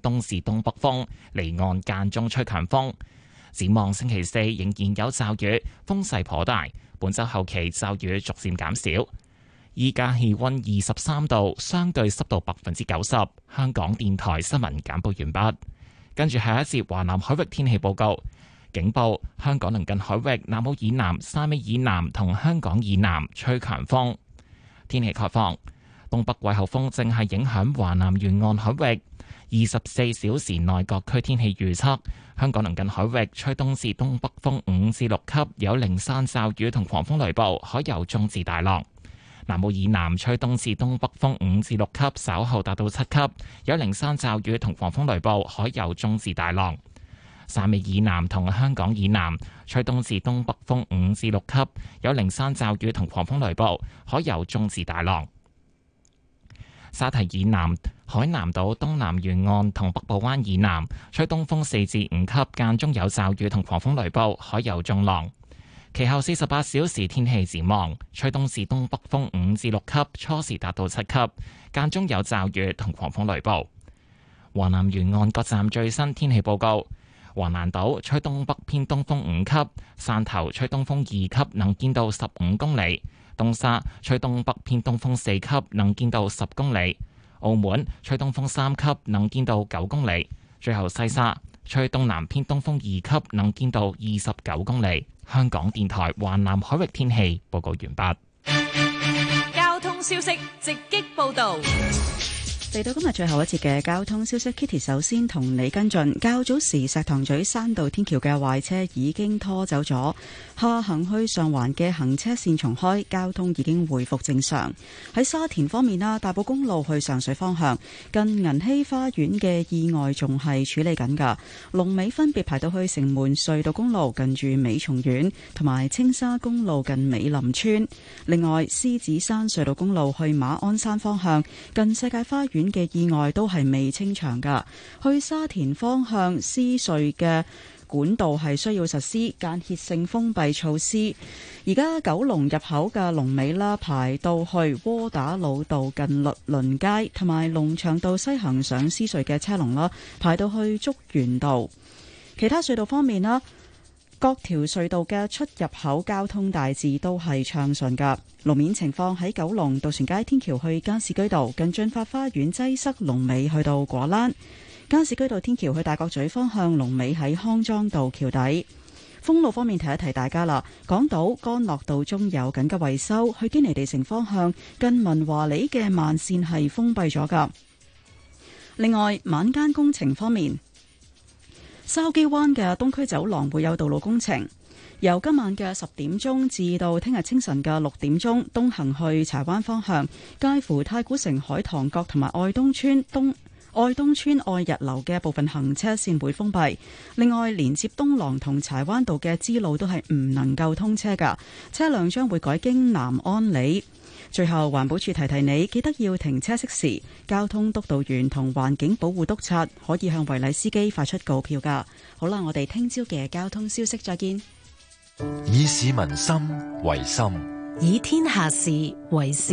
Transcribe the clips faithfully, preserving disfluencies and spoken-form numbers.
東至東北風，離岸間中吹強風。展望星期四仍然有驟雨，風勢頗大。本週後期驟雨逐漸減少。依家氣溫二十三度，相對濕度百分之九十。香港電台新聞簡報完畢。跟住下一節華南海域天氣報告。警報：香港鄰近海域南澳以南、汕尾以南同香港以南吹強風。天氣概況：東北季候風正係影響華南沿岸海域。二十四小時內各區天氣預測：香港鄰近海域吹東至東北風五至六級，有零散驟雨同狂風雷暴，海有中至大浪。南澳以南吹東至東北風五至六級，稍後達到七級，有零散驟雨同狂風雷暴，海有中至大浪。汕尾以南同香港以南吹東至東北風五至六級，有零散驟雨同狂風雷暴，海有中至大浪。沙堤以南、海南島東南沿岸同北部灣以南吹東風四至五級，間中有驟雨同狂風雷暴，海有中浪。其後四十八小時天氣展望，吹東至東北風五至六級，初時達到七級，間中有驟雨同狂風雷暴。華南沿岸各站最新天氣報告：橫瀾島吹東北偏東風五級，汕頭吹東風二級，能見度十五公里；東沙吹東北偏東風四級，能見度十公里；澳門吹東風三級，能見度九公里；最後西沙吹東南偏東風二級，能見度二十九公里。香港電台華南海域天氣報告完畢。 交通消息直擊報道。 嚟到今日最後一節嘅交通消息 ，Kitty 首先同你跟進。較早時石塘咀山道天橋嘅壞車已經拖走咗，下行去上環嘅行車線重開，交通已經回復正常。喺沙田方面啦，大埔公路去上水方向近銀禧花園嘅意外仲係處理緊㗎，龍尾分別排到去城門隧道公路近住美松苑，同埋青沙公路近美林村。另外，獅子山隧道公路去馬鞍山方向近世界花園嘅意外都係未清場噶，去沙田方向獅隧嘅管道係需要實施間歇性封閉措施。而家九龍入口嘅龍尾啦，排到去窩打老道近律倫街，同埋龍翔道西行上獅隧嘅車龍啦，排到去竹園道。其他隧道方面啦，各條隧道嘅出入口交通大致都係暢順噶。路面情況喺九龍渡船街天橋去加士居道近駿發花園擠塞，龍尾去到果欄；加士居道天橋去大角咀方向龍尾喺康莊道橋底。封路方面提一提大家啦，港島干諾道中有緊急維修，去堅尼地城方向近文華里嘅慢線係封閉咗噶。另外，晚間工程方面，筲箕灣嘅東區走廊會有道路工程，由今晚嘅十點鐘至到聽日清晨嘅六點鐘，東行去柴灣方向，介乎太古城海棠閣同埋愛東村東愛東村愛日樓嘅部分行車線會封閉。另外，連接東廊同柴灣道嘅支路都係唔能夠通車噶，車輛將會改經南安里。最後，環保署提提你，記得要停車熄匙。交通督導員同環境保護督察可以向違例司機發出告票噶。好啦，我哋聽朝嘅交通消息再見。 以市民心為心， 以天下事為事。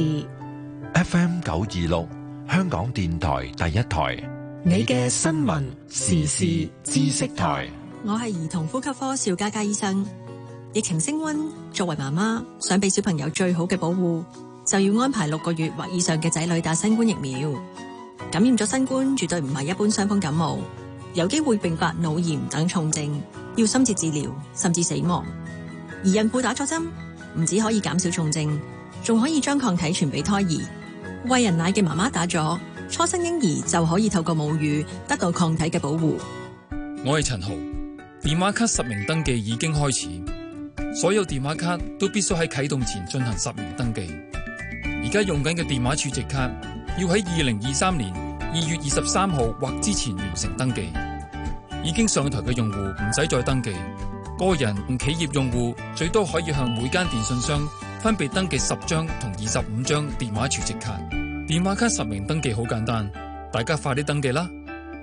F M 九二六，香港電台第一台， 你嘅新聞時事知識台。 我係兒童呼吸科邵嘉嘉醫生。疫情升溫，作為媽媽想俾小朋友最好嘅保護，就要安排六個月或以上嘅仔女打新冠疫苗。感染咗新冠絕對唔係一般傷風感冒，有機會併發腦炎等重症，要深切治療甚至死亡。而孕婦打咗針，唔止可以減少重症，仲可以將抗體傳俾胎兒。餵人奶嘅媽媽打咗，初生嬰兒就可以透過母乳得到抗體嘅保護。 我係陳豪，電話卡實名登記已經開始，所有電話卡都必須喺啟動前進行實名登記。而家用緊嘅電話儲值卡要喺二零二三年二月二十三號或之前完成登記。已經上台嘅用戶唔使再登記，個人同企業用戶最多可以向每間電信商分別登記十張同二十五張電話儲值卡。電話卡實名登記好簡單，大家快啲登記啦！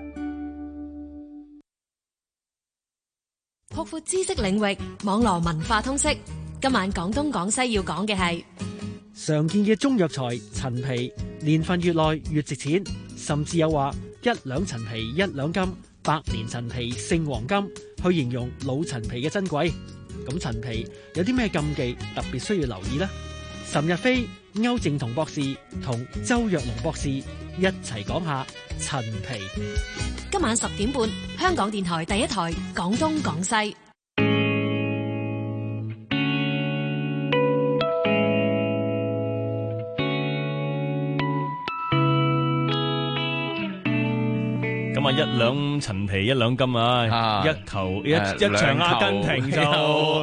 擴闊知識領域，網絡文化通識。今晚廣東廣西要講嘅係常見嘅中藥材陳皮，年份越耐越值錢，甚至有話一兩陳皮一兩斤，百年陳皮勝黃金，去形容老陳皮嘅珍貴。咁陳皮有啲咩禁忌特別需要留意呢？岑日飛、歐正同博士同周若龍博士一齊講下陳皮。 今晚十點半，香港電台第一台廣東廣西。 咁啊，一兩陳皮一兩金啊，一球一一場阿根廷就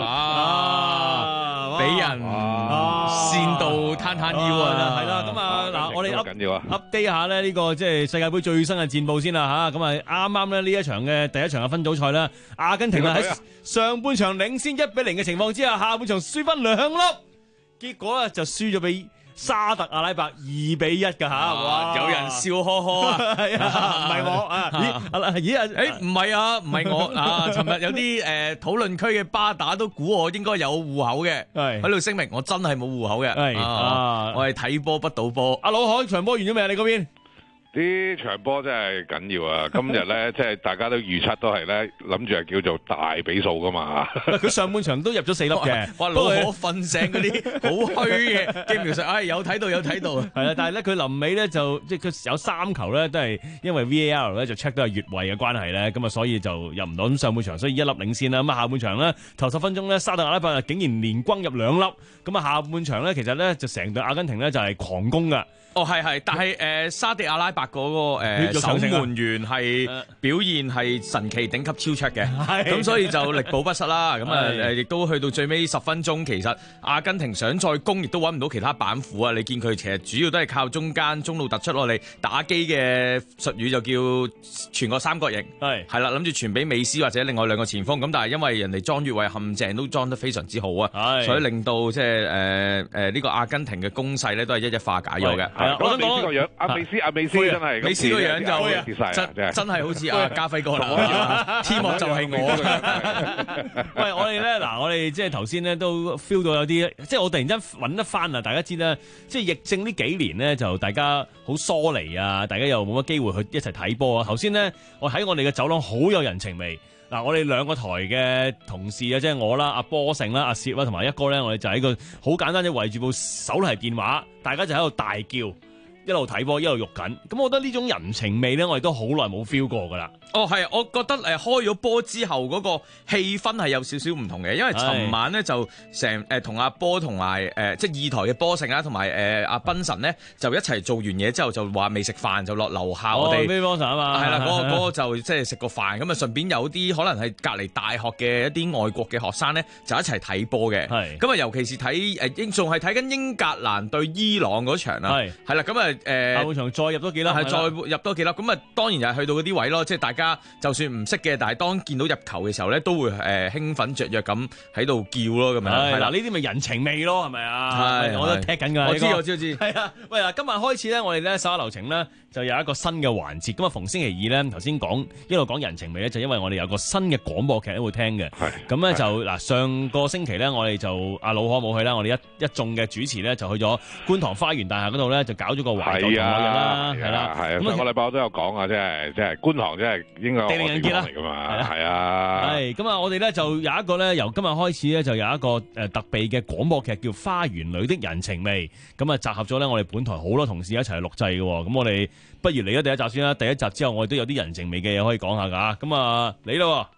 啊，俾人煽到攤攤腰啊，係啦，咁啊嗱，我哋 update 下咧呢個即係世界盃最新嘅戰報先啦嚇，咁啊啱啱咧呢一場嘅第一場嘅分組賽咧，阿根廷啊喺上半場領先一比零嘅情況之下，下半場輸翻兩粒，結果咧就輸咗俾沙特阿拉伯二比一㗎吓，哇！有人笑呵呵啊，係啊，唔係我啊，咦咦啊，誒唔係啊，唔係我啊，尋日有啲誒討論區嘅巴打都估我應該有戶口嘅，係喺度聲明我真係冇戶口嘅，係啊，我係睇波不賭波。阿老海場波完咗未啊？你嗰邊？ 呢場波真係緊要啊！今日咧，即係大家都預測都係咧，諗住係叫做大比數噶嘛。佢上半場都入咗四粒嘅，哇！老可瞓醒嗰啲好虛嘅嘅描述，唉，有睇到有睇到。係啦，但係咧佢臨尾咧就即係佢有三球咧，都係因為 V A R 咧就 check 到係越位嘅關係咧，咁啊所以就入唔到。咁上半場所以一粒領先啦。咁啊下半場咧頭十分鐘咧沙特阿拉伯竟然連轟入兩粒，咁啊下半場咧其實咧就成隊阿根廷咧就係狂攻噶。哦，係係，但係誒、呃、沙地阿拉伯嗰、那個誒、呃、守門員係表現係神奇頂級超出嘅，咁所以就力保不失啦。咁啊誒，亦都去到最尾十分鐘，其實阿根廷想再攻，亦都揾唔到其他板斧啊！你見佢其實主要都係靠中間中路突出落嚟打機嘅術語就叫傳個三角形，係係啦，諗住傳俾美斯或者另外兩個前鋒。咁但係因為人哋裝越位陷阱都裝得非常之好啊，所以令到即係誒誒呢個阿根廷嘅攻勢咧都係一一化解咗嘅。我想講個樣，阿美斯阿美斯真係，美斯個樣就真真係好似阿家輝哥啦，天幕就係我。喂，我哋咧嗱，我哋即係頭先咧都 feel 到有啲，即係我突然間揾得翻啊！大家知啦，即係疫症呢幾年咧，就大家好疏離啊，大家又冇乜機會去一齊睇波啊。頭先咧，我喺我哋嘅走廊好有人情味。嗱，我哋兩個台嘅同事啊，即係我啦、阿波成啦、阿薛啦同埋一哥咧，我哋就喺個好簡單，就圍住部手提電話，大家就喺度大叫，一路睇波一路喐緊。咁我覺得呢種人情味咧，我哋都好耐冇 feel 過噶啦。哦，係，我覺得誒開咗波之後嗰個氣氛係有少少唔同嘅，因為尋晚咧就成誒同阿波同埋誒即係二台嘅波成啦，同埋誒阿賓神咧就一齊做完嘢之後就話未食飯就落樓下我哋。哦，咩波神啊嘛？係啦，嗰個嗰個就即係食個飯，咁啊順便有啲可能係隔離大學嘅一啲外國嘅學生咧就一齊睇波嘅。係。咁啊，尤其是睇誒英仲係睇緊英格蘭對伊朗嗰場啦。係。係啦，咁啊誒。下半場再入多幾粒。係再入多幾粒，咁啊當然又係去到嗰啲位咯，即係大家就算唔識嘅，但係當見到入球嘅時候咧，都會誒、呃、興奮雀躍咁喺度叫咯，咁樣係啦，呢啲咪人情味咯，係咪啊？係，我都踢緊㗎。我知我知我知。係啊，喂嗱，今日開始咧，我哋咧稍下流程咧就有一個新嘅環節。咁啊，逢星期二咧，頭先講一路講人情味咧，就因為我哋有個新嘅廣播劇都會聽嘅。係。咁咧就嗱，上個星期咧，我哋就阿老可冇去啦，我哋一一眾嘅主持咧就去咗觀塘花園大廈嗰度咧，就搞咗個懷舊同學日啦，係啦，係啊。上個禮拜我都有講啊，即係即係觀塘，即係應該。地靈人傑啦，係啊，係啊，係咁啊！我哋咧就有一個咧，由今日開始咧就有一個誒特備嘅廣播劇，叫《花園裏的人情味》。咁啊，集合咗咧我哋本台好多同事一齊去錄製嘅。咁我哋不如嚟咗第一集先啦。第一集之後，我哋都有啲人情味嘅嘢可以講下噶。咁啊，嚟咯！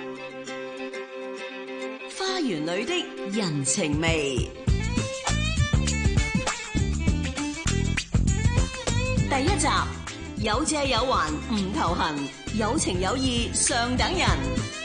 花園裏的人情味，第一集。有借有還唔頭痕，有情有義上等人。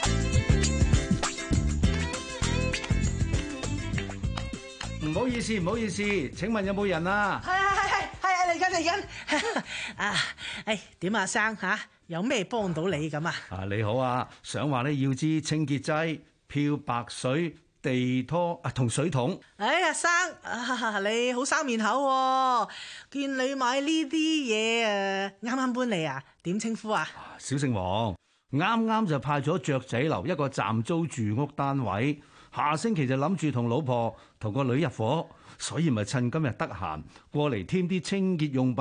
唔好意思，唔好意思，請問有冇人啊？ 係係係係嚟緊嚟緊啊！誒點啊生嚇？有咩幫到你咁啊？ 啊你好啊，想話咧要支清潔劑、漂白水、地拖啊同水桶。 哎呀生啊，你好生面口喎！見你買呢啲嘢誒，啱啱搬嚟啊？點稱呼啊？ 小姓黃，啱啱就派咗雀仔樓一個暫租住屋單位，下星期就諗住同老婆同個女入伙，所以咪趁今日得閒過嚟添啲清潔用品，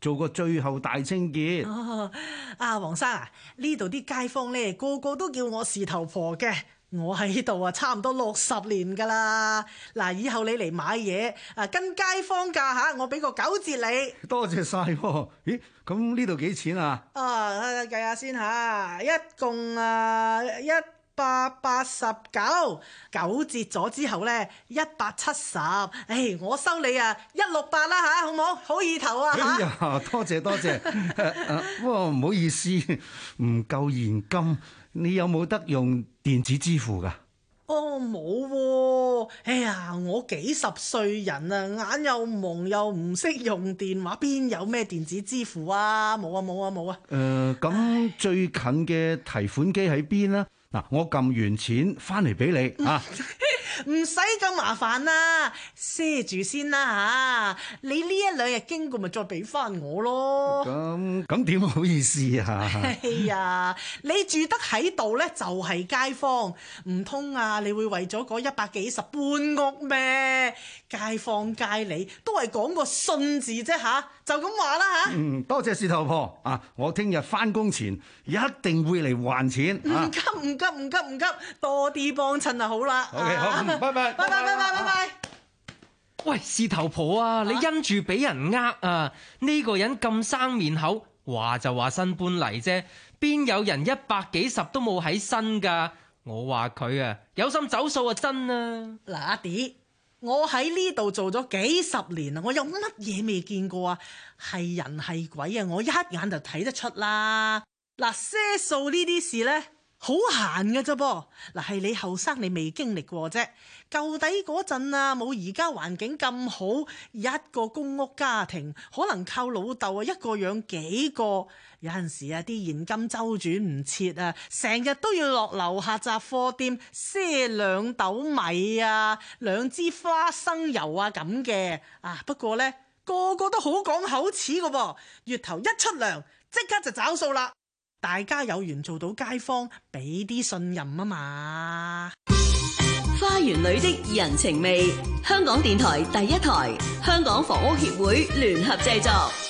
做個最後大清潔。 哦，啊，黃生啊，呢度啲街坊咧個個都叫我事頭婆嘅。我喺呢度啊，差唔多六十年噶啦。嗱，以後你嚟買嘢啊，跟街坊價嚇，我俾個九折你。 多謝晒喎。咦，咁呢度幾錢啊？ 啊，計下先嚇，一共啊一百八十九，九折咗之後咧一百七十。誒，我收你啊一六八啦嚇，好唔好？好意頭啊嚇。 哎呀，多謝多謝。不過唔好意思，唔夠現金。你有冇得用電子支付㗎？ 哦，冇喎。哎呀，我幾十歲人啊，眼又矇又唔識用電話，邊有咩電子支付啊？冇啊冇啊冇啊！ 誒，咁最近嘅提款機喺邊啊？嗱，我撳完錢翻嚟俾你啊！ 唔使咁麻煩啦，賒住先啦嚇。你呢一兩日經過咪再俾翻我咯。 咁咁點好意思啊？ 哎呀，你住得喺度咧就係街坊，唔通啊你會為咗嗰一百幾十搬屋咩？街坊街里都係講個信字啫嚇，就咁話啦嚇。 嗯，多謝事頭婆啊！我聽日翻工前一定會嚟還錢。 唔急唔急唔急唔急，多啲幫襯就好啦。 OK， 好，拜拜， 拜拜拜拜拜拜。 喂，事頭婆啊，你因住俾人呃啊？呢個人咁生面口，話就話新搬嚟啫，邊有人一百幾十都冇喺身㗎？我話佢啊，有心走數啊真啊！ 嗱，阿弟，我喺呢度做咗幾十年啦，我有乜嘢未見過啊？係人係鬼啊，我一眼就睇得出啦。嗱，賒數呢啲事呢，好閒嘅啫噃。嗱，係你後生你未經歷過啫。舊底嗰陣啊，冇而家環境咁好，一個公屋家庭可能靠老豆啊一個養幾個。有陣時啊，啲現金周轉唔切啊，成日都要落樓下雜貨店賒兩斗米啊，兩支花生油啊咁嘅。啊，不過呢，個個都好講口齒㗎噃，月頭一出糧即刻就找數啦。大家有緣做到街坊，俾啲信任啊嘛。 花園裏的人情味，香港電台第一台，香港房屋協會聯合製作。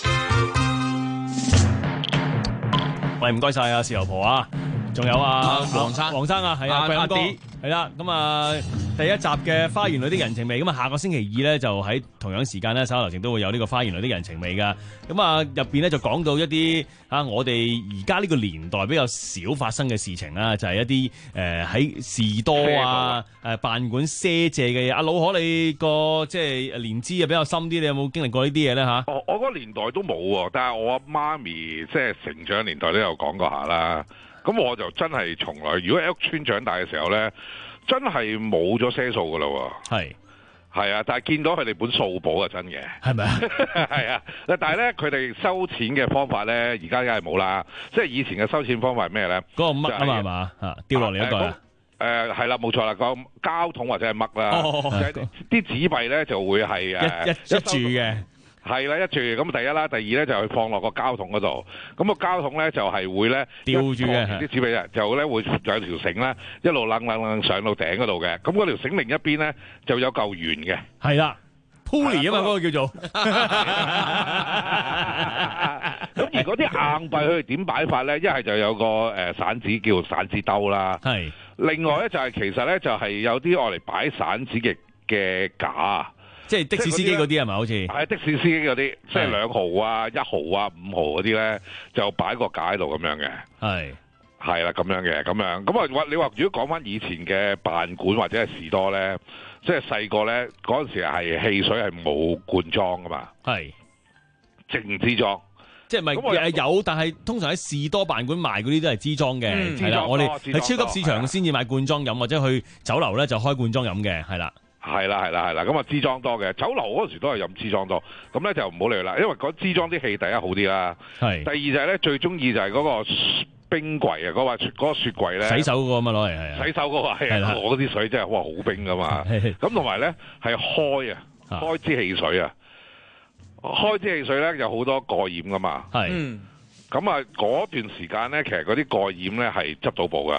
喂，唔該晒啊，事頭婆啊，仲有啊，黃生，黃生啊，係啊，貴哥，係啦，咁啊，第一集嘅《花園裏的人情味》，咁啊，下個星期二咧就喺同樣時間咧，稍後流程都會有呢個《花園裏的人情味》噶。咁啊，入邊咧就講到一啲啊，我哋而家呢個年代比較少發生嘅事情啦，就係、是、一啲誒喺士多啊、誒辦館賒借嘅嘢。阿老可，你個即係年資啊比較深啲，你有冇經歷過呢啲嘢咧嚇？ 我我嗰個年代都冇喎，但係我阿媽咪即係成長年代都有講過下啦。咁我就真係從來，如果喺屋村長大嘅時候咧，真係冇咗賒數噶啦喎。係係啊，但係見到佢哋本數簿係真嘅，係咪啊？係啊，但係咧佢哋收錢嘅方法咧，而家梗係冇啦。即係以前嘅收錢方法係咩咧？嗰、嗰個乜啊嘛係嘛嚇，掉落嚟一個啊。誒係啦，冇錯啦，個膠桶或者係乜啦，啲紙幣咧就會係誒一一注嘅。係啦，一住咁第一啦，第二咧就去放落個膠桶嗰度。咁、個膠桶咧就係會咧吊住嘅，啲紙幣咧就咧會有條繩咧一路楞楞楞上到頂嗰度嘅。咁嗰條繩另一邊咧就有嚿圓嘅。係啦 ，pulley 啊嘛，嗰個叫做。咁而嗰啲硬幣佢哋點擺法咧？一係就有個誒散紙叫散紙兜啦。係。另外咧就係、係、其實咧就係有啲愛嚟擺散紙嘅嘅架。即係的士司機嗰啲係咪？好似係的士司機嗰啲，即係兩毫啊、一毫啊、五毫嗰啲咧，就擺個架喺度咁樣嘅。係係啦，咁樣嘅，咁樣咁啊！你話如果講翻以前嘅辦館或者係士多咧，即係細個咧嗰陣時係汽水係冇罐裝噶嘛，係淨支裝。即係咪有？但係通常喺士多辦館賣嗰啲都係支裝嘅，係啦。我哋喺超級市場先至買罐裝飲，或者去酒樓咧就開罐裝飲嘅，係啦。係啦係啦係啦，咁啊支裝多嘅，酒樓嗰時都係飲支裝多，咁咧就唔好理啦，因為嗰支裝啲氣第一好啲啦，係。第二就係咧最中意就係嗰個冰櫃啊，嗰、嗰個嗰個雪櫃咧，洗手嗰個咁啊攞嚟係啊，洗手嗰個係啊，我嗰啲水真係哇好冰噶嘛，咁同埋咧係開啊，開支汽水啊，開支汽水咧有好多蓋掩噶嘛，係，咁啊嗰段時間咧其實嗰啲蓋掩咧係執到寶噶。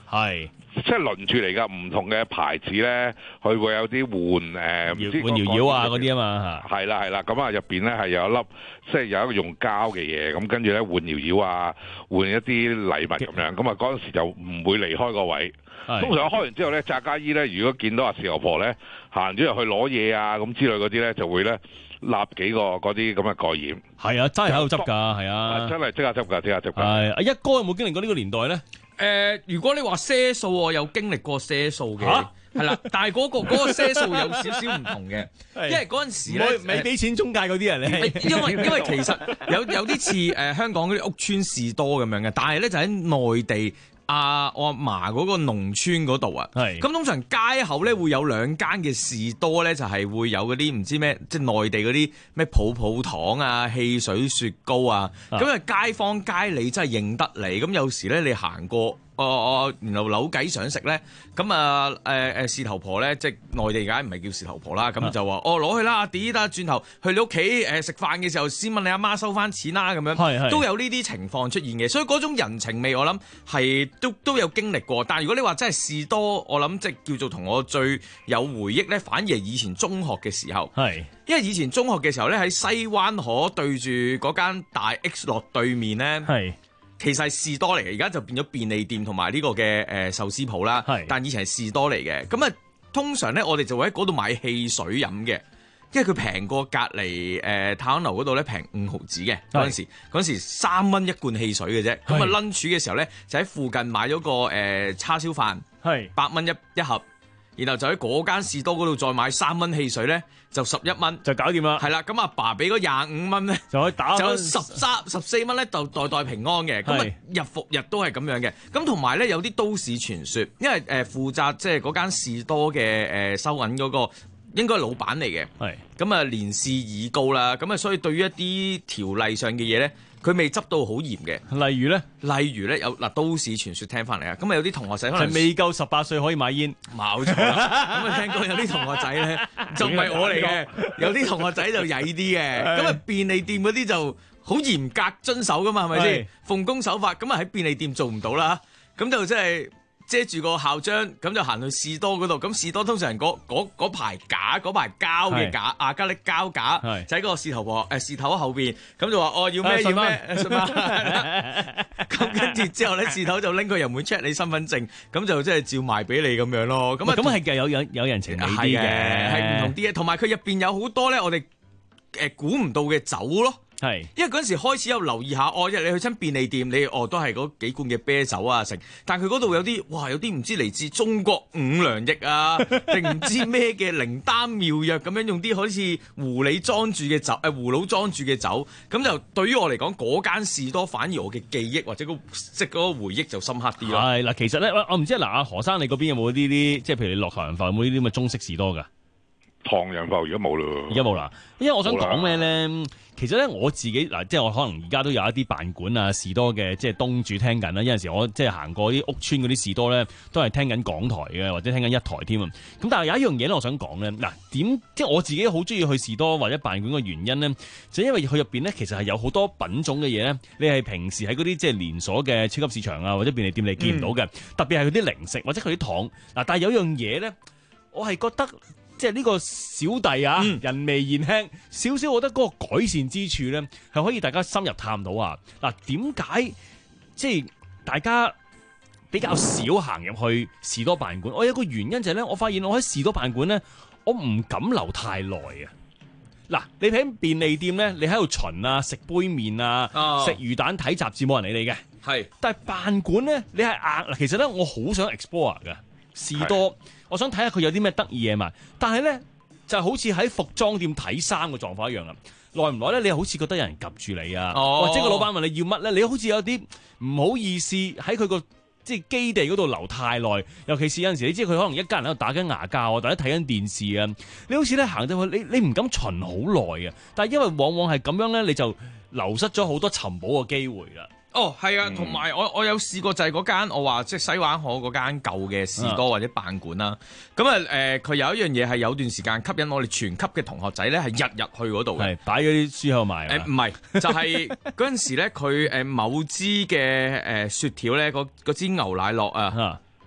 係。 即係輪住嚟㗎，唔同嘅牌子咧，佢會有啲換誒，唔知換搖搖啊嗰啲啊嘛嚇。係啦係啦，咁啊入邊咧係有一粒，即係有一個用膠嘅嘢，咁跟住咧換搖搖啊，換一啲禮物咁樣，咁啊嗰陣時就唔會離開個位。通常開完之後咧，扎家姨咧，如果見到阿事頭婆咧行咗入去攞嘢啊咁之類嗰啲咧，就會咧立幾個嗰啲咁嘅蓋掩。 係啊，真係喺度執㗎，係啊， 真係即刻執㗎，即刻執㗎。 係阿一哥有冇經歷過呢個年代咧？ 誒、呃，如果你話賒數，我有經歷過賒數嘅，係啦、啊，但係嗰、嗰個嗰、嗰個賒數有少少唔同嘅，因為嗰陣時咧， 未俾錢中介嗰啲人咧， 因為因為其實有有啲似誒香港嗰啲屋村士多咁樣嘅，但係咧就喺內地。啊！我阿嫲嗰個農村嗰度啊，咁通常街口咧會有兩間嘅士多咧，就係、是、會有嗰啲唔知咩，即係內地嗰啲咩泡泡糖啊、汽水雪糕啊，咁啊街坊街里真係認得你，咁有時咧你行過。哦哦，然後扭計想食咧，咁啊誒誒事頭婆咧，即係內地梗係唔係叫事頭婆啦，咁就話哦攞去啦，阿弟啦，轉頭去你屋企誒食飯嘅時候，先問你阿媽收翻錢啦，咁樣都有呢啲情況出現嘅，所以嗰種人情味我諗係都都有經歷過。但係如果你話真係士多，我諗即係叫做同我最有回憶咧，反而係以前中學嘅時候，係因為以前中學嘅時候咧喺西灣河對住嗰間大 X 樂對面咧，係。其實係士多嚟嘅，而家就變咗便利店同埋呢個嘅誒壽司鋪啦。但以前係士多嚟嘅，咁啊通常咧我哋就會喺嗰度買汽水飲嘅，因為佢平過隔離誒太安樓嗰度咧平五毫子嘅嗰陣時，嗰陣時三蚊一罐汽水嘅啫。咁啊 lunch 嘅時候咧就喺附近買咗個誒、呃、叉燒飯，係八蚊一一盒。然後就喺嗰間士多嗰度再買三蚊汽水咧，就十一蚊就搞掂啦。係啦，咁阿爸俾嗰廿五蚊咧， 就可以打就十三十四蚊咧，就代代平安嘅。咁啊日復日都係咁樣嘅。咁同埋咧有啲都市傳說，因為誒、呃、負責即係嗰間士多嘅誒、呃、收銀嗰個應該係老闆嚟嘅。係咁啊年事已高啦，咁啊所以對於一啲條例上嘅嘢咧。佢未執到好嚴嘅， 例如咧， 例如咧有嗱都市傳說聽翻嚟啊，咁啊有啲同學仔可能係未夠十八歲可以買煙， 冇錯啦。咁啊聽講有啲同學仔咧就唔係我嚟嘅，有啲同學仔就曳啲嘅，咁啊便利店嗰啲就好嚴格遵守噶嘛，係咪先？奉公守法，咁啊喺便利店做唔到啦，咁就真係。遮住個校章，咁就行去士多嗰度。咁士多通常嗰嗰排架，嗰排膠嘅架，亞加力膠架，就喺個士頭婆誒士頭後邊。咁就話哦，要咩要咩？咁跟住之後咧，士頭就拎佢入門 check 你身份證，咁就即係照賣俾你咁樣咯。咁啊， 咁係嘅，有有有人情味啲嘅， 係唔同啲嘅。同埋佢入邊有好多咧，我哋誒估唔到嘅酒咯。係，因為嗰陣時開始有留意下，哦，即係你去親便利店，你哦都係嗰幾罐嘅啤酒啊，食。但係佢嗰度有啲，哇，有啲唔知嚟自中國五糧液啊，定唔知咩嘅靈丹妙藥咁樣，用啲好似葫蘆裝住嘅酒，誒葫蘆裝住嘅酒，咁就對於我嚟講，嗰間士多反而我嘅記憶或者個即係嗰個回憶就深刻啲咯。 係嗱，其實咧，我唔知嗱，阿何生你嗰邊有冇呢啲，即係譬如你落唐人埠有冇呢啲咁嘅中式士多㗎？ 唐人埠而家冇咯， 而家冇啦。因為我想講咩咧？其實咧我自己嗱，即係我可能而家都有一啲辦館啊、士多嘅即係東主聽緊啦。有陣時我即係行過啲屋村嗰啲士多咧，都係聽緊港台嘅，或者聽緊一台添啊。咁但係有一樣嘢咧，我想講咧，嗱點即係我自己好中意去士多或者辦館嘅原因咧，就因為佢入邊咧其實係有好多品種嘅嘢咧，你係平時喺嗰啲即係連鎖嘅超級市場啊或者便利店你見唔到嘅，嗯、特別係佢啲零食或者佢啲糖嗱。但係有樣嘢咧，我係覺得。即係呢個小弟啊，嗯、人微言輕，少少，我覺得嗰個改善之處咧，係可以大家深入探討啊。嗱，點解即係大家比較少行入去士多辦館？我有個原因就係咧，我發現我喺士多辦館咧，我唔敢留太耐啊。嗱，你喺便利店咧，你喺度巡啊，食杯麵啊，哦、食魚蛋睇雜誌冇人理你嘅。係，但係辦館咧，你係硬嗱，其實咧，我好想 explore 嘅士多。我想睇下佢有啲咩得意嘢嘛，但係咧就好似喺服裝店睇衫嘅狀況一樣啊！耐唔耐咧，你好似覺得有人夾住你啊，哦、或者個老闆問你要乜咧，你好似有啲唔好意思喺佢個即係基地嗰度留太耐，尤其是有陣時你知佢可能一家人喺度打緊牙膠啊，或者睇緊電視啊，你好似咧行到去，你你唔敢巡好耐啊！但係因為往往係咁樣咧，你就流失咗好多尋寶嘅機會啦。 哦，係啊，同埋、嗯、我我有試過就係嗰間我話即係西灣河嗰間舊嘅士多或者辦館啦。咁啊誒，佢、呃、有一樣嘢係有段時間吸引我哋全級嘅同學仔咧，係日日去嗰度嘅， 擺嗰啲書口賣。誒唔係，就係嗰陣時咧，佢誒某支嘅誒雪條咧，嗰支牛奶酪啊。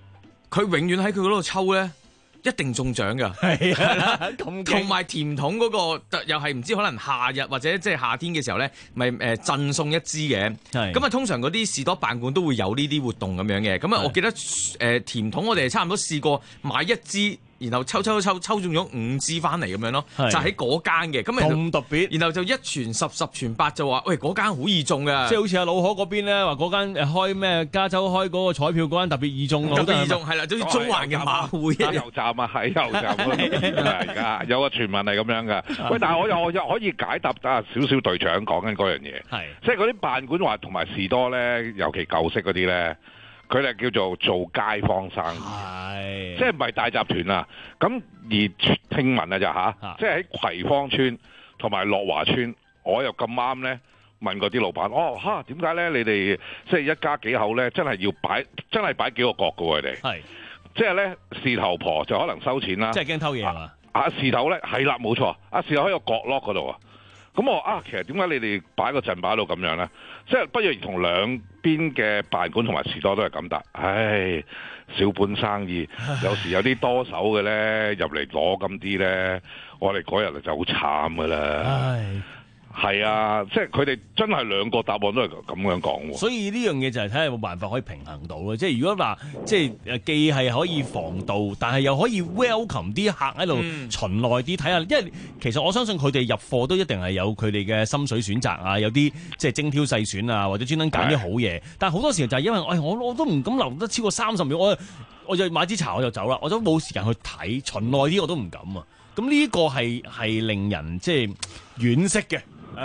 佢永遠喺佢嗰度抽咧。一定中獎㗎， 係啦，咁同埋甜筒嗰、嗰個又係唔知可能夏日或者即係夏天嘅時候咧，咪誒贈送一支嘅。咁啊，通常嗰啲士多辦館都會有呢啲活動咁樣嘅。咁啊，我記得誒、呃、甜筒我哋差唔多試過買一支。然後抽抽抽抽中咗五支翻嚟咁樣咯，就喺嗰間嘅，咁咁特別。 然後就一傳十，十傳百就話，喂嗰間好易中嘅， 即係好似阿老可嗰邊咧話嗰間誒開咩加州開嗰個彩票嗰間特別易中， 特別易中係啦，就好似中環嘅馬會加油站啊，喺油站啊，而家有個傳聞係咁樣嘅。喂，但係我又我又可以解答啊少少隊長講緊嗰樣嘢，係即係嗰啲辦館話同埋士多咧，尤其舊式嗰啲咧。佢哋叫做做街坊生意，即係唔係大集團啊？咁而聽聞啊就嚇，即係喺葵芳村同埋樂華村，我又咁啱咧問過啲老闆，哦嚇點解咧？你哋即係一家幾口咧，真係要擺，真係擺幾個角嘅喎，佢哋係即係咧事頭婆就可能收錢啦， 即係驚偷嘢係嘛？ 啊事頭咧係啦，冇錯，啊事頭喺個角落嗰度啊。咁我啊，其實點解你哋擺個陣擺到咁樣咧？即係不如同兩邊嘅辦館同埋士多都係咁答。唉，小本生意，有時有啲多手嘅咧入嚟攞咁啲咧，我哋嗰日就好慘噶啦。唉，係啊，即係佢哋真係兩個答案都係咁樣講喎。 所以呢樣嘢就係睇下有冇辦法可以平衡到咯。即係如果嗱，即係誒既係可以防盜，但係又可以 welcome 啲客喺度巡耐啲睇下。因為其實我相信佢哋入貨都一定係有佢哋嘅心水選擇啊，有啲即係精挑細選啊，或者專登揀啲好嘢。但係好多時候就係因為，哎，我我都唔敢留得超過三十秒，我我就買支茶我就走啦，我都冇時間去睇，巡耐啲我都唔敢啊。咁呢個係係令人即係惋惜嘅。唉，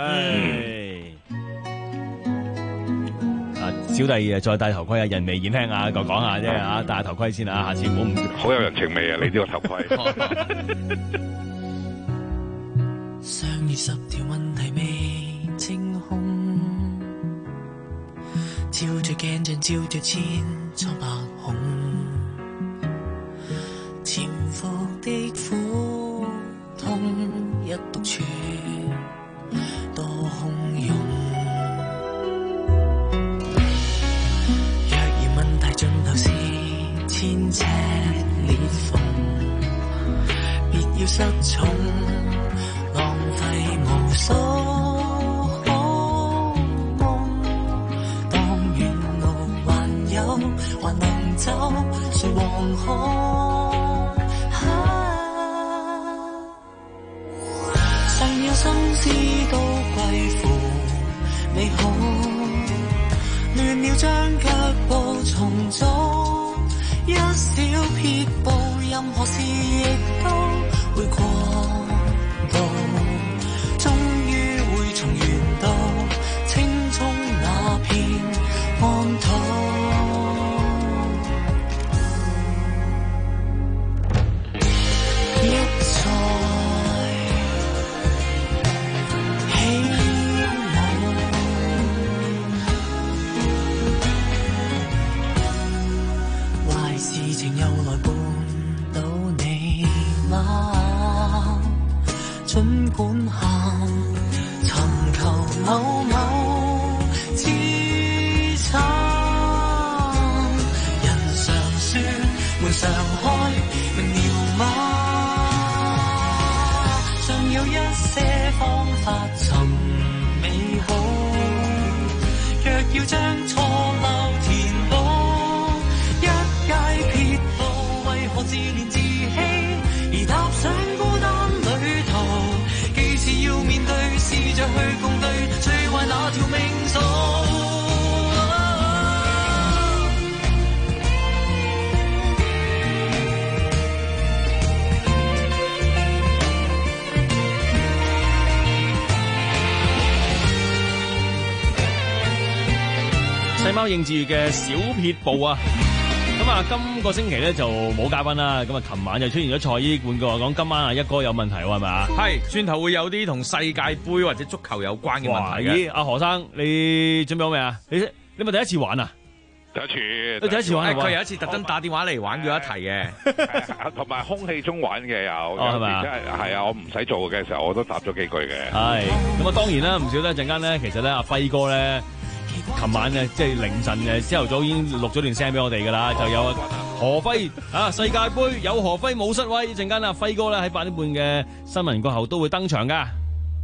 啊、嗯，小弟再戴頭盔啊，人微言輕啊，講講下啫嚇，戴下頭盔先啊，下次唔好唔好有人情味啊！你呢個頭盔。 上二十條問題未清空，照着鏡像照着千瘡百孔，潛伏的苦痛一獨處。多洶湧，若然問題盡頭是千尺裂縫，別要失寵，浪費無數好夢。當沿路還有，還能走，誰惶恐？尚有心思都歸乎美好，亂了將腳步重組，一小撇步，任何事亦都會過渡，終於會從原道青蔥那片安土。一再又來伴到你嗎？儘管喊，尋求某某支撐。人常說門常開，明了嗎？尚有一些方法尋美好，若要將錯漏填補。我自憐自欺，而踏上孤單旅途，既是要面對，試着去共對最壞那條命數。 細貓應志嘅小撇步啊！咁啊，今個星期咧就冇嘉賓啦。咁啊，琴晚就出現咗蔡依冠，佢話講今晚啊一哥有問題喎，係咪啊？ 係，轉頭會有啲同世界盃或者足球有關嘅問題嘅。 阿何生，你準備好未啊？你你咪第一次玩啊？ 第一次， 你第一次玩， 佢有一次特登打電話嚟玩咗一題嘅， 同埋空氣中玩嘅有， 係咪啊？ 真係係啊！我唔使做嘅時候，我都答咗幾句嘅。 係咁啊，當然啦，唔少咧陣間咧，其實咧阿輝哥咧。 琴晚咧即係凌晨誒朝頭早已經錄咗段聲俾我哋㗎啦，就有何輝啊世界盃有何輝冇失威，陣間啊輝哥咧喺八點半嘅新聞過後都會登場㗎。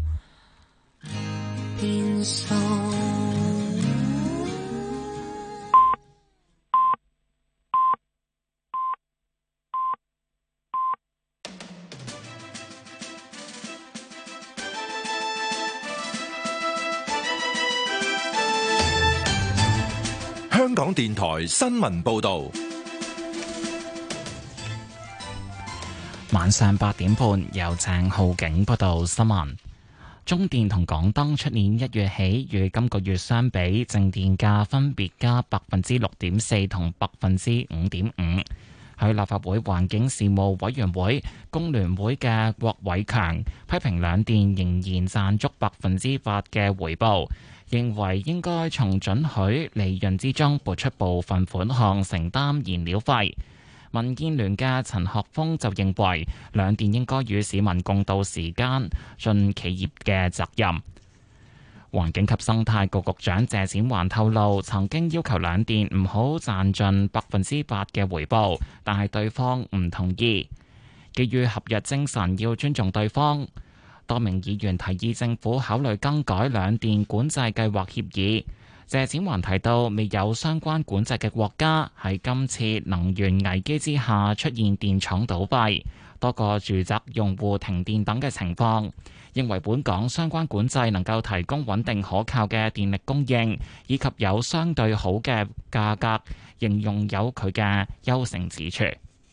香港電台新聞報道， 晚上八點半由鄭浩景報道新聞。中電同港燈出年一月起與今個月相比，淨電價分別加百分之六點四同百分之五點五。喺立法會環境事務委員會工聯會嘅郭偉強批評兩電仍然賺足百分之八嘅回報，認為應該從准許利潤之中撥出部分款項承擔燃料費。民建聯嘅陳學鋒就認為兩電應該與市民共度時間，盡企業嘅責任。環境及生態局局長謝展寰透露，曾經要求兩電唔好賺盡百分之八嘅回報，但係對方唔同意。基於合約精神，要尊重對方。多名議員提議政府考慮更改兩電管制計劃協議。謝展寰提到，未有相關管制嘅國家喺今次能源危機之下出現電廠倒閉、多個住宅用戶停電等嘅情況，認為本港相關管制能夠提供穩定可靠嘅電力供應，以及有相對好嘅價格，形容有佢嘅優勝之處。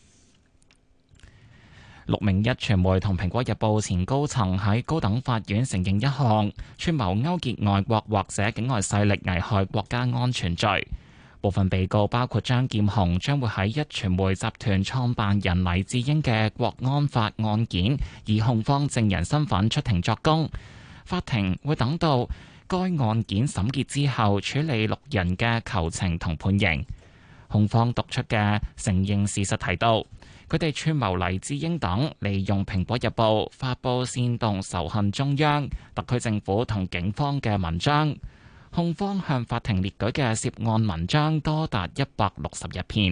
六名壹傳媒同蘋果日報前高層喺高等法院承認一項串謀勾結外國或者境外勢力危害國家安全罪。部分被告包括張劍虹，將會喺壹傳媒集團創辦人黎智英嘅國安法案件以控方證人身份出庭作供。法庭會等到該案件審結之後處理六人嘅求情同判刑。控方讀出嘅承認事實提到，佢哋串謀黎智英等利用《蘋果日報》發佈煽動仇恨中央、特區政府同警方嘅文章。控方向法庭列舉嘅涉案文章多達一百六十一篇。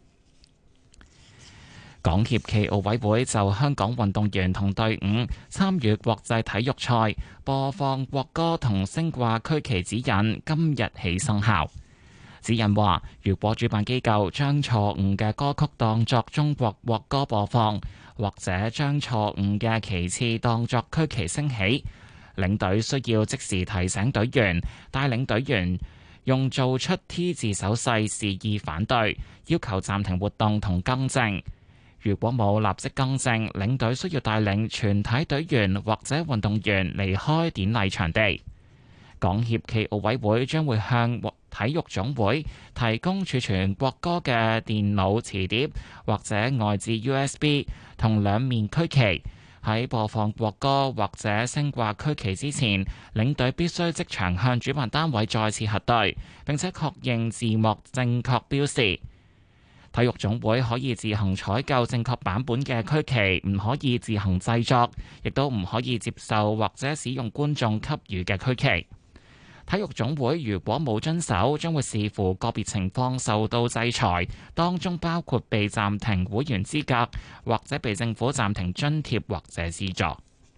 港協暨奧委會就香港運動員同隊伍參與國際體育賽播放國歌同升掛區旗指引，今日起生效。指引話，如果主辦機構將錯誤嘅歌曲當作中國國歌播放，或者將錯誤嘅旗幟當作區旗升起，領隊需要即時提醒隊員，帶領隊員用做出 T 字手勢示意反對，要求暫停活動同更正。如果冇立即更正，領隊需要帶領全體隊員或者運動員離開典禮場地。港協暨奧委會將會向體育總會提供儲存國歌嘅電腦磁碟或者外置 U S B 同兩面區旗。喺播放國歌或者升掛區旗之前，領隊必須即場向主辦單位再次核對，並且確認字幕正確標示。體育總會可以自行採購正確版本嘅區旗，唔可以自行製作，亦都唔可以接受或者使用觀眾給予嘅區旗。體育總會如果冇遵守，將會視乎個別情況受到制裁，當中包括被暫停會員資格，或者被政府暫停津貼或者資助。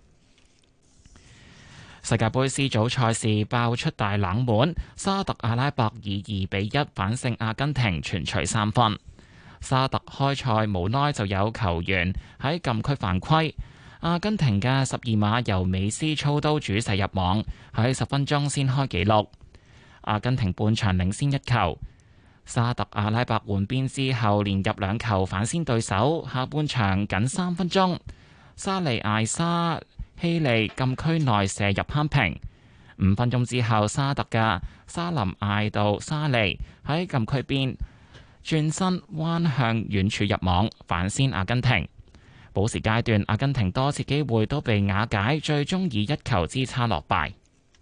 世界盃 C 組賽事爆出大冷門，沙特阿拉伯以二比一反勝阿根廷，全取三分。沙特開賽無耐就有球員喺禁區犯規。阿根廷嘅十二碼由美斯操刀主射入網，喺十分鐘先開紀錄。阿根廷半場領先一球，沙特阿拉伯換邊之後連入兩球反先對手。下半場僅三分鐘，沙利艾沙希利禁區內射入扳平。五分鐘之後，沙特嘅沙林艾杜沙利喺禁區邊轉身彎向遠處入網，反先阿根廷。補時階段，阿根廷多次機會都被瓦解，最終以一球之差落敗。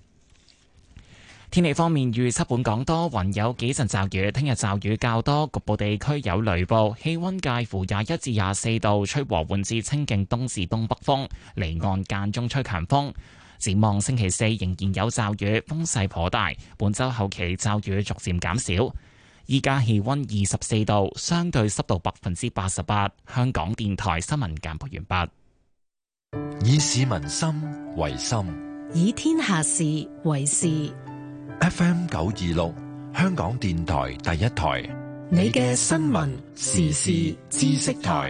天氣方面，預測本港多雲，有幾陣驟雨，聽日驟雨較多，局部地區有雷暴，氣溫介乎廿一至廿四度，吹和緩至清勁東至東北風，離岸間中吹強風。 展望星期四仍然有驟雨，風勢頗大。本週後期驟雨逐漸減少。依家氣溫二十四度，相對濕度百分之八十八。香港電台新聞簡報完畢。以市民心為心， 以天下事為事。 F M 九二六，香港電台第一台， 你嘅新聞時事知識台。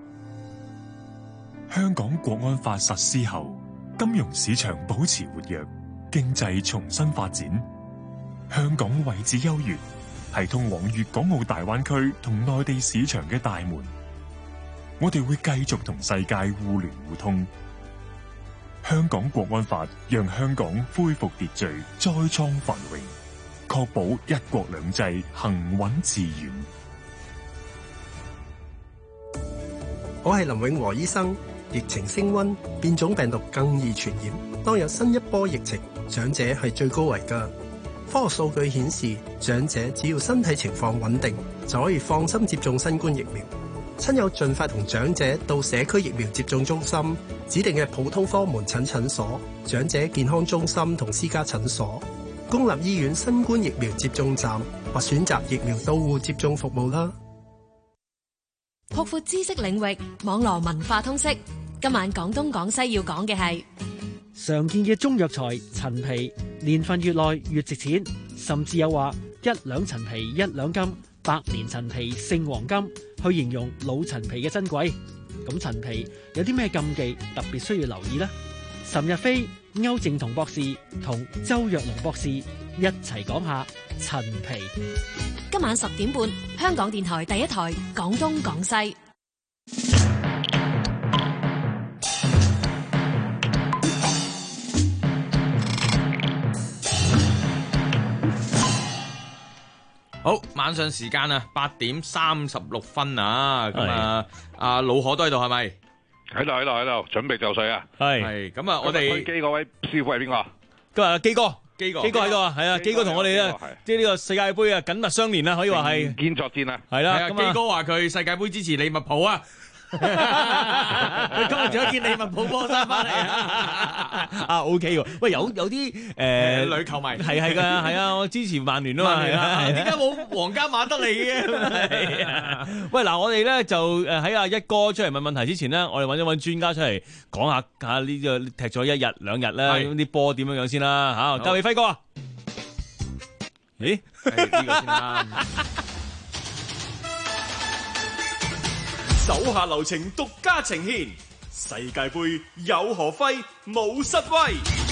香港國安法實施後，金融市場保持活躍，經濟重新發展。香港位置優越，係通往粵港澳大灣區同內地市場嘅大門。我哋會繼續同世界互聯互通。香港國安法讓香港恢復秩序，再創繁榮，確保一國兩制行穩致遠。 我係林永和醫生。疫情升溫，變種病毒更易傳染。當有新一波疫情，長者係最高危㗎。科學數據顯示，長者只要身體情況穩定，就可以放心接種新冠疫苗。親友盡快同長者到社區疫苗接種中心、指定嘅普通科門診診所、長者健康中心同私家診所、公立醫院新冠疫苗接種站或選擇疫苗到戶接種服務啦。 擴闊知識領域，網羅文化通識。今晚廣東廣西要講嘅係常見嘅中藥材陳皮，年份越耐越值錢，甚至有話一兩陳皮一兩斤，百年陳皮勝黃金，去形容老陳皮嘅珍貴。咁陳皮有啲咩禁忌特別需要留意呢？岑日飛、歐正同博士同周若龍博士一齊講下陳皮。 今晚十點半，香港電台第一台廣東廣西。 好，晚上時間啊，八點三十六分啊，咁啊，阿老可都喺度係咪？ 喺度喺度喺度，準備就緒啊！ 係係，咁啊，我哋開機嗰位師傅係邊個？ 今日基哥， 基哥， 基哥喺度啊，係啊，基哥同我哋咧，即係呢個世界盃啊，緊密相連啊，可以話係建作戰啊， 係啦。 基哥話佢世界盃支持利物浦啊。 佢今日仲有件利物浦波衫翻嚟啊！啊 OK 喎，喂有有啲誒女球迷係係㗎，係啊，我支持曼聯啊嘛，係啊， 點解冇皇家馬德里嘅？ 喂嗱，我哋咧就誒喺阿一哥出嚟問問題之前呢，我哋揾一揾專家出嚟講下下呢個踢咗一日兩日咧，啲波點樣樣先啦嚇，交俾輝哥啊！咦？呢個先啦。 手下留情，獨家呈獻世界盃有何輝，冇失威。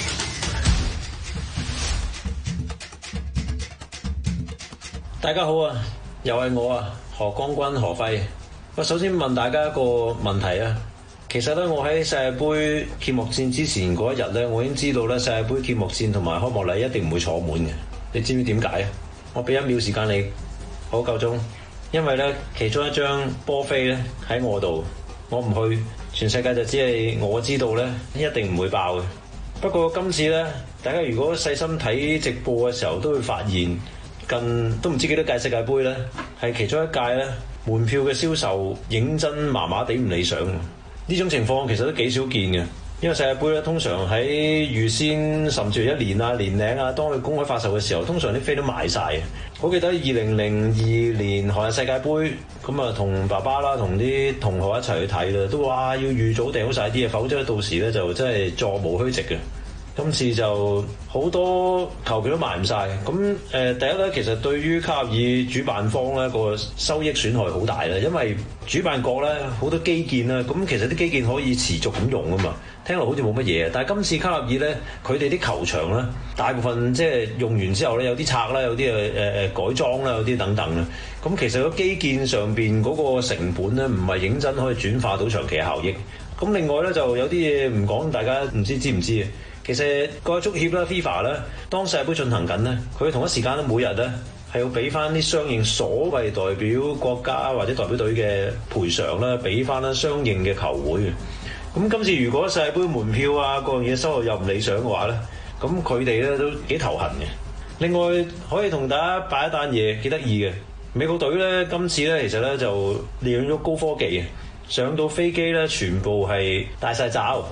大家好啊，又係我啊，何光君何輝。我首先問大家一個問題啊，其實咧我喺世界盃揭幕戰之前嗰一日咧，我已經知道咧世界盃揭幕戰同埋開幕禮一定唔會坐滿嘅。你知唔知點解啊？我俾一秒時間你，好夠鐘。因為咧，其中一張波飛咧喺我度，我唔去，全世界就只係我知道咧，一定唔會爆嘅。不過今次咧，大家如果細心睇直播嘅時候，都會發現近都唔知幾多屆世界盃咧，係其中一屆咧，門票嘅銷售認真麻麻地唔理想。呢種情況其實都幾少見嘅，因為世界盃咧通常喺預先甚至一年啊、年零啊，當佢公開發售嘅時候，通常啲飛都賣晒嘅。我記得二零零二年韓日世界盃，咁啊同爸爸啦，同啲同學一齊去睇啦，都話要預早訂好晒啲嘢，否則到時咧就真係座無虛席嘅。今次就好多球票都賣唔晒，咁誒、呃、第一咧，其實對於卡塔爾主辦方咧個收益損害好大啦，因為主辦國咧好多基建啦，咁其實啲基建可以持續咁用啊嘛。聽落好似冇乜嘢，但係今次卡塔爾咧，佢哋啲球場咧，大部分即係用完之後咧，有啲拆啦，有啲誒誒誒改裝啦，有啲等等啦。咁其實個基建上邊嗰個成本咧，唔係認真可以轉化到長期嘅效益。咁另外咧，就有啲嘢唔講，大家唔知知唔知啊？其實國際足協啦 FIFA 咧，當世界盃進行緊咧，佢同一時間咧，每日咧係要俾翻啲相應所謂代表國家或者代表隊嘅賠償啦，俾翻啦相應嘅球會嘅。咁今次如果世界盃門票啊各樣嘢收入又唔理想嘅話咧，咁佢哋咧都幾頭痕嘅。另外可以同大家擺一單嘢幾得意嘅，美國隊咧今次咧其實咧就利用咗高科技，上到飛機咧全部係戴晒罩，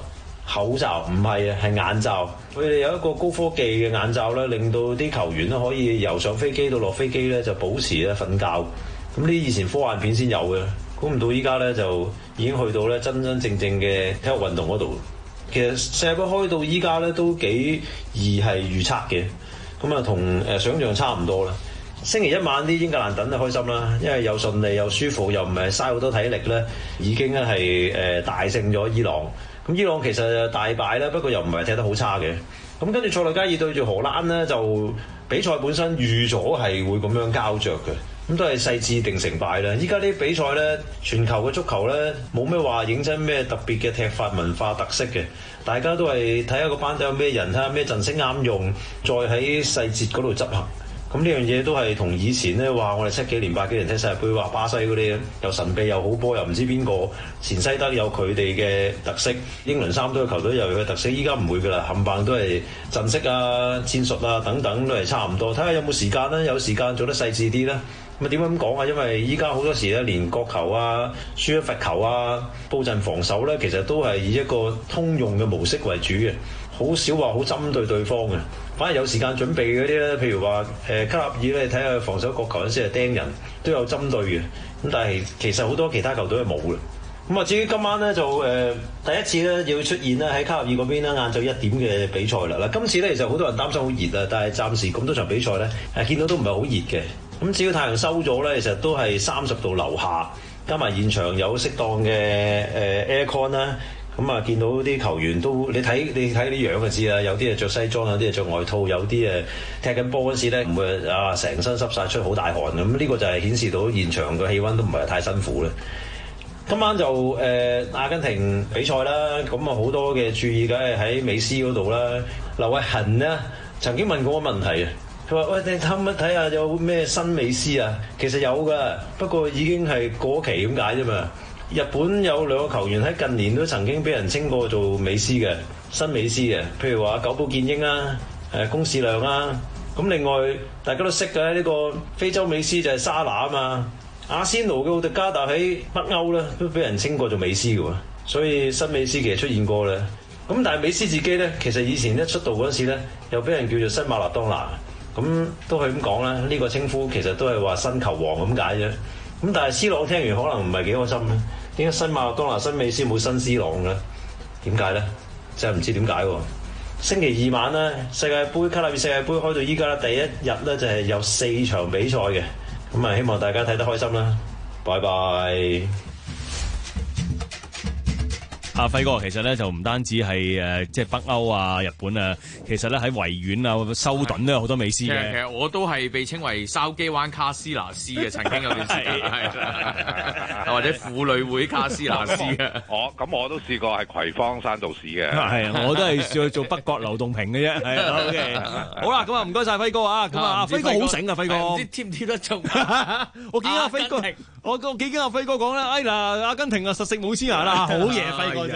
口罩，唔係啊，係眼罩。佢哋有一個高科技嘅眼罩咧，令到啲球員咧可以由上飛機到落飛機咧就保持咧瞓覺。咁呢啲以前科幻片先有嘅，估唔到依家咧就已經去到咧真真正正嘅體育運動嗰度。其實世界盃開到依家咧都幾易係預測嘅，咁啊同誒想像差唔多啦。星期一晚啲英格蘭等就開心啦，因為又順利又舒服，又唔係嘥好多體力咧，已經咧係誒大勝咗伊朗。咁伊朗其實大敗啦，不過又唔係踢得好差嘅。咁跟住塞內加爾對住荷蘭咧，就比賽本身預咗係會咁樣膠着嘅。咁都係細緻定成敗啦！依家啲比賽咧，全球嘅足球咧，冇咩話認真咩特別嘅踢法文化特色嘅，大家都係睇下個班底有咩人，睇下咩陣式啱用，再喺細節嗰度執行。咁呢樣嘢都係同以前咧話我哋七幾年八幾年踢世界盃話巴西嗰啲又神秘又好波又唔知邊個，前西德有佢哋嘅特色，英倫三隊嘅球隊又有佢特色。依家唔會㗎啦，冚唪唥都係陣式啊、戰術啊等等都係差唔多。睇下有冇時間啦，有時間做得細緻啲啦。咁啊點解咁講啊？因為依家好多時咧，連角球啊、輸咗罰球啊、布陣防守咧，其實都係以一個通用嘅模式為主嘅，好少話好針對對方嘅。反而有時間準備嗰啲咧，譬如話誒卡納爾咧，睇下防守角球嗰陣時係釘人，都有針對嘅。咁但係其實好多其他球隊係冇嘅。咁啊至於今晚咧就誒、呃、第一次咧要出現咧喺卡納爾嗰邊咧晏晝一點嘅比賽啦。嗱今次咧其實好多人擔心好熱啊，但係暫時咁多場比賽咧誒見到都唔係好熱嘅。咁只要太陽收咗咧，其實都係三十度樓下，加埋現場有適當嘅誒 aircon 啦。咁啊，見到啲球員都，你睇你睇啲樣就知啦。有啲係着西裝，有啲係着外套，有啲誒踢緊波嗰時咧，唔會啊成身濕晒出好大汗咁。呢個就係顯示到現場嘅氣温都唔係太辛苦啦。今晚就誒、呃、阿根廷比賽啦，咁啊好多嘅注意，梗係喺美斯嗰度啦。劉偉恒呢曾經問過我問題啊，佢話：喂，你睇唔睇下有咩新美斯啊？其實有㗎，不過已經係過期咁解啫嘛。日本有兩個球員喺近年都曾經俾人稱過做美斯嘅新美斯嘅，譬如話久保建英啊、誒公士亮啊，咁另外大家都識嘅呢個非洲美斯就係沙拿啊嘛，阿仙奴嘅奧迪加達喺北歐咧都俾人稱過做美斯嘅喎，所以新美斯其實出現過咧。咁但係美斯自己咧，其實以前一出道嗰陣時咧，又俾人叫做新馬勒當拿，咁都係咁講啦。呢個稱呼其實都係話新球王咁解啫。咁但係 C 朗聽完可能唔係幾開心咧。點解新馬勒當拿、新美斯冇新 C 朗咧？點解咧？真係唔知點解喎。星期二晚咧，世界盃卡塔爾世界盃開到依家第一日咧，就係有四場比賽嘅。咁啊，希望大家睇得開心啦。拜拜。 阿輝哥，其實咧就唔單止係誒，即係北歐啊、日本啊，其實咧喺維園啊、修頓都有好多美斯嘅。 其實我都係被稱為筲箕灣卡斯拿斯嘅，曾經有段時間係，或者婦女會卡斯拿斯嘅。 我咁我都試過係葵芳山道士嘅。 係啊，我都係做做北角流動屏嘅啫。係啊 ，OK。好啦，咁啊唔該晒輝哥啊。咁啊，輝哥好醒啊，輝哥。唔知貼唔貼得中？我見阿輝哥，我我幾驚阿輝哥講咧，哎嗱，阿根廷啊實食冇黐牙啦，好嘢，輝哥。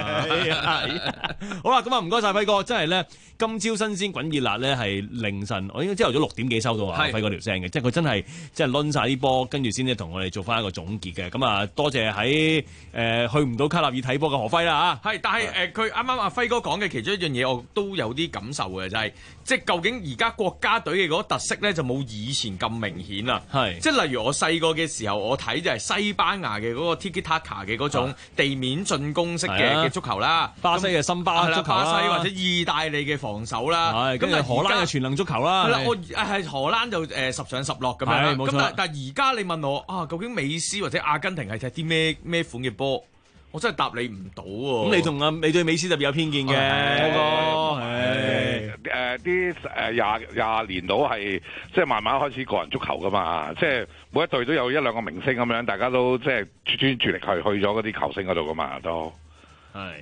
好啦，咁啊唔該晒輝哥，真係咧今朝新鮮滾熱辣咧係凌晨，我應該朝頭早六點幾收到啊輝哥條聲嘅，即係佢真係即係攆晒啲波，跟住先至同我哋做翻一個總結嘅。咁啊多謝喺誒、呃、去唔到卡納爾睇波嘅何輝啦嚇。 係，但係誒佢啱啱阿輝哥講嘅其中一樣嘢，我都有啲感受嘅，就係、是、即係究竟而家國家隊嘅嗰個特色咧就冇以前咁明顯啦。係，即係例如我細個嘅時候，我睇就係西班牙嘅嗰個 Tiki Taka 嘅嗰種地面進攻式嘅嘅足球啦， 巴西嘅森巴足球啦， 巴西或者意大利嘅防守啦， 係跟住荷蘭嘅全能足球啦， 係啦，我係荷蘭就誒十上十落咁樣，咁但但而家你問我啊，究竟美斯或者阿根廷係踢啲咩咩款嘅波？我真係答你唔到喎。 咁你同啊，你對美斯特別有偏見嘅，輝哥， 誒誒啲誒廿廿年到係即係慢慢開始個人足球噶嘛，即係每一隊都有一兩個明星咁樣，大家都即係專注力去去咗嗰啲球星嗰度噶嘛，都係。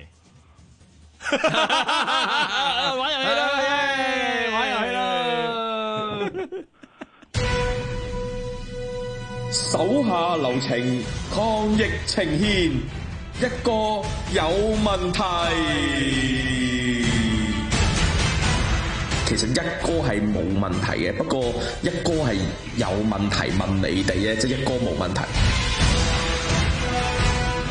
玩遊戲啦，玩遊戲啦！ 手下留情，抗疫呈獻，一個有問題。 其實一哥係冇問題嘅，不過一哥係有問題問你哋嘅，即係一哥冇問題。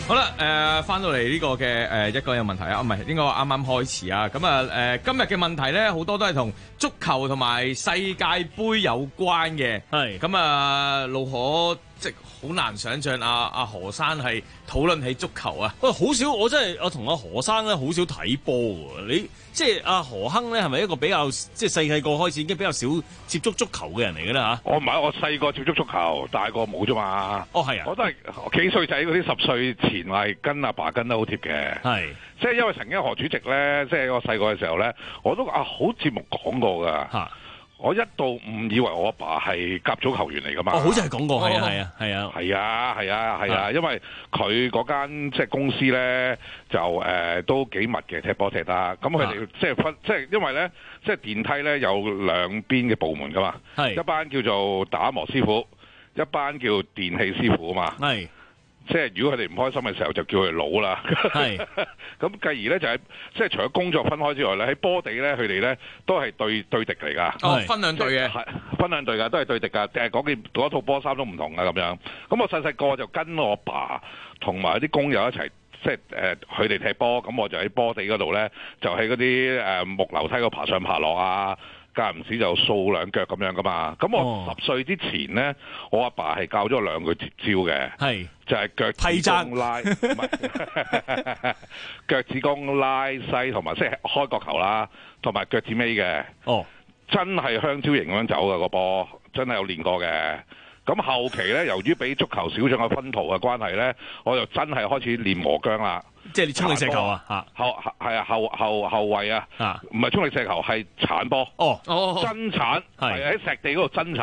好啦，誒、呃，翻到嚟呢個嘅誒、呃、一個有問題啊，唔係應該話啱啱開始啊。咁啊誒，今日嘅問題咧好多都係同足球同埋世界盃有關嘅。係咁啊，路可即係好難想像阿阿何生係討論起足球啊。 喂，好少，我真係我同阿何生咧好少睇波喎。你即係阿何亨咧，係咪一個比較即係細細個開始已經比較少接觸足球嘅人嚟㗎啦嚇？ 我唔係，我細個接觸足球，大個冇啫嘛。 哦，係啊， 我都係幾歲仔嗰啲十歲前係跟阿爸跟得好貼嘅。係，即係因為曾經何主席咧，即係我細個嘅時候咧，我都啊好節目講過㗎。嚇！我一度誤以為我阿爸係甲組球員嚟㗎嘛。 哦，好似係講過，係啊，係啊，係啊， 係啊，係啊，係啊，因為佢嗰間即係公司咧，就誒、呃、都幾密嘅，踢波踢得。咁佢哋即係分，即係因為咧，即係電梯咧有兩邊嘅部門㗎嘛。係一班叫做打磨師傅，一班叫電器師傅啊嘛。係。即係如果佢哋唔開心嘅時候，就叫佢老啦。係，咁繼而咧就係、是、即係除咗工作分開之外咧，喺波地咧佢哋咧都係對對敵嚟㗎。 哦，分兩隊嘅， 係分兩隊㗎，都係對敵㗎。誒嗰件嗰套波衫都唔同㗎咁樣。咁我細細個就跟我爸同埋啲工友一齊，即係誒佢哋踢波，咁我就喺波地嗰度咧，就喺嗰啲誒木樓梯嗰爬上爬落啊。間唔時就掃兩腳咁樣噶嘛，咁我十歲之前咧，我阿爸係教咗我兩句絕招嘅，係就係腳趾公拉，唔係腳趾公拉西，同埋即係開角球啦，同埋腳趾尾嘅，哦，真係香蕉型咁樣走嘅個波，真係有練過嘅。咁後期咧，由於俾足球小將嘅薰陶嘅關係咧，我就真係開始練磨姜啦。 即係你衝力射球啊？嚇後係啊後後後衞啊，唔係衝力射球係鏟波。哦哦，真鏟係喺石地嗰度真鏟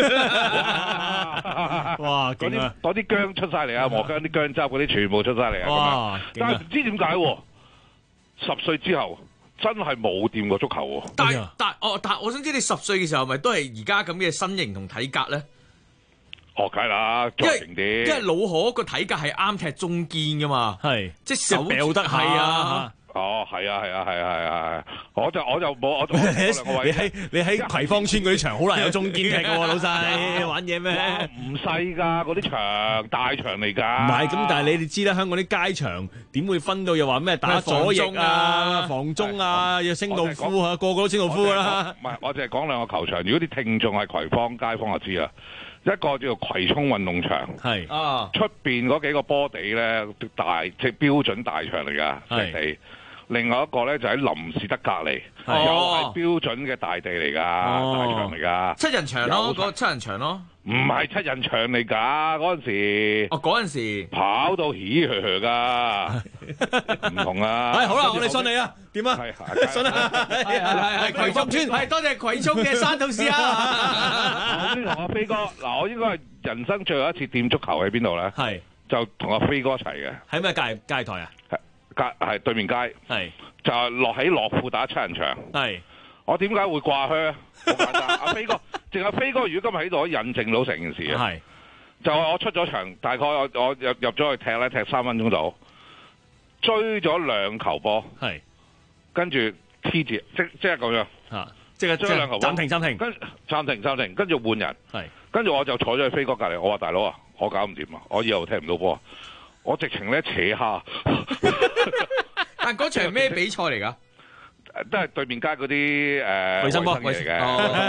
啊！哇！嗰啲嗰啲姜出晒嚟啊，磨姜啲姜汁嗰啲全部出晒嚟啊！哇！但係唔知點解喎？十歲之後真係冇掂過足球喎。 但係但哦但係我想知你十歲嘅時候咪都係而家咁嘅身形同體格咧？ 哦，梗係啦，再型啲。 因為老可個體格係啱踢中堅噶嘛，係即係手掉得係啊。 哦，係啊，係啊，係啊，係啊，我就我就冇我我兩個位。 你喺你喺葵芳村嗰啲場好難有中堅踢嘅喎，老細玩嘢咩？ 唔細㗎，嗰啲場大場嚟㗎。 唔係咁，但係你哋知啦，香港啲街場點會分到又話咩打左翼啊、防中啊、要升到夫啊，個個都升到夫㗎啦。 唔係，我淨係講兩個球場。如果啲聽眾係葵芳街坊就知啦。一個叫做葵涌運動場，係啊，出邊嗰幾個波地咧大，即係標準大場嚟㗎，石地。另外一個咧就喺林士德隔離，又係標準嘅大地嚟㗎，大場嚟㗎。 七人場咯，嗰個七人場咯。 唔係七人場嚟㗎，嗰陣時。 哦，嗰陣時跑到起㗎，唔同啊！ 係好啦，我哋信你啊，點啊？信啊！係係係葵涌村， 係多謝葵涌嘅山同事啊！ 我先同阿飛哥，嗱，我應該係人生最後一次掂足球喺邊度咧？係就同阿飛哥一齊嘅。 喺咩街街台啊？ 係街係對面街。係就係落喺樂富打七人場。係我點解會掛靴？好簡單，阿飛哥，淨係飛哥，如果今日喺度，可以印證到成件事啊！係就係我出咗場，大概我我入入咗去踢咧，踢三分鐘度，追咗兩球波，係跟住 T 字，即即係咁樣嚇，即係追兩球波， 暫停暫停， 跟暫停暫停，跟住換人，係跟住我就坐咗喺飛哥隔離，我話大佬啊，我搞唔掂啊，我以後踢唔到波，我直情咧扯蝦。 但嗰場咩比賽嚟㗎？ 都係對面街嗰啲誒衞生波嚟嘅，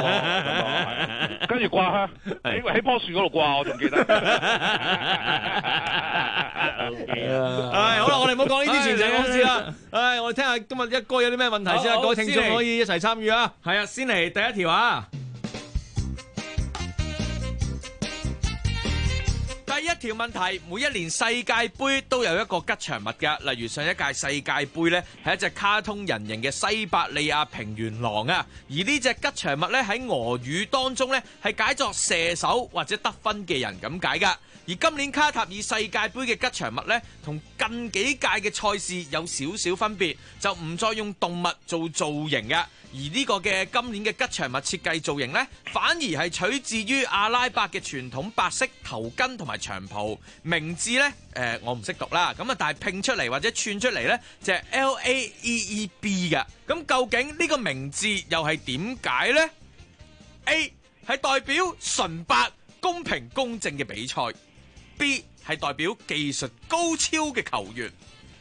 跟住掛靴喺喺棵樹嗰度掛，我仲記得。 唉，好啦，我哋唔好講呢啲前塵往事啦。唉，我哋聽下今日一哥有啲咩問題先啊，各位聽眾可以一齊參與啊。 係啊，先嚟第一條啊。第一條問題，每一年世界盃都有一個吉祥物㗎，例如上一屆世界盃呢係一隻卡通人形嘅西伯利亞平原狼啊，而呢隻吉祥物呢喺俄語當中呢係解作射手或者得分嘅人咁解㗎。而今年卡塔爾世界盃嘅吉祥物呢，同近幾屆嘅賽事有少少分別，就唔再用動物做造型嘅。而呢個嘅今年嘅吉祥物設計造型呢，反而係取自於阿拉伯嘅傳統白色頭巾同埋長袍，名字呢，誒、呃、我唔識讀啦，咁啊但係拼出嚟或者串出嚟呢，就係、是、L A E E B 嘅。咁究竟呢個名字又係點解呢？ A 係代表純白、公平、公正嘅比賽。 B 係代表技術高超嘅球員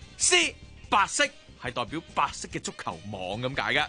，C 白色係代表白色嘅足球網咁解嘅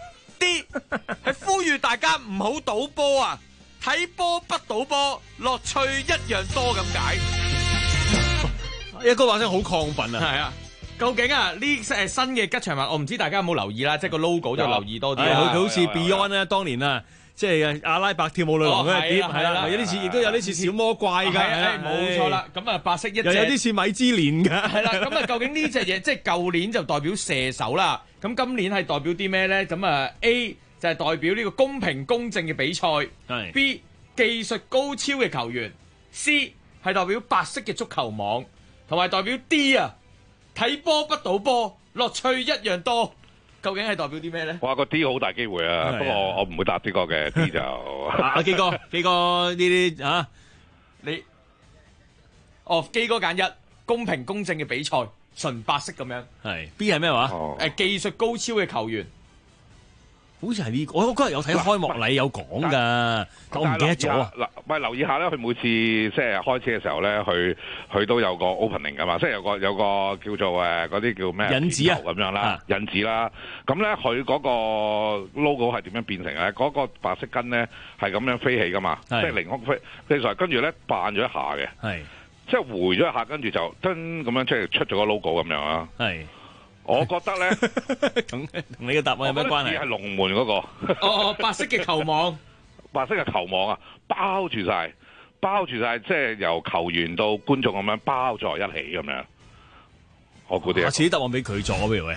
，D 係呼籲大家唔好賭波啊，睇波不賭波，樂趣一樣多咁解。 一哥把聲好亢奮啊！ 係啊，究竟啊呢誒新嘅吉祥物，我唔知大家有冇留意啦，即係個 logo 就留意多啲啦。 佢好似 Beyond 咧，當年啊。即係阿拉伯跳舞女郎嗰隻碟，係啦，有啲似，亦都有啲似小魔怪㗎， 冇錯啦。咁啊，白色一隻， 又有啲似米芝蓮㗎。 係啦，咁啊，究竟呢隻嘢，即係舊年就代表射手啦，咁今年係代表啲咩咧？咁啊 A 就係代表呢個公平公正嘅比賽 ，B 技術高超嘅球員 ，C 係代表白色嘅足球網，同埋代表 D 啊，睇波不賭波，樂趣一樣多。究竟係代表啲咩咧？ 哇，個 D 好大機會啊！不過我唔會答呢個嘅 D 就。 阿基哥，基哥呢啲啊， 你哦，基哥揀一，公平公正嘅比賽，純白色咁樣。 係 B 係咩話？ 誒，技術高超嘅球員， 好似係呢個。我嗰日有睇開幕禮有講㗎，我唔記得咗啊。 嗱，唔係留意下咧，佢每次即係開車嘅時候咧，佢佢都有個 opening 㗎嘛，即係有個有個叫做誒嗰啲叫咩引子啊咁樣啦，引子啦。咁咧佢嗰個 logo 係點樣變成咧？嗰個白色巾咧係咁樣飛起㗎嘛，即係凌空飛飛上，跟住咧扮咗一下嘅， 係即係回咗一下，跟住就噔咁樣即係出咗個 logo 咁樣啦。 係。 我覺得咧， 咁同你嘅答案有咩關係？ 係龍門嗰個， 哦哦，白色嘅球網， 白色嘅球網啊，包住晒，包住晒，即係由球員到觀眾咁樣包在一起咁樣。我估啲， 我遲啲答案俾佢咗，不如喂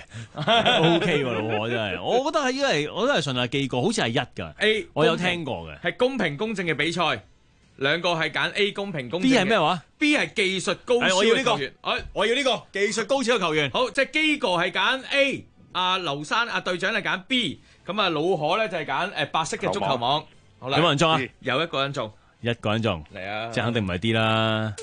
，O K 喎，老婆真係，我覺得係因為我都係順下記過，好似係一㗎 A， 我有聽過嘅， 係公平公正嘅比賽。兩個係揀 A 公平公正 ，B 係咩話 ？B 係技術高超嘅球員。 哎，我要呢個技術高超嘅球員。 好，即係基哥係揀 A， 阿劉生阿隊長係揀 B， 咁啊老可咧就係揀誒白色嘅足球網。好啦， 有冇人中啊？ 有一個人中， 一個人中。 嚟啊！ 即係肯定唔係 D 啦。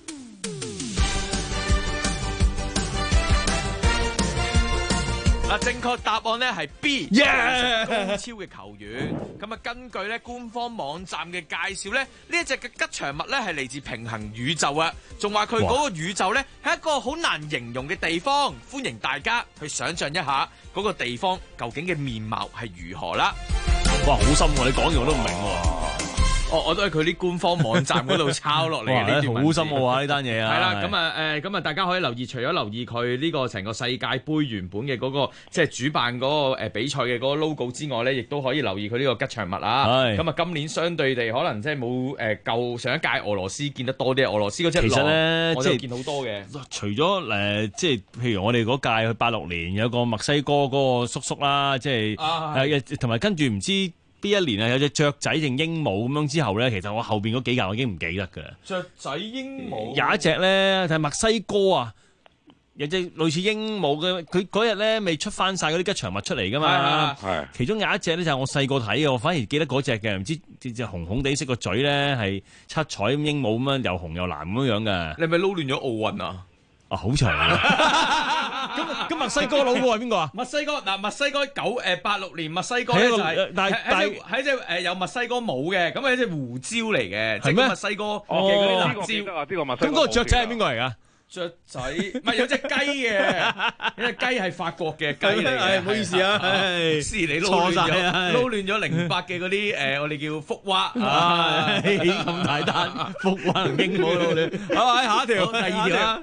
嗱，正確答案咧係 B， 技術高超嘅球員。咁啊，根據咧官方網站嘅介紹咧，呢一隻嘅吉祥物咧係嚟自平衡宇宙啊，仲話佢嗰個宇宙咧係一個好難形容嘅地方，歡迎大家去想像一下嗰個地方究竟嘅面貌係如何啦。 哇，好深喎！你講完我都唔明喎。 哦，我都喺佢啲官方網站嗰度抄落嚟嘅呢段文字， 好深奧啊！呢單嘢啊， 係啦，咁啊誒，咁啊大家可以留意，除咗留意佢呢個成個世界盃原本嘅嗰個即係主辦嗰個誒比賽嘅嗰個 logo 之外咧，亦都可以留意佢呢個吉祥物啊。咁啊，今年相對地可能即係冇誒舊上一屆俄羅斯見得多啲，俄羅斯嗰隻狼， 其實咧我就見好多嘅。 除咗誒，即係譬如我哋嗰屆去八六年有個墨西哥嗰個叔叔啦，即係誒，同埋跟住唔知。呢一年啊，有隻雀仔定鸚鵡咁樣之後咧，其實我後邊嗰幾屆我已經唔記得㗎啦。 雀仔鸚鵡有一隻咧，係墨西哥啊，有隻類似鸚鵡嘅，佢嗰日咧未出翻晒嗰啲吉祥物出嚟㗎嘛。係。其中有一隻咧就係我細個睇嘅，我反而記得嗰隻嘅，唔知隻紅紅地色個嘴咧係七彩鸚鵡咁樣，又紅又藍咁樣嘅。 你係咪撈亂咗奧運啊？ 啊，好長啊！咁咁墨西哥佬係邊個啊？ 墨西哥嗱，墨西哥九誒八六年墨西哥咧就係， 但係但係喺隻誒有墨西哥帽嘅，咁係一隻胡椒嚟嘅， 係咩？ 墨西哥嘅嗰啲辣椒。 咁嗰個雀仔係邊個嚟㗎？ 雀仔唔係有隻雞嘅，有隻雞係法國嘅雞嚟嘅。 唔好意思啊， 是你撈亂咗，撈亂咗零八嘅嗰啲誒，我哋叫福娃啊， 咁大單福娃同鸚鵡撈亂。好，下一條，第二條啦。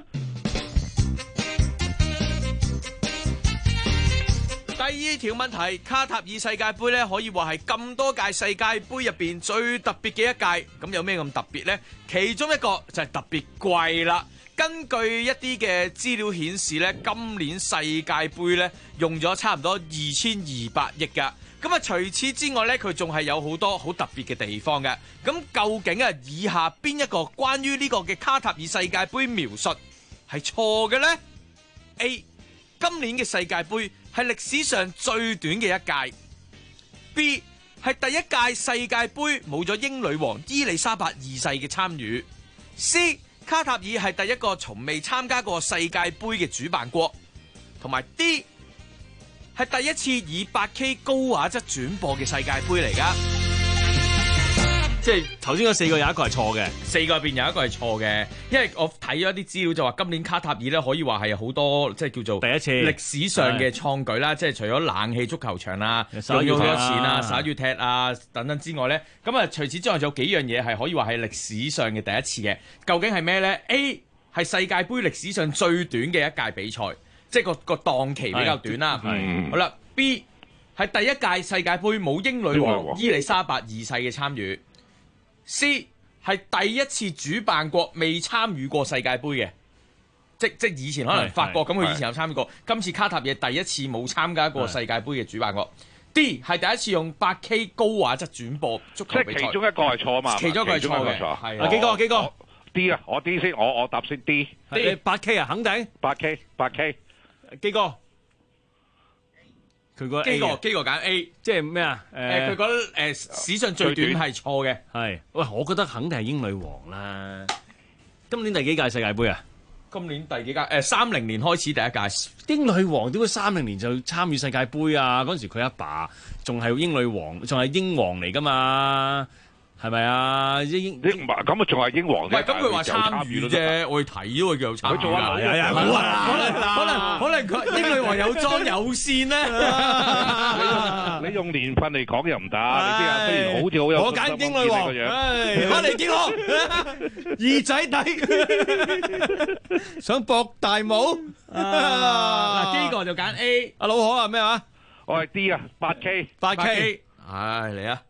第二條問題，卡塔爾世界盃咧可以話係咁多屆世界盃入邊最特別嘅一屆，咁有咩咁特別呢？其中一個就係特別貴啦。根據一啲嘅資料顯示咧，今年世界盃咧用咗差唔多二千二百億㗎。咁啊，除此之外咧，佢仲係有好多好特別嘅地方嘅。咁究竟啊，以下邊一個關於呢個嘅卡塔爾世界盃描述係錯嘅呢？ A. 今年嘅世界盃係歷史上最短嘅一屆。B 係第一屆世界盃冇咗英女王伊麗莎白二世嘅參與。C 卡塔爾係第一個從未參加過世界盃嘅主辦國。同埋 D 係第一次以八 K 高畫質轉播嘅世界盃嚟㗎。 即係頭先嗰四個有一個係錯嘅， 四個入邊有一個係錯嘅，因為我睇咗一啲資料就話今年卡塔爾咧可以話係好多即係叫做第一次歷史上嘅創舉啦，即係除咗冷氣足球場啊、用咗錢啊、十一月踢啊等等之外咧，咁啊除此之外仲有幾樣嘢係可以話係歷史上嘅第一次嘅，究竟係咩咧 ？A 係世界盃歷史上最短嘅一屆比賽，即係個個檔期比較短啦。好啦 ，B 係第一屆世界盃冇英女王伊麗莎白二世嘅參與。C 係第一次主辦國未參與過世界盃嘅，即即以前可能法國咁，佢以前有參與過，今次卡塔爾第一次冇參加過世界盃嘅主辦國。D 係第一次用八 K 高畫質轉播足球比賽， 即係其中一個係錯嘛？ 其中一個係錯嘅， 係啊，幾個幾個 D 啊，我 D 先，我我答先 D。 D 八 K 啊，肯定八 K 八 K， 幾個？佢個基哥基哥揀 A， 即係咩啊？誒， 佢覺得誒史上最短係錯嘅。 係，喂，我覺得肯定係英女王啦。今年第幾屆世界盃啊？ 今年第幾屆？誒，三零年開始第一屆。 英女王點解三零年就參與世界盃啊？嗰陣時佢阿爸仲係英女王，仲係英皇嚟㗎嘛？係咪啊？英英咁啊，仲係英皇啫。 喂，咁佢話參與啫，我去睇喎，佢有參與。 佢做下女啊， 可能可能可能佢英女王有裝有線咧。 你用年份嚟講又唔得，你啲阿雖然好似好有。 我揀英女王，翻嚟見我，二仔底想博大帽。 嗱，基哥就揀 A， 阿老可啊咩話？ 我係 D 啊，八 K 八 K， 唉嚟啊！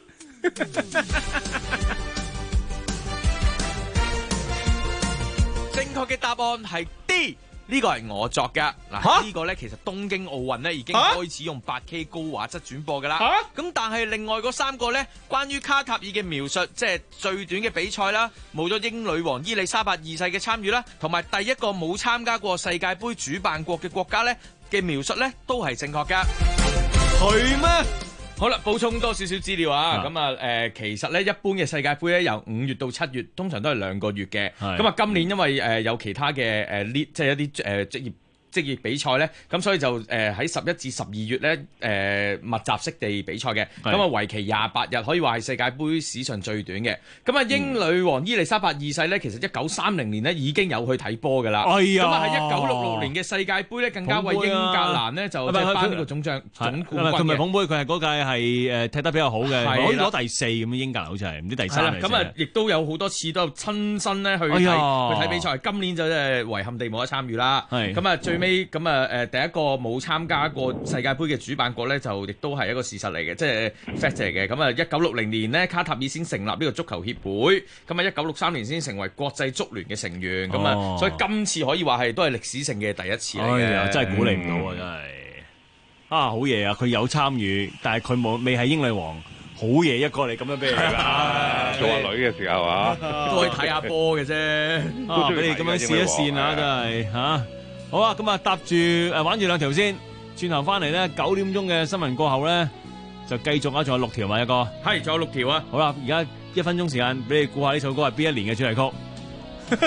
正確嘅答案係 D， 呢個係我作㗎。嗱，呢個呢，其實東京奧運呢已經開始用八 K 高畫質轉播㗎啦。咁但係另外嗰三個呢，關於卡塔爾嘅描述，即係最短嘅比賽啦，冇咗英女王伊麗莎白二世嘅參與啦，同埋第一個冇參加過世界盃主辦國嘅國家呢嘅描述呢，都係正確㗎。 係咩？ 好啦，補充多少少資料啊！咁啊，誒，其實咧，一般嘅世界盃咧，由五月到七月，通常都係兩個月嘅。咁啊，今年因為誒有其他嘅誒 league，即係一啲誒職業職業比賽咧，咁所以就誒喺十一至十二月咧，誒、呃、密集式地比賽嘅，咁啊為期廿八日，可以話係世界盃史上最短嘅。咁啊，英女王伊麗莎白二世咧，其實一九三零年咧已經有去睇波㗎啦。咁啊喺一九六六年嘅世界盃咧，更加為英格蘭咧就即係頒呢個總獎總冠軍嘅。 佢唔係捧杯，佢係嗰屆係誒踢得比較好嘅，可以攞第四咁樣。英格蘭好似係唔知第三。 咁啊，亦都有好多次都有親身咧去睇、哎、去睇比賽。今年就即係遺憾地冇得參與啦。咁啊，最尾咁啊誒第一個冇參加過世界盃嘅主辦國咧，就亦都係一個事實嚟嘅，即係 fact 嚟嘅。咁啊，一九六零年呢，卡塔爾先成立呢個足球協會，咁啊一九六三年先成為國際足聯嘅成員。咁啊、哦，所以今次可以話係都係歷史性嘅第一次嚟嘅、 哎。真係鼓勵唔到啊！真係啊，好嘢啊！佢有參與，但係佢冇未係英女王。好嘢一個你咁樣俾你㗎， 做下女嘅時候啊， 都可以睇下波嘅啫。 啊，俾你咁樣試一試啊，真係嚇。好啊，咁啊搭住誒玩住兩條先，轉頭翻嚟咧九點鐘嘅新聞過後咧就繼續啊，仲有六條嘛一個。 係，仲有六條啊。 好啦，而家一分鐘時間俾你估下呢首歌係邊一年嘅主題曲。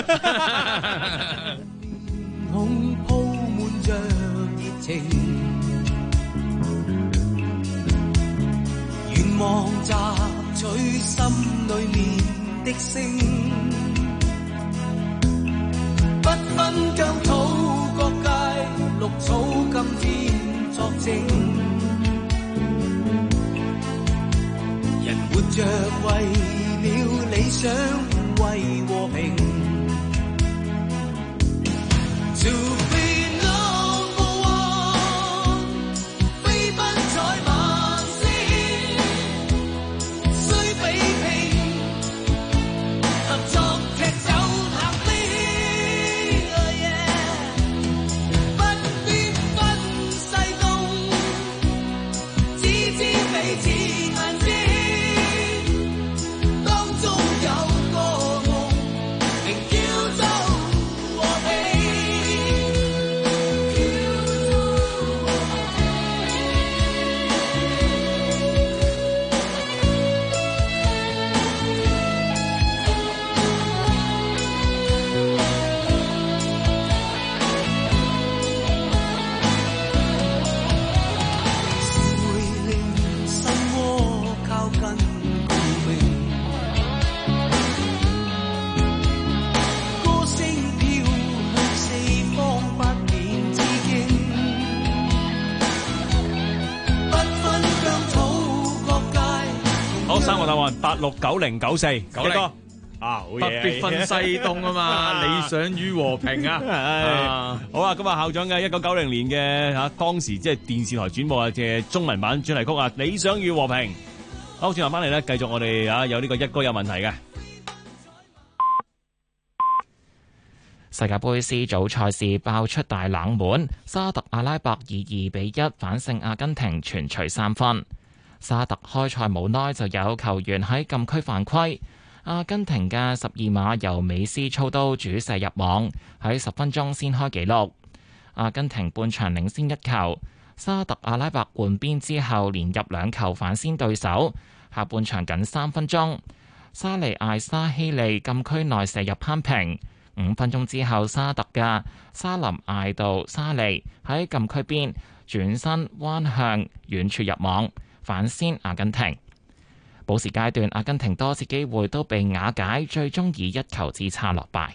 空鋪滿着熱情，願望摘取心裏面的聲，不分疆土各界，綠草今天作證，人活着為了理想，為和平。To be number one， 飛奔在萬星，雖比拼，合作踢走行飛，不必分西東，只知彼此眼睛，當中有個八六九零九四九零啊，好嘢！ 特別分西東啊嘛，理想與和平啊！ 啊好啊，今日校長嘅一九九零年嘅嚇、啊、當時即係電視台轉播嘅中文版主題曲啊，《理想與和平》。好，轉頭翻嚟咧，繼續我哋啊有呢個一哥有問題嘅世界盃 C 組賽事爆出大冷門，沙特阿拉伯以二比一反勝阿根廷，全取三分。沙特開賽冇耐就有球員喺禁區犯規。阿根廷嘅十二碼由美斯操刀主射入網，喺十分鐘先開紀錄。阿根廷半場領先一球，沙特阿拉伯換邊之後連入兩球反先對手。下半場僅三分鐘，沙利艾沙希利禁區內射入扳平。五分鐘之後，沙特嘅沙林艾杜沙利喺禁區邊轉身彎向遠處入網，反先阿根廷。補時階段，阿根廷多次機會都被瓦解，最終以一球之差落敗。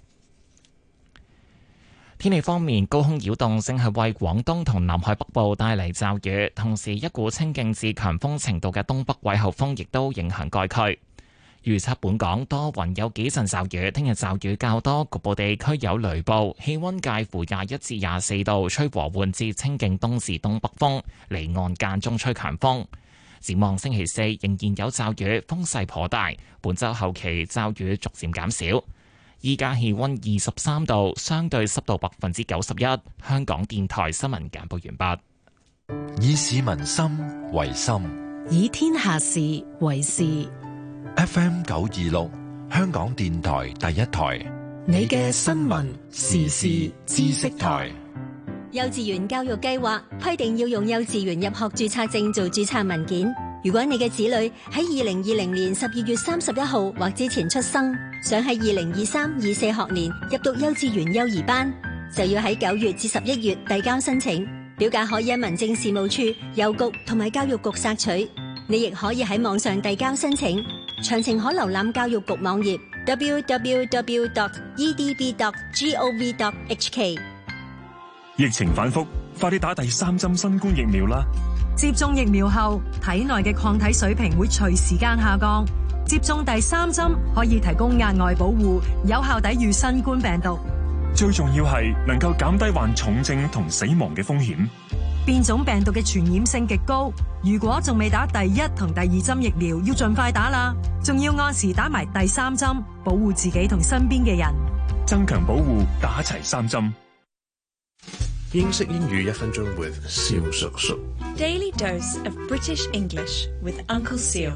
天氣方面，高空擾動正係為廣東同南海北部帶嚟驟雨，同時一股清勁至強風程度嘅東北季候風亦都影響該區。預測本港多雲有幾陣驟雨，聽日驟雨較多，局部地區有雷暴，氣溫介乎廿一至廿四度，吹和緩至清勁東至東北風，離岸間中吹強風。展望星期四仍然有驟雨，風勢頗大。本週後期驟雨逐漸減少。依家氣溫二十三度，相對濕度百分之九十一。香港電台新聞簡報完畢。以市民心為心， 以天下事為事。 F M 九二六，香港電台第一台， 你嘅新聞時事知識台。 幼稚園教育計劃規定要用幼稚園入學註冊證做註冊文件。如果你嘅子女喺二零二零年十二月三十一號或之前出生，想喺二零二三、二四學年入讀幼稚園幼兒班，就要喺九月至十一月遞交申請。表格可以喺民政事務處、郵局同埋教育局索取。你亦可以喺網上遞交申請，詳情可瀏覽教育局網頁 double-u double-u double-u dot e d b dot gov dot h k。 疫情反覆，快啲打第三針新冠疫苗啦！ 接種疫苗後，體內嘅抗體水平會隨時間下降。接種第三針可以提供額外保護，有效抵禦新冠病毒。 最重要係能夠減低患重症同死亡嘅風險。 變種病毒嘅傳染性極高，如果仲未打第一同第二針疫苗，要盡快打啦。仲要按時打埋第三針，保護自己同身邊嘅人。 增強保護，打齊三針。 英式英語一分鐘 with 蕭叔叔。 Daily dose of British English with Uncle Seal。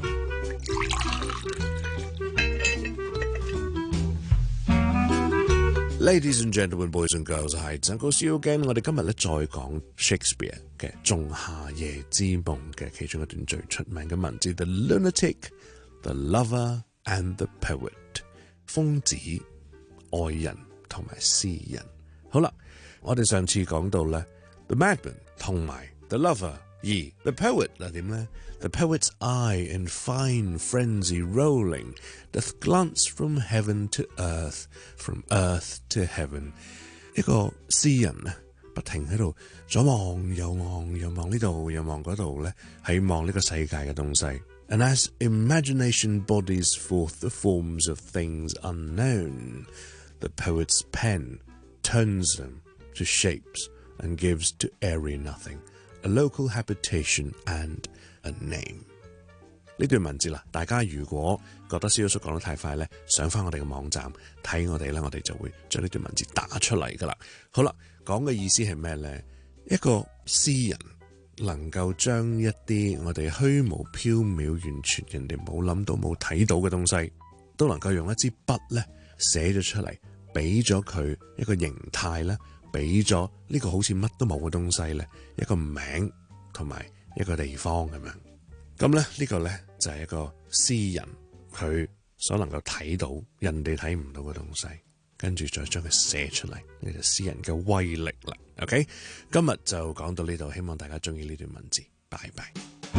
Ladies and gentlemen, boys and girls， 係 Uncle Seal again。我哋今日咧再講 Shakespeare 嘅《仲夏夜之夢》嘅其中一段最出名嘅文字 ：The lunatic, the lover and the poet。瘋子、愛人同埋詩人。好啦。我哋上次講到咧 ，the madman 同埋 the lover 而 the poet 嗱點咧 ？The poet's eye in fine frenzy rolling doth glance from heaven to earth, from earth to heaven。一個詩人咧，不停喺度左望右望，又望呢度又望嗰度咧，係望呢個世界嘅東西。And as imagination bodies forth the forms of things unknown, the poet's pen turns them to shapes and gives to airy nothing a local habitation and a name。 呢段文字啦，大家如果覺得蕭叔講得太快咧，上翻我哋嘅網站睇我哋咧，我哋就會將呢段文字打出嚟噶啦。好啦，講嘅意思係咩咧？一個詩人能夠將一啲我哋虛無縹緲、完全人哋冇諗到冇睇到嘅東西，都能夠用一支筆咧寫咗出嚟，俾咗佢一個形態咧。俾咗呢個好似乜都冇嘅東西咧，一個名同埋一個地方咁樣。咁咧呢個咧就係一個詩人佢所能夠睇到人哋睇唔到嘅東西，跟住再將佢寫出嚟，呢就詩人嘅威力啦。OK， 今日就講到呢度，希望大家中意呢段文字。拜拜。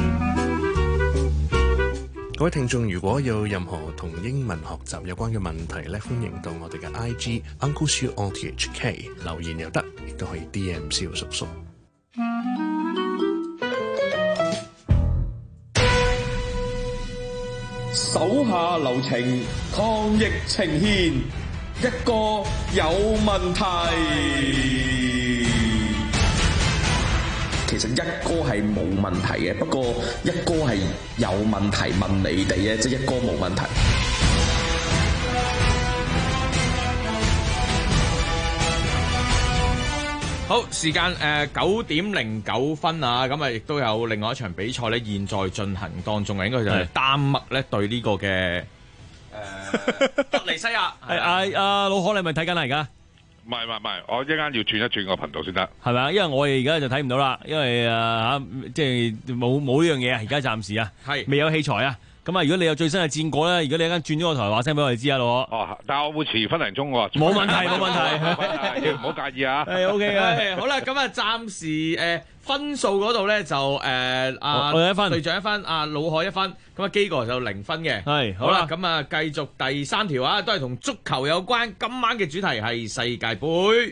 各位聽眾，如果有任何同英文學習有關嘅問題咧，歡迎到我哋嘅 I G Uncle Siu O T H K 留言又得，亦都可以 D M 蕭叔叔。 手下留情，抗疫呈現，一個有問題。 其實一哥係冇問題嘅，不過一哥係有問題問你哋嘅，即係一哥冇問題。 好，時間誒九點零九分啊，咁啊亦都有另外一場比賽咧，現在進行當中嘅，應該就係丹麥咧對呢個嘅誒突尼西亞。 係阿阿老可，你係咪睇緊啊？而家？ 唔係唔係唔係，我一陣間要轉一轉個頻道先得。 係咪啊？因為我哋而家就睇唔到啦，因為誒嚇即係冇冇呢樣嘢啊！而家暫時啊，係未有器材啊。咁啊，如果你有最新嘅戰果咧，如果你一陣間轉咗個台話聲俾我哋知啊，老可。 哦，但係我會遲分零鐘喎。 冇問題，冇問題， 唔好介意啊。 係 OK 嘅。 好啦，咁啊，暫時誒分數嗰度咧就誒阿我有一分， 隊長一分，阿老海一分，咁啊基哥就零分嘅。 係好啦，咁啊繼續第三條啊，都係同足球有關。今晚嘅主題係世界盃。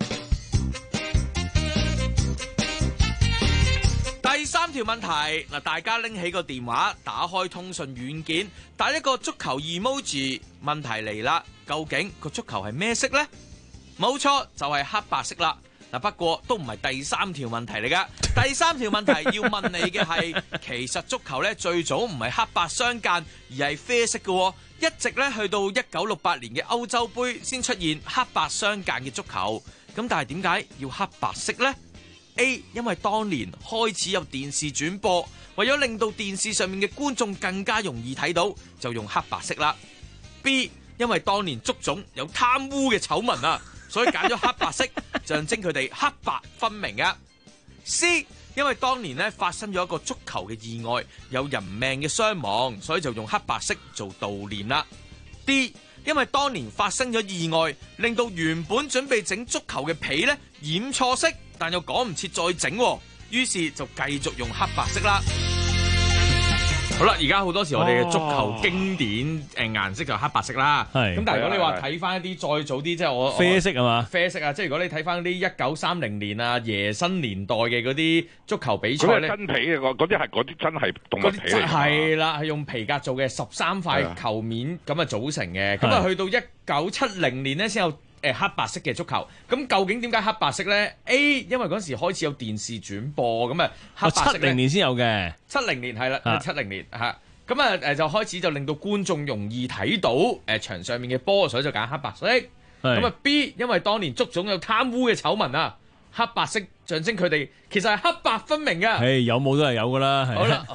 第三條問題嗱，大家拎起個電話，打開通訊軟件，打一個足球 emoji。問題嚟啦，究竟個足球係咩色呢？冇錯，就係黑白色啦。嗱，不過都唔係第三條問題嚟噶。第三條問題要問你嘅係，其實足球咧最早唔係黑白相間，而係啡色嘅，一直咧去到一九六八年嘅歐洲盃先出現黑白相間嘅足球。咁但係點解要黑白色呢？A 因為當年開始有電視轉播，為咗令到電視上面嘅觀眾更加容易睇到，就用黑白色啦。B 因為當年足總有貪污嘅醜聞啊，所以揀咗黑白色，象徵佢哋黑白分明啊。C 因為當年咧發生咗一個足球嘅意外，有人命嘅傷亡，所以就用黑白色做悼念啦。D 因為當年發生咗意外，令到原本準備整足球嘅皮咧染錯色，但又趕唔切再整，於是就繼續用黑白色啦。好啦，而家好多時我哋嘅足球經典誒顏色就黑白色啦。係咁，但係如果你話睇翻一啲再早啲，即係我啡色係嘛？ 啡色啊，即係如果你睇翻啲一九三零年啊爺新年代嘅嗰啲足球比賽咧， 嗰啲真皮嘅，嗰啲係嗰啲真係動物皮嚟。 係啦，係用皮革做嘅十三塊球面咁啊組成嘅。咁啊去到一九七零年咧先有誒黑白色嘅足球。咁究竟點解黑白色咧 ？A 因為嗰時開始有電視轉播，咁啊黑白色七零年先有嘅。 七零年係啦，七零年嚇。咁啊誒就開始就令到觀眾容易睇到誒場上面嘅波，所以就揀黑白色。咁啊 B 因為當年足總有貪污嘅醜聞啊，黑白色象徵佢哋其實係黑白分明嘅。 誒有冇都係有噶啦。 好啦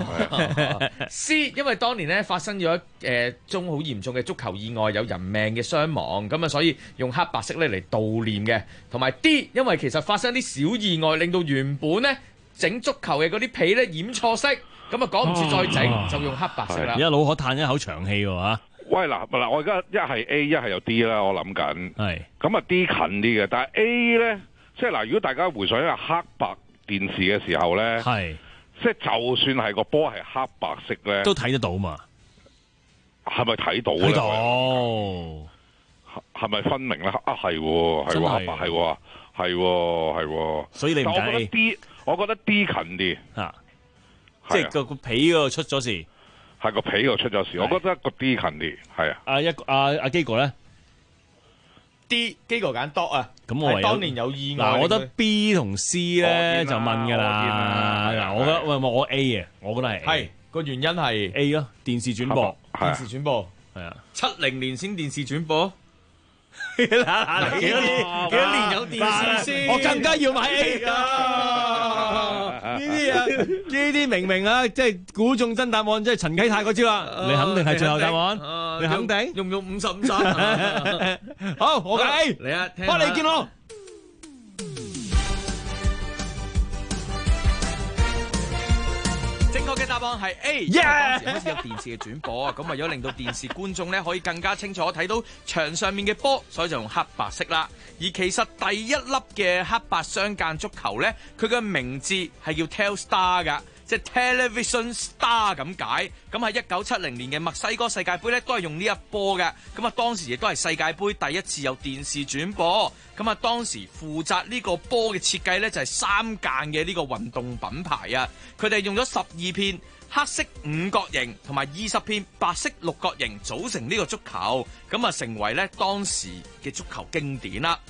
，C 因為當年咧發生咗誒宗好嚴重嘅足球意外，有人命嘅傷亡，咁啊所以用黑白色咧嚟悼念嘅。同埋 D 因為其實發生啲小意外，令到原本咧整足球嘅嗰啲皮咧染錯色。咁啊，講唔切再整、啊、就用黑白色啦。 而家老可嘆一口長氣喎嚇。 喂嗱嗱，我而家一係 A 一係有 D 啦，我諗緊。係。咁啊 D 近啲嘅，但係 A 咧，即係嗱，如果大家回想一下黑白電視嘅時候咧，係，即係就算係個波係黑白色咧， 都睇得到嘛？ 係咪睇到咧？睇到。 係咪分明咧？啊係喎，係喎，黑白係喎，係喎，係喎。 所以你唔揀 A。 我覺得 D， 我覺得 D 近啲。嚇。 即係個個皮嗰度出咗事， 係個皮嗰度出咗事，我覺得個 D 近啲，係啊。 阿一阿阿基哥咧 ，D 基哥揀 dot 啊， 咁我當年有意外。 嗱，我覺得 B 同 C 咧就問㗎啦。嗱，我覺得喂我 A 啊，我覺得係。 係個原因係 A 咯，電視轉播， 電視轉播係啊， 七零年先電視轉播。嗱嗱，幾多年幾多年有電視先？ 我更加要買 A 啊！呢啲啊，呢啲明明啊，即係估中真答案，即係陳啟泰嗰招啦。你肯定係最後答案？你肯定？ 用唔用五十五十？ 好，我揀 A。 嚟啊！ 翻嚟見我。 正確嘅答案係 A， 因為當時開始有電視嘅轉播啊，咁為咗令到電視觀眾咧可以更加清楚睇到場上面嘅波，所以就用黑白色啦。而其實第一粒嘅黑白相間足球咧，佢嘅名字係叫 Telstar 噶，即係 Television Star 咁解。咁喺一九七零年嘅墨西哥世界盃咧，都係用呢一波嘅。咁啊，當時亦都係世界盃第一次有電視轉播。咁啊，當時負責呢個波嘅設計咧，就係三間嘅呢個運動品牌啊。佢哋用咗十二片黑色五角形同埋二十片白色六角形組成呢個足球，咁啊成為咧當時嘅足球經典啦。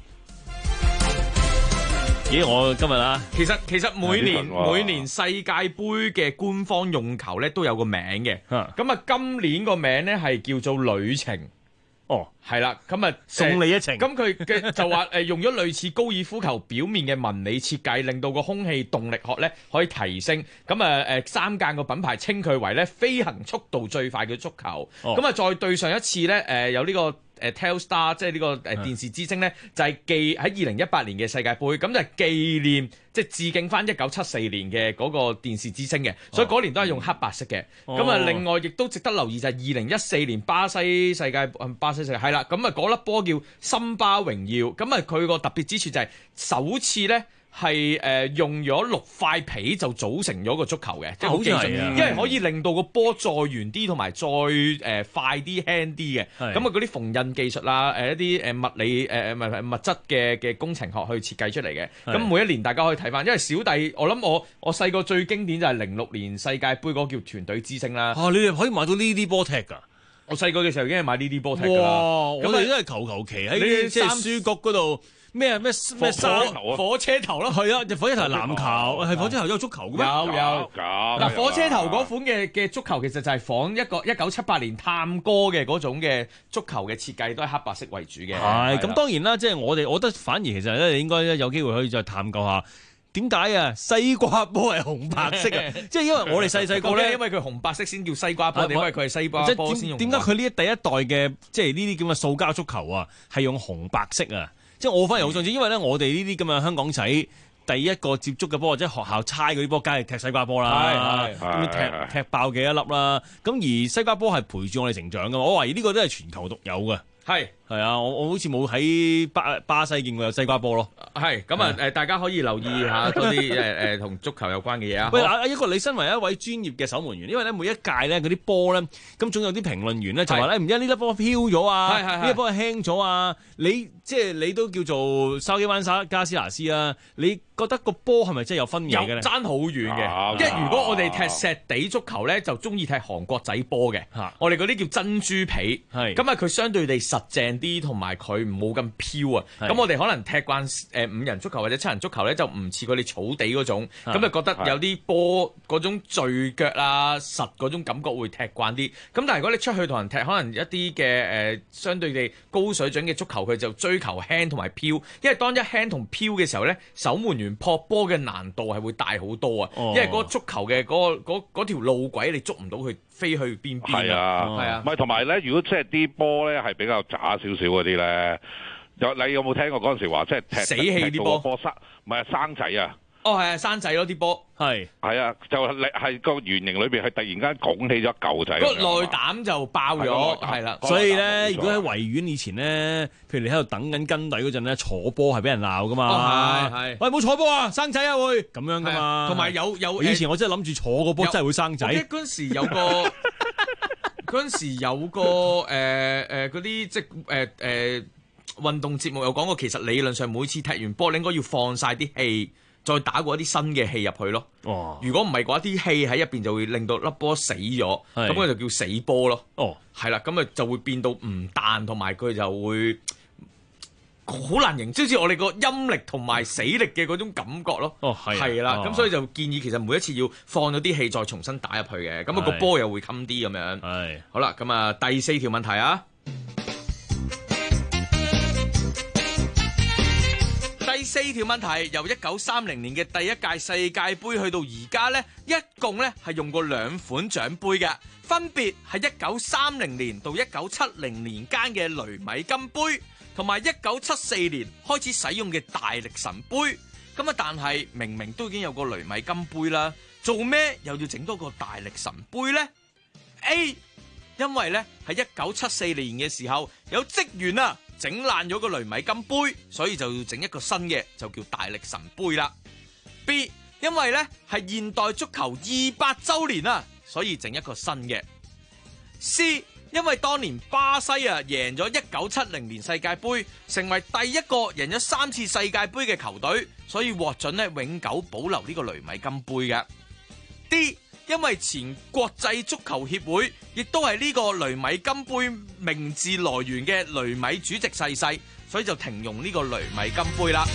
咦，我今日啦， 其實其實每年每年世界盃嘅官方用球咧都有個名嘅，咁啊今年個名咧係叫做旅程。哦，係啦，咁啊送你一程。 咁佢嘅就話誒用咗類似高爾夫球表面嘅紋理設計，令到個空氣動力學咧可以提升。咁啊誒三間個品牌稱佢為咧飛行速度最快嘅足球。咁啊、哦、再對上一次咧誒、呃、有呢、這個。誒 Telstar 即係呢個誒電視之星咧，就係記喺二零一八年嘅世界盃，咁就係紀念即係致敬翻一九七四年嘅嗰個電視之星嘅，所以嗰年都係用黑白色嘅。咁啊，另外亦都值得留意就係二零一四年巴西世界巴西世界係啦，咁啊嗰粒波叫森巴榮耀，咁啊佢個特別之處就係首次咧。係誒、呃、用咗六塊皮就組成咗個足球嘅，即係好技術，因為可以令到個波再圓啲同埋再誒、呃、快啲輕啲嘅。咁啊嗰啲縫印技術啦，誒、呃、一啲誒物理誒誒唔係物質嘅嘅工程學去設計出嚟嘅。咁每一年大家可以睇翻，因為小弟我諗我我細個最經典就係零六年世界盃嗰個叫團隊之星啦。 啊，你哋可以買到呢啲波踢㗎？我細個嘅時候已經係買呢啲波踢㗎啦。我哋都係求求其喺即係書局嗰度。咩咩咩山火車頭咯， 係啊，火車頭係籃球，係火車頭有足球嘅咩？ 有有嗱，火車頭嗰款嘅嘅足球其實就係仿一個一九七八年探戈嘅嗰種嘅足球嘅設計，都係黑白色為主嘅。 係咁，當然啦，即係我哋，我覺得反而其實咧，應該有機會可以再探究下點解啊西瓜波係紅白色啊？即係因為我哋細細個咧， 因為佢紅白色先叫西瓜波，因為佢係西瓜波先用。 點解佢呢一第一代嘅即係呢啲咁嘅塑膠足球啊，係用紅白色啊？即係我反而好想知，因為咧我哋呢啲咁嘅香港仔第一個接觸嘅波，或者學校猜嗰啲波，梗係踢西瓜波啦，咁踢踢爆幾一粒啦。咁而西瓜波係陪住我哋成長噶嘛，我懷疑呢個都係全球獨有嘅。 係係啊，我我好似冇喺巴巴西見過有西瓜波咯。 係咁啊誒，大家可以留意下多啲誒誒同足球有關嘅嘢啊。 喂，阿一個你身為一位專業嘅守門員，因為咧每一屆咧嗰啲波咧，咁總有啲評論員咧就話咧唔知呢粒波飄咗啊，呢粒波係輕咗啊。你即係你都叫做筲箕灣沙加斯拿斯啊，你覺得個波係咪真係有分野嘅咧？ 爭好遠嘅，因為如果我哋踢石地足球咧，就中意踢韓國仔波嘅。我哋嗰啲叫珍珠皮，咁啊佢相對地實淨啲，同埋佢冇咁飄啊。咁我哋可能踢慣誒五人足球或者七人足球咧，就唔似佢哋草地嗰種，咁就覺得有啲波嗰種聚腳啊實嗰種感覺會踢慣啲。咁但係如果你出去同人踢，可能一啲嘅誒相對地高水準嘅足球，佢就追求輕同埋飄，因為當一輕同飄嘅時候咧，守門員撲波嘅難度係會大好多啊！哦、因為嗰個足球嘅嗰、嗰個嗰條路軌你捉唔到佢飛去邊邊。 係啊，係啊，唔係同埋咧，如果即係啲波咧係比較渣少少嗰啲咧，有你有冇聽過嗰陣時話即係踢死氣啲波波生唔係生仔啊？ 哦，係啊，生仔咯啲波， 係係啊，就係係個圓形裏邊係突然間拱起咗一嚿仔， 個內膽就爆咗，係啦。 所以咧，如果喺維園以前咧，譬如你喺度等緊跟隊嗰陣咧，坐波係俾人鬧噶嘛。係係，喂冇坐波啊，生仔啊會咁樣噶嘛。同埋有有以前我真係諗住坐個波真係會生仔。 嗰陣時有個嗰陣時有個誒誒嗰啲即係誒誒運動節目有講過，其實理論上每次踢完波，你應該要放晒啲氣。再打過一啲新嘅氣入去咯。哦，如果唔係嘅話，啲氣喺入邊就會令到粒波死咗，咁佢就叫死波咯。哦，係啦，咁啊就會變到唔彈，同埋佢就會好難形容，即好似我哋個陰力同埋死力嘅嗰種感覺咯。哦，係，係啦，咁、哦、所以就建議其實每一次要放咗啲氣再重新打入去嘅，咁、那、啊個波又會襟啲咁樣。係，好啦，咁啊第四條問題啊。第四條問題，由一九三零年嘅第一屆世界盃去到而家呢，一共呢係用過兩款獎盃嘅，分別係一九三零年到一九七零年間嘅雷米金盃，同埋一九七四年開始使用嘅大力神盃。咁啊，但係明明都已經有個雷米金盃啦，做咩又要整多個大力神盃呢？ A， 因為呢喺一九七四年嘅時候有職員啊。整爛咗個雷米金杯，所以就要整一個新嘅，就叫大力神杯啦。B， 因為呢係現代足球二百週年啊，所以整一個新嘅。C， 因為當年巴西啊贏咗一九七零年世界盃，成為第一個贏咗三次世界盃嘅球隊，所以獲准呢永久保留呢個雷米金杯嘅。D， 因為前國際足球協會亦都係呢個雷米金杯名字來源嘅雷米主席逝世，所以就停用呢個雷米金杯啦。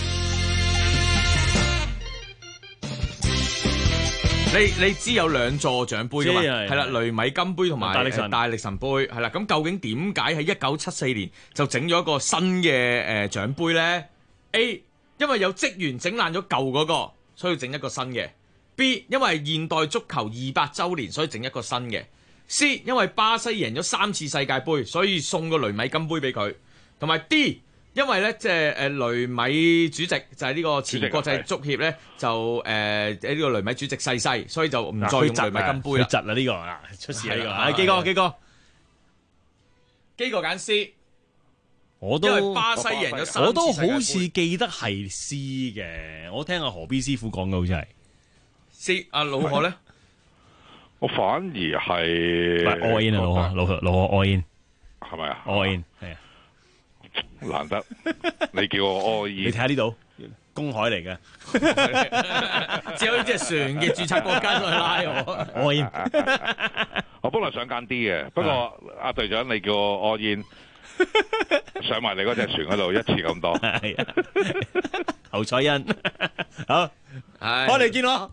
你你知有兩座獎杯㗎嘛？係啦，雷米金杯同埋大力神大力神杯係啦。咁究竟點解喺一九七四年就整咗一個新嘅誒獎杯咧 ？A 因為有職員整爛咗舊嗰個，所以要整一個新嘅。B 因為現代足球二百週年，所以整一個新嘅。C 因為巴西贏咗三次世界盃，所以送個雷米金杯俾佢。同埋 D 因為咧即係誒雷米主席就係呢個前國際足協咧就誒喺呢個雷米主席逝世，所以就唔再用雷米金杯啦。 佢窒啦呢個啊，出事呢個。 係基哥，基哥，基哥揀 C。 我都因為巴西贏咗三次世界盃， 我都好似記得係 C 嘅。我聽阿何 B 師傅講嘅好似係 C。阿老何咧， 我反而係 all in 啊，老何，老何，老何 all in 係咪啊 ？all in 係啊。 難得你叫我柯以， 你睇下呢度公海嚟嘅， 只有呢隻船嘅註冊國家都去拉我。 柯以， 我本來想揀 D 嘅，不過阿隊長你叫我柯以上埋你嗰隻船嗰度一次咁多。 侯彩欣，好，我哋見我。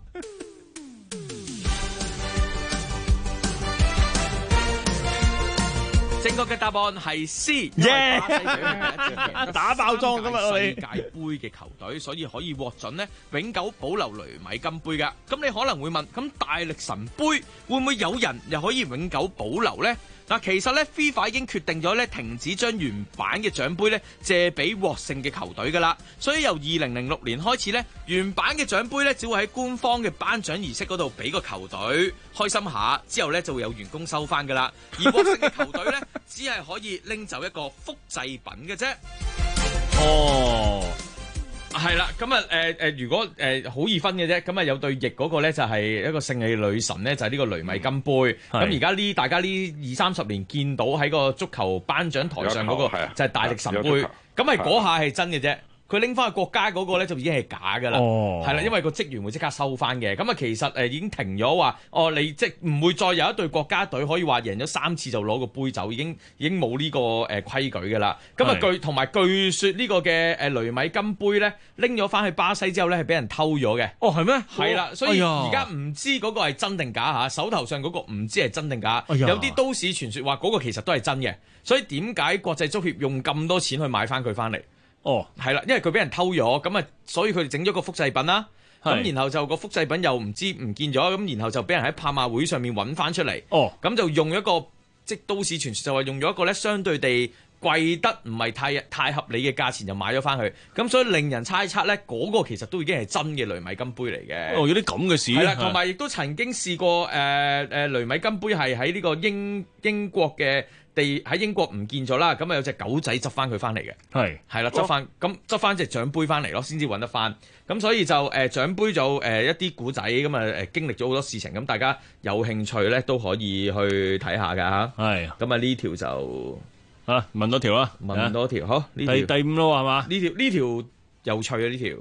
正確嘅答案係 C， 因為巴西隊係一支打爆裝今日我哋世界盃嘅球隊，所以可以獲准咧永久保留雷米金杯㗎。咁你可能會問，咁大力神杯會唔會有人又可以永久保留呢？嗱，其實咧 FIFA 已經決定咗咧停止將原版嘅獎杯咧借俾獲勝嘅球隊㗎啦。所以由二零零六年開始咧，原版嘅獎杯咧只會喺官方嘅頒獎儀式嗰度俾個球隊開心下，之後咧就會有員工收翻㗎啦。而獲勝嘅球隊咧，只係可以拎走一個複製品嘅啫。 哦， 係啦，咁啊誒誒，如果誒好、呃、易分嘅啫，咁啊有對翼嗰個咧就係一個勝利女神咧，就係、是、呢個雷米金杯。咁而家呢，大家呢二三十年見到喺個足球頒獎台上嗰個就係大力神杯，咁係嗰下係真嘅啫。佢拎翻去國家嗰個咧就已經係假㗎啦，係啦、哦，因為個職員會即刻收翻嘅。咁啊，其實誒已經停咗話，哦，你即唔會再有一隊國家隊可以話贏咗三次就攞個杯走，已經已經冇呢個誒規矩㗎啦。咁啊，據同埋據說呢個嘅誒雷米金杯咧拎咗翻去巴西之後咧係俾人偷咗嘅。 哦，係咩？ 係啦，所以而家唔知嗰個係真定假嚇，手頭上嗰個唔知係真定假。 哎、 有啲都市傳說話嗰個其實都係真嘅，所以點解國際足協用咁多錢去買翻佢翻嚟？ 哦， 係啦，因為佢俾人偷咗，咁啊，所以佢哋整咗個複製品啦。咁然後就個複製品又唔知唔見咗，咁然後就俾人喺拍賣會上面揾翻出嚟。 哦， 咁就用一個即都市傳說就話用咗一個咧相對地貴得唔係太太合理嘅價錢就買咗翻去，咁所以令人猜測咧嗰個其實都已經係真嘅雷米金杯嚟嘅。 哦，有啲咁嘅事。 係啦，同埋亦都曾經試過誒誒、呃呃、雷米金杯係喺呢個英英國嘅。地喺英國唔見咗啦，咁啊有隻狗仔執翻佢翻嚟嘅， 係係啦，執翻咁執翻隻獎杯翻嚟咯，先至揾得翻。咁所以就誒、呃、獎杯就誒、呃、一啲古仔咁啊誒經歷咗好多事情，咁大家有興趣咧都可以去睇下㗎嚇。 係咁啊呢條就啊問多條啦， 問多條，好呢條第第五咯係嘛？ 呢條呢條有趣啊呢條。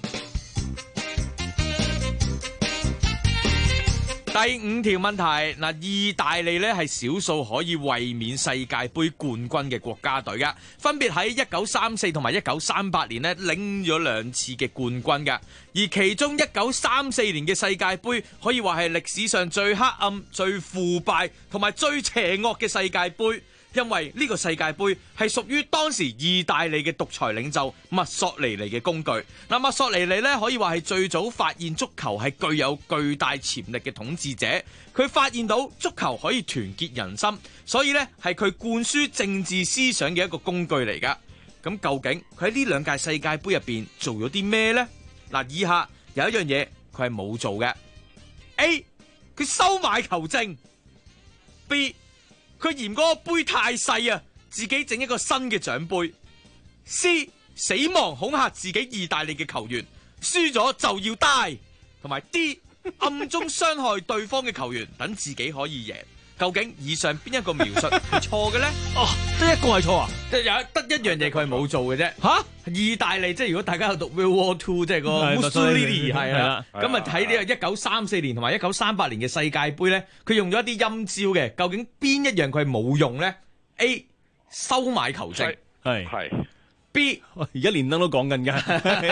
第五條問題嗱，意大利咧係少數可以衛冕世界盃冠軍嘅國家隊嘅，分別喺一九三四同埋一九三八年咧拎咗兩次嘅冠軍嘅，而其中一九三四年嘅世界盃可以話係歷史上最黑暗、最腐敗同埋最邪惡嘅世界盃。因為呢個世界盃係屬於當時意大利嘅獨裁領袖墨索里尼嘅工具。嗱，墨索里尼咧可以話係最早發現足球係具有巨大潛力嘅統治者。佢發現到足球可以團結人心，所以咧係佢灌輸政治思想嘅一個工具嚟噶。咁究竟佢喺呢兩屆世界盃入邊做咗啲咩呢？嗱，以下有一樣嘢佢係冇做嘅。A， 佢收買球證。B，佢嫌嗰個杯太細啊，自己整一個新嘅獎杯。C， 死亡恐嚇自己意大利嘅球員，輸咗就要 die。同埋 D， 暗中傷害對方嘅球員，等自己可以贏。 究竟以上邊一個描述係錯嘅咧？ 哦，得一個係錯啊！ 即係有得一樣嘢佢係冇做嘅啫。 嚇！ 意大利即係如果大家有讀 World War Two， 即係個 Mussolini 係啦。咁啊睇呢個一九三四年同埋一九三八年嘅世界盃咧，佢用咗一啲陰招嘅。究竟邊一樣佢係冇用咧 ？A 收買球證係係 B 而家連登都講緊㗎。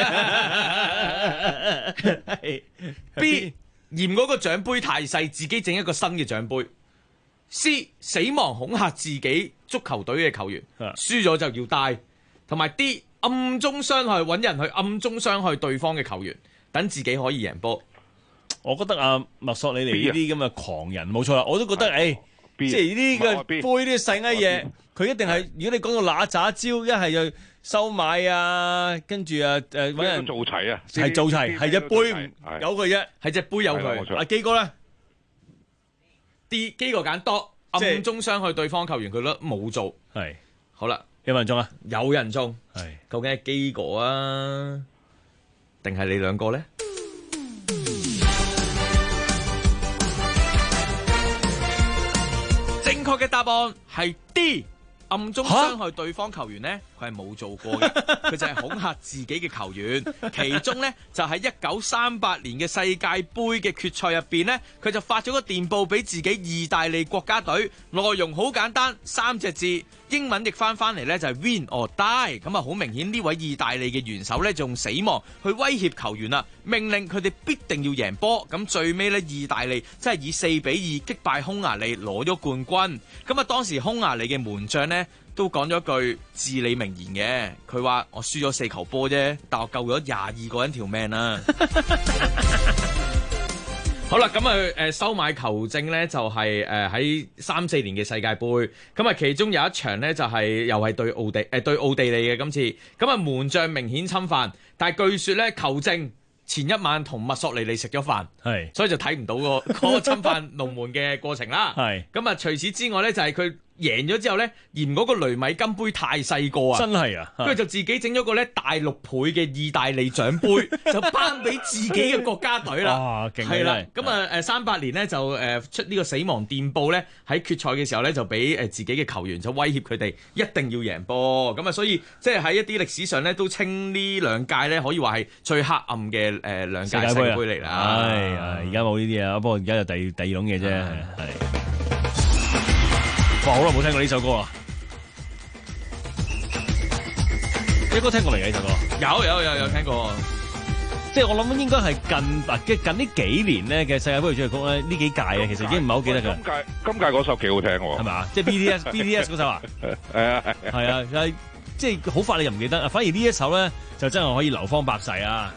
B 嫌嗰個獎杯太細，自己整一個新嘅獎杯。C 死亡恐嚇自己足球隊嘅球員，輸咗就要帶。同埋 D 暗中傷害，揾人去暗中傷害對方嘅球員，等自己可以贏波。 我覺得阿墨索里尼呢啲咁嘅狂人冇錯啦，我都覺得誒，即係呢啲嘅杯呢啲細埃嘢，佢一定係如果你講到嗱喳招，一係就收買啊，跟住啊誒揾人做齊啊， 係做齊，係隻杯有佢啫， 係隻杯有佢。 阿基哥咧 D 基哥揀多，暗中傷害對方球員，佢都冇做。 係好啦， 有冇人中啊？ 有人中， 係究竟係基哥啊，定係你兩個咧？正確嘅答案係 D， 暗中傷害對方球員呢，佢係冇做過嘅，佢就係恐嚇自己嘅球員。其中呢，就喺一九三八年嘅世界盃嘅決賽入邊呢，佢就發咗個電報俾自己意大利國家隊，內容好簡單，三隻字，英文譯翻翻嚟呢，就係 win or die。咁啊，好明顯呢位意大利嘅元首呢，就用死亡去威脅球員啦，命令佢哋必定要贏波。咁最尾呢，意大利真係以四比二擊敗匈牙利，攞咗冠軍。咁啊，當時匈牙利嘅門將呢，都講咗句至理名言嘅，佢話我輸咗四球波啫，但我救咗廿二個人條命啦。好啦，咁啊誒收買球證咧就係誒喺三四年嘅世界盃，咁啊其中有一場咧就係、是、又係對奧地誒、呃、對奧地利嘅今次，咁啊門將明顯侵犯，但係據說咧球證前一晚同墨索里尼食咗飯，係，所以就睇唔到個嗰個侵犯龍門嘅過程啦。係，咁啊除此之外咧就係、是、佢。贏咗之後咧，嫌嗰個雷米金杯太細個啊！真係啊！跟住就自己整咗個咧大六倍嘅意大利獎杯，就頒俾自己嘅國家隊啦。哇！勁係啦！咁啊誒三八年咧就誒出呢個死亡電報咧，喺決賽嘅時候咧就俾誒自己嘅球員就威脅佢哋一定要贏波。咁啊，所以即係喺一啲歷史上咧都稱呢兩屆咧可以話係最黑暗嘅誒兩屆世界盃嚟啦。 係啊，而家冇呢啲啊，不過而家就第第二種嘢啫，係。哇！好耐冇聽過呢首歌啊！應該聽過嚟嘅呢首歌， 有有有有聽過。 即係我諗應該係近嗱嘅近呢幾年咧嘅世界盃主題曲咧，呢幾屆啊，其實已經唔係好記得㗎。 今屆今屆嗰首幾好聽喎， 係咪啊？即係 B T S B T S 嗰首啊？ 係啊係啊，係即係好快你又唔記得啊！反而呢一首咧就真係可以流芳百世啊！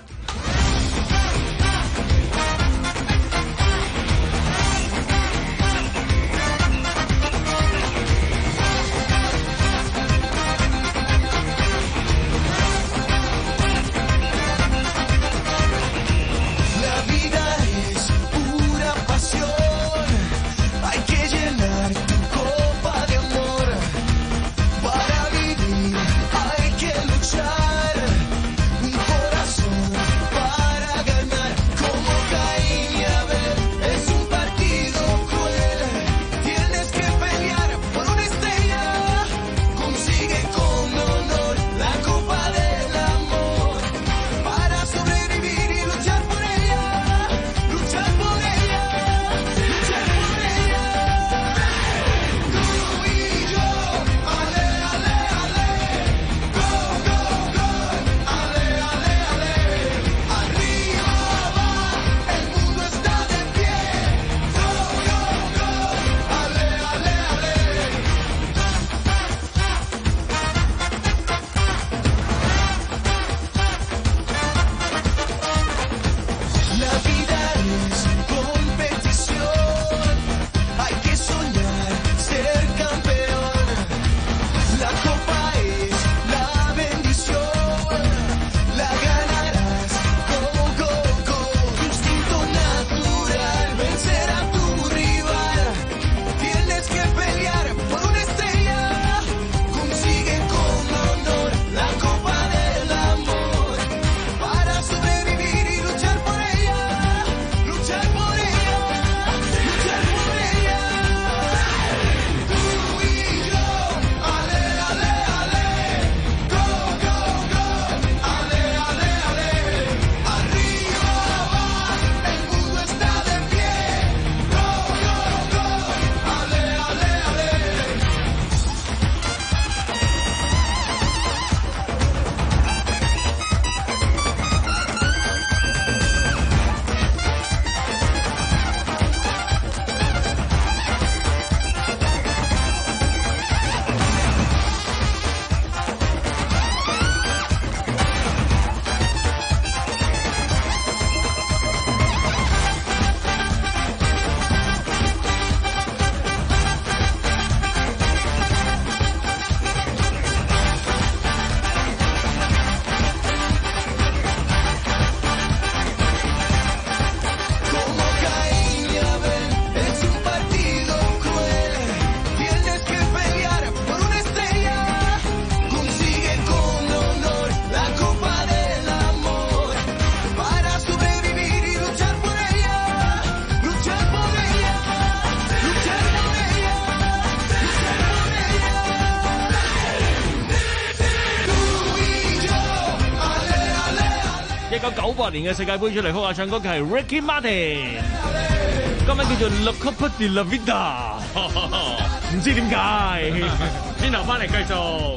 九九八年嘅世界盃主題曲啊，唱歌嘅係 Ricky Martin， 今晚叫做 La Copa de la Vida， 唔知點解，轉頭翻嚟繼續。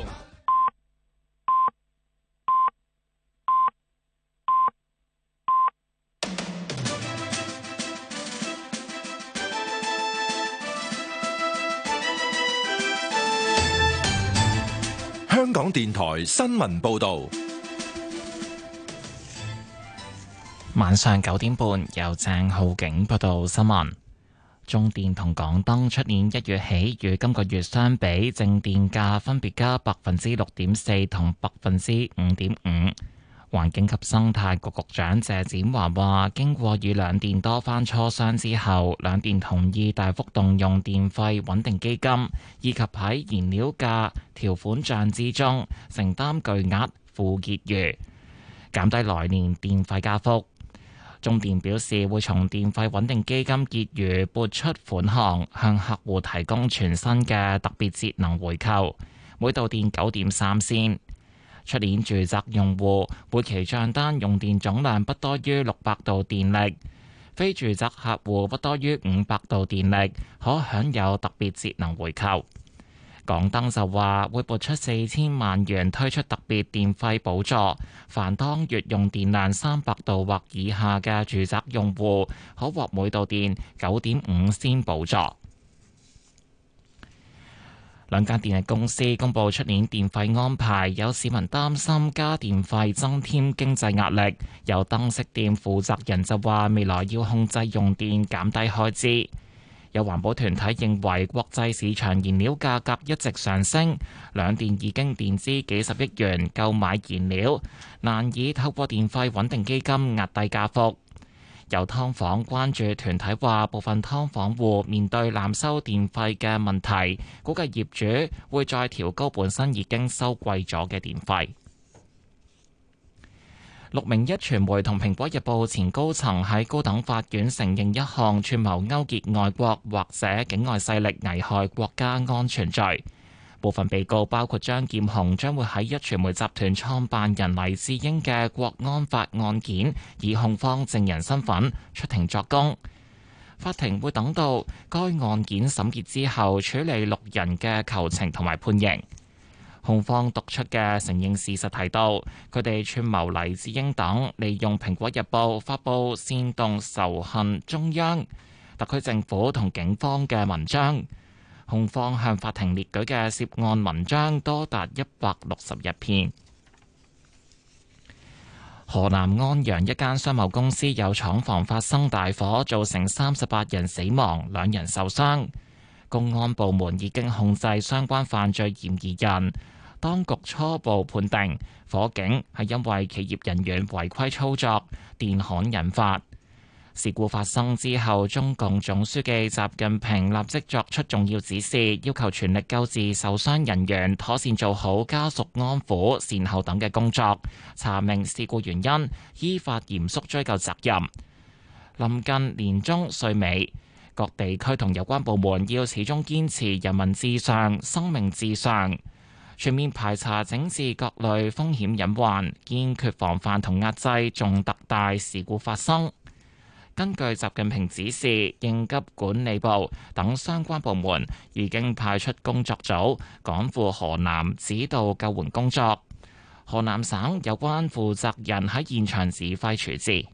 香港電台新聞報道， 晚上九點半由鄭浩景報道新聞。中電同港燈出年一月起與今個月相比，淨電價分別加百分之六點四同百分之五點五。環境及生態局局長謝展華話，經過與兩電多番磋商之後，兩電同意大幅動用電費穩定基金，以及喺燃料價條款賬之中承擔巨額負結餘，減低來年電費加幅。中電表示會從電費穩定基金結餘撥出款項，向客戶提供全新嘅特別節能回扣，每度電九點三仙。出年住宅用戶每期帳單用電總量不多於六百度電力，非住宅客戶不多於五百度電力，可享有特別節能回扣。港燈就話會撥出四千萬元推出特別電費補助，凡當月用電量三百度或以下嘅住宅用戶，可獲每度電九點五仙補助。兩間電力公司公布出年電費安排，有市民擔心加電費增添經濟壓力。有燈飾店負責人就話，未來要控制用電，減低開支。有環保團體認為，國際市場燃料價格一直上升，兩電已經墊資幾十億元購買燃料，難以透過電費穩定基金壓低加幅。有劏房關注團體話，部分劏房戶面對濫收電費嘅問題，估計業主會再調高本身已經收貴咗嘅電費。六名壹傳媒同蘋果日報前高層喺高等法院承認一項串謀勾結外國或者境外勢力危害國家安全罪。部分被告包括張劍虹，將會喺壹傳媒集團創辦人黎智英嘅國安法案件以控方證人身份出庭作供。法庭會等到該案件審結之後處理六人嘅求情同埋判刑。控方讀出嘅承認事實提到，佢哋串謀黎智英等利用《蘋果日報》發布煽動仇恨中央、特區政府同警方嘅文章。控方向法庭列舉嘅涉案文章多達一百六十一篇。河南安陽一間商貿公司有廠房發生大火，造成三十八人死亡，兩人受傷。公安部門已經控制相關犯罪嫌疑人。當局初步判定火警係因為企業人員違規操作，電焊引發。事故發生之後，中共總書記習近平立即作出重要指示，要求全力救治受傷人員，妥善做好家屬安撫、善後等嘅工作，查明事故原因，依法嚴肅追究責任。臨近年終歲尾，各地區同有關部門要始終堅持人民至上、生命至上，全面排查整治各類風險隱患，堅決防範同壓制重特大事故發生。根據習近平指示，應急管理部等相關部門已經派出工作組趕赴河南指導救援工作。河南省有關負責人喺現場指揮處置。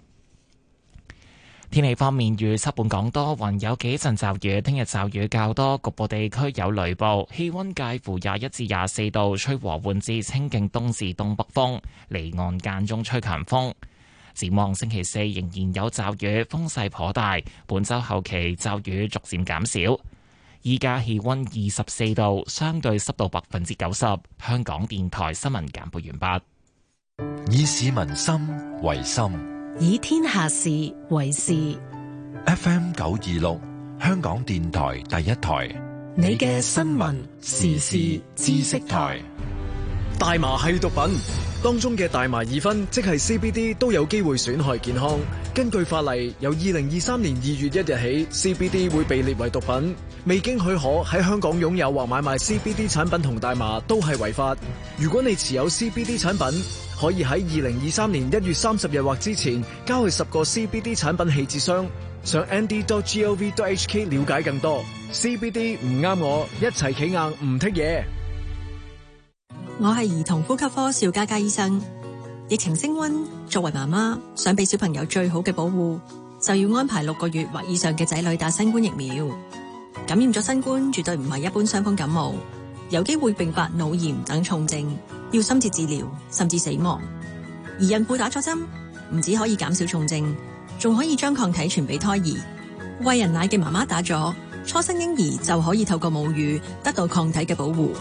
天氣方面，預測本港多雲，有幾陣驟雨，聽日驟雨較多，局部地區有雷暴，氣溫介乎廿一至廿四度，吹和緩至清勁東至東北風，離岸間中吹強風。展望星期四仍然有驟雨，風勢頗大。本週後期驟雨逐漸減少。依家氣溫二十四度，相對濕度百分之九十。香港電台新聞簡報完畢。以市民心為心， 以天下事為事。 F M 九二六，香港電台第一台， 你嘅新聞時事知識台。 大麻係毒品， 當中嘅大麻二酚即係 C B D 都有機會損害健康。根據法例，由二零二三年二月一日起 ，C B D 會被列為毒品，未經許可喺香港擁有或買賣 C B D 產品同大麻都係違法。如果你持有 C B D 產品，可以喺二零二三年一月三十日或之前交去十個 C B D 產品棄置箱。上 n d dot gov dot h k 了解更多。C B D 唔啱我，一齊企硬唔剔嘢。 我係兒童呼吸科邵嘉嘉醫生。疫情升溫，作為媽媽想俾小朋友最好嘅保護，就要安排六個月或以上嘅仔女打新冠疫苗。感染咗新冠絕對唔係一般傷風感冒，有機會併發腦炎等重症，要深切治療甚至死亡。而孕婦打咗針，唔止可以減少重症，仲可以將抗體傳俾胎兒。餵人奶嘅媽媽打咗，初生嬰兒就可以透過母乳得到抗體嘅保護。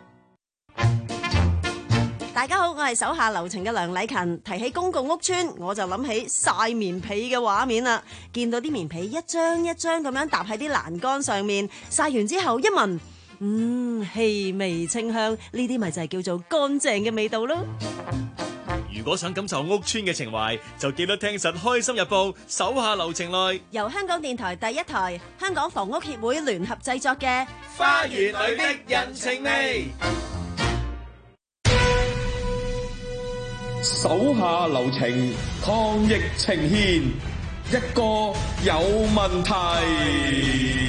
大家好，我係手下留情嘅梁禮勤。提起公共屋邨，我就諗起曬棉被嘅畫面啦。見到啲棉被一張一張咁樣搭喺啲欄杆上面，曬完之後一聞，嗯，氣味清香，呢啲咪就係叫做乾淨嘅味道咯。 如果想感受屋邨嘅情懷，就記得聽實《開心日報》手下留情內， 由香港電台第一台、香港房屋協會聯合製作嘅《 花園裏的人情味》。手下留情，抗疫呈現，一個有問題。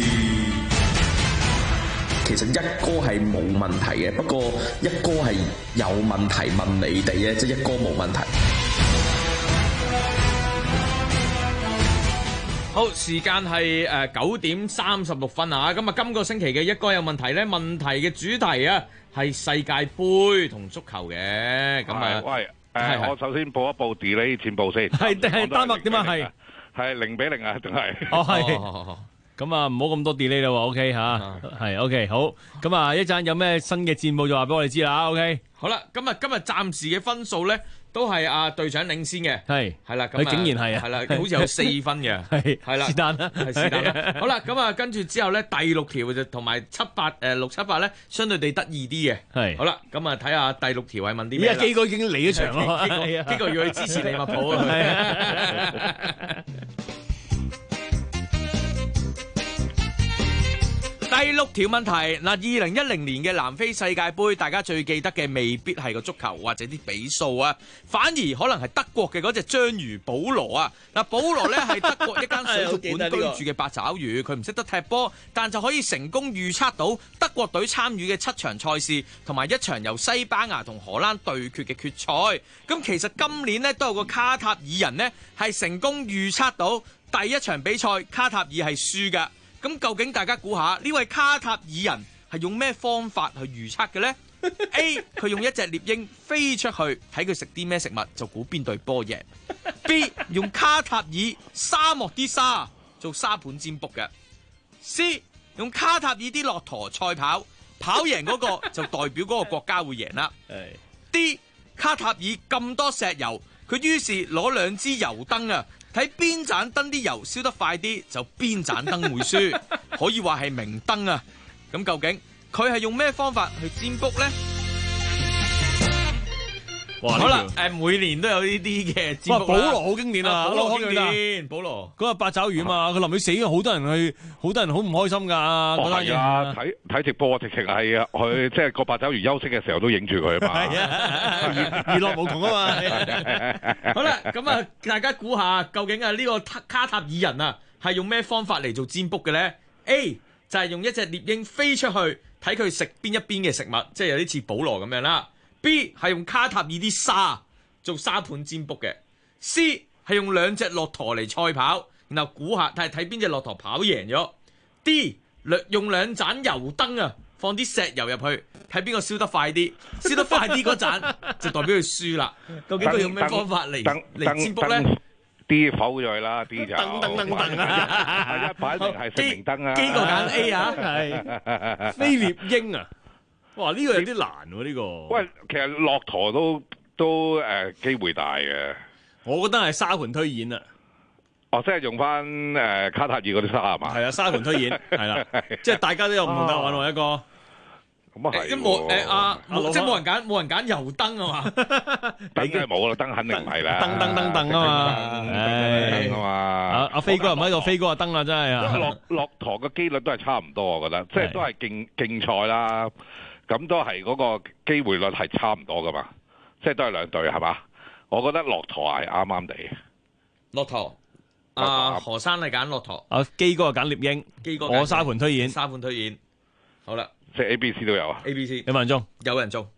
其實一哥係冇問題嘅，不過一哥係有問題問你哋嘅，即係一哥冇問題。 好，時間係誒九點三十六分啊！咁啊，今個星期嘅一哥有問題咧，問題嘅主題啊係世界盃同足球嘅。咁啊， 喂，誒，我首先報一報 delay 戰報先。 係定係丹麥點啊？係係零比零啊？定係？ 哦，係。咁啊，唔好咁多 delay 啦喎 ，OK 吓，係 OK 好。咁啊，一陣有咩新嘅戰報就話俾我哋知啦 ，OK。 好啦，咁啊，今日暫時嘅分數咧，都係阿隊長領先嘅， 係係啦， 佢竟然係啊， 係啦，好似有四分嘅，係係啦， 是但啦， 係是但啦。好啦，咁啊，跟住之後咧，第六條就同埋七八誒六七八咧，相對地得意啲嘅，係。好啦，咁啊，睇下第六條係問啲咩啦。 而家基哥已經嚟咗場咯， 基哥基哥要去支持利物浦啊。第六條問題嗱，二零一零年嘅南非世界盃，大家最記得嘅未必係個足球或者啲比數啊，反而可能係德國嘅嗰隻章魚保羅啊。嗱，保羅咧係德國一間水族館居住嘅八爪魚，佢唔識得踢波，但就可以成功預測到德國隊參與嘅七場賽事，同埋一場由西班牙同荷蘭對決嘅決賽。咁其實今年呢，都有個卡塔爾人呢，係成功預測到第一場比賽卡塔爾係輸㗎。咁究竟大家估下呢位卡塔爾人係用咩方法去預測嘅呢？ A 佢用一隻獵鷹飛出去睇佢食啲咩食物就估邊隊波贏。B 用卡塔爾沙漠啲沙做沙盤占卜嘅。C 用卡塔爾啲駱駝賽跑，跑贏嗰個就代表嗰個國家會贏啦。D 卡塔爾咁多石油，佢於是攞兩支油燈啊，睇邊盞燈啲油燒得快啲，就邊盞燈會輸，可以話係明燈啊！咁究竟佢係用咩方法去占卜咧？好啦，誒，每年都有呢啲嘅占卜啦。 哇，保羅好經典啊！ 保羅經典，保羅嗰個八爪魚啊嘛，佢臨尾死咗，好多人去，好多人好唔開心噶。 哦，係啊，睇睇直播直情係啊，佢即係個八爪魚休息嘅時候都影住佢啊嘛。 係啊，娛樂無窮啊嘛。 好啦，咁啊，大家估下究竟啊呢個卡塔爾人啊係用咩方法嚟做占卜嘅咧 ？A 就係用一隻獵鷹飛出去睇佢食邊一邊嘅食物，即係有啲似保羅咁樣啦。B 係用卡塔爾啲沙做沙盤占卜嘅。C 係用兩隻駱駝嚟賽跑，然後估下睇睇邊隻駱駝跑贏咗。D 用兩盞油燈啊，放啲石油入去，睇邊個燒得快啲，燒得快啲嗰盞就代表佢輸啦。究竟佢用咩方法嚟嚟占卜咧 ？D 否咗佢啦 ，D 就噔噔噔噔啊！ 一擺明係食明燈啊！ 機個揀 A 啊， 係飛獵鷹啊！哇！呢、這個有啲難喎、啊，呢、這個。 喂，其實駱駝都都誒機會大嘅。 我覺得係沙盤推演啊。 哦，即係用翻誒卡塔爾嗰啲沙係嘛？ 係啊，沙盤推演係啦，即係大家都有唔同答案喎一個。 咁啊係， 即冇誒啊，即係冇人揀，冇人揀油燈啊嘛， 燈梗係冇啦，燈肯定唔係啦， 燈燈燈燈啊嘛， 燈啊嘛， 阿阿飛哥唔喺度，飛哥啊燈啊真係啊， 駱駱駝嘅機率都係差唔多，我覺得，即係都係競競賽啦，咁都係嗰個機會率係差唔多噶嘛，即係都係兩隊係嘛，我覺得駱駝係啱啱地， 駱駝。啊，何生係揀駱駝， 阿基哥係揀獵鷹， 基哥我沙盤推演， 沙盤推演，好啦， 即係 A、B、C 都有啊 ，A、B、C 有冇人中？ 有人中。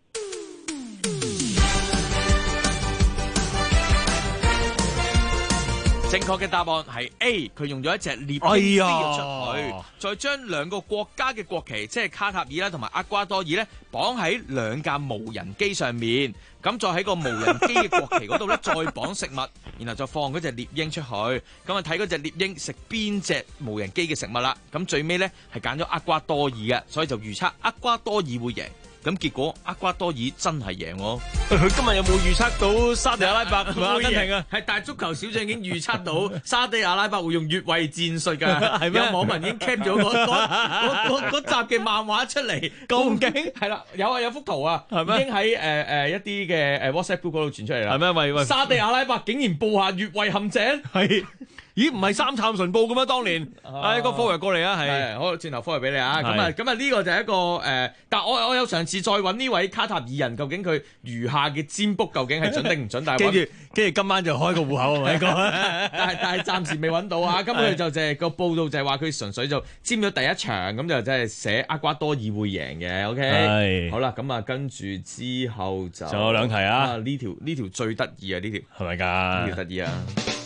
正確嘅答案係 A， 佢用咗一隻獵鷹飛咗出去，再將兩個國家嘅國旗，即係卡塔爾啦同埋厄瓜多爾咧，綁喺兩架無人機上面，咁再喺個無人機嘅國旗嗰度咧，再綁食物，然後就放嗰隻獵鷹出去，咁啊睇嗰隻獵鷹食邊隻無人機嘅食物啦，咁最尾咧係揀咗厄瓜多爾嘅，所以就預測厄瓜多爾會贏。咁結果厄瓜多爾真係贏喎！ 佢今日有冇預測到沙地阿拉伯同阿根廷啊？ 係大足球小將已經預測到沙地阿拉伯會用越位戰術㗎，係咩？有網民已經 cap 咗嗰嗰嗰集嘅漫畫出嚟， 咁勁係啦，有啊有幅圖啊，已經喺誒誒一啲嘅誒 WhatsApp group 嗰度傳出嚟啦。 係咩？喂喂！ 沙地阿拉伯竟然布下越位陷阱， 係。咦，唔係三杉純報嘅咩？當年，哎，個 forward 過嚟啊，係， 好，轉頭 forward 俾你啊。咁啊，咁啊，呢個就係一個誒，但我我有嘗試再揾呢位卡塔爾人，究竟佢餘下嘅占卜究竟係準定唔準？但係跟住跟住今晚就開個戶口係咪？ 但係但係暫時未揾到啊。咁佢就就係個報道就係話佢純粹就占咗第一場，咁就真係寫厄瓜多爾會贏嘅。OK，係，好啦，咁啊，跟住之後就仲有兩題啊。 呢條呢條最得意啊，呢條係咪㗎？ 呢條得意啊！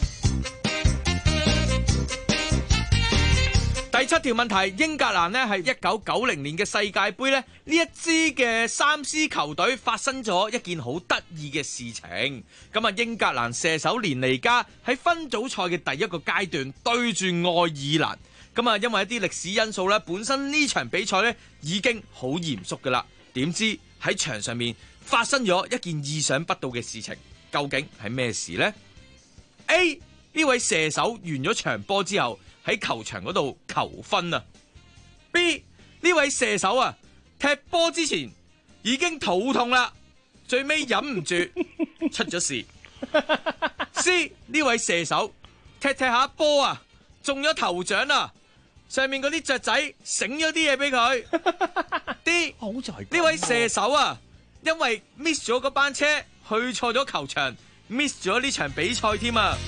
第七條問題，英格蘭呢係一九九零年嘅世界盃呢，呢一支嘅三獅球隊發生咗一件好得意嘅事情。咁啊，英格蘭射手連尼加喺分組賽嘅第一個階段對住愛爾蘭，咁啊，因為一啲歷史因素呢，本身呢場比賽呢已經好嚴肅噶啦。點知喺場上面發生咗一件意想不到嘅事情，究竟係咩事呢？ A 呢位射手完咗場波之後，喺球場嗰度求婚啊 ！B 呢位射手啊，踢波之前已經肚痛啦，最尾忍唔住出咗事。C 呢位射手踢踢下波啊，中咗頭獎啊，上面嗰啲雀仔醒咗啲嘢俾佢。D 好在呢位射手啊，因為 miss 咗嗰班車，去錯咗球場 ，miss 咗呢場比賽添啊！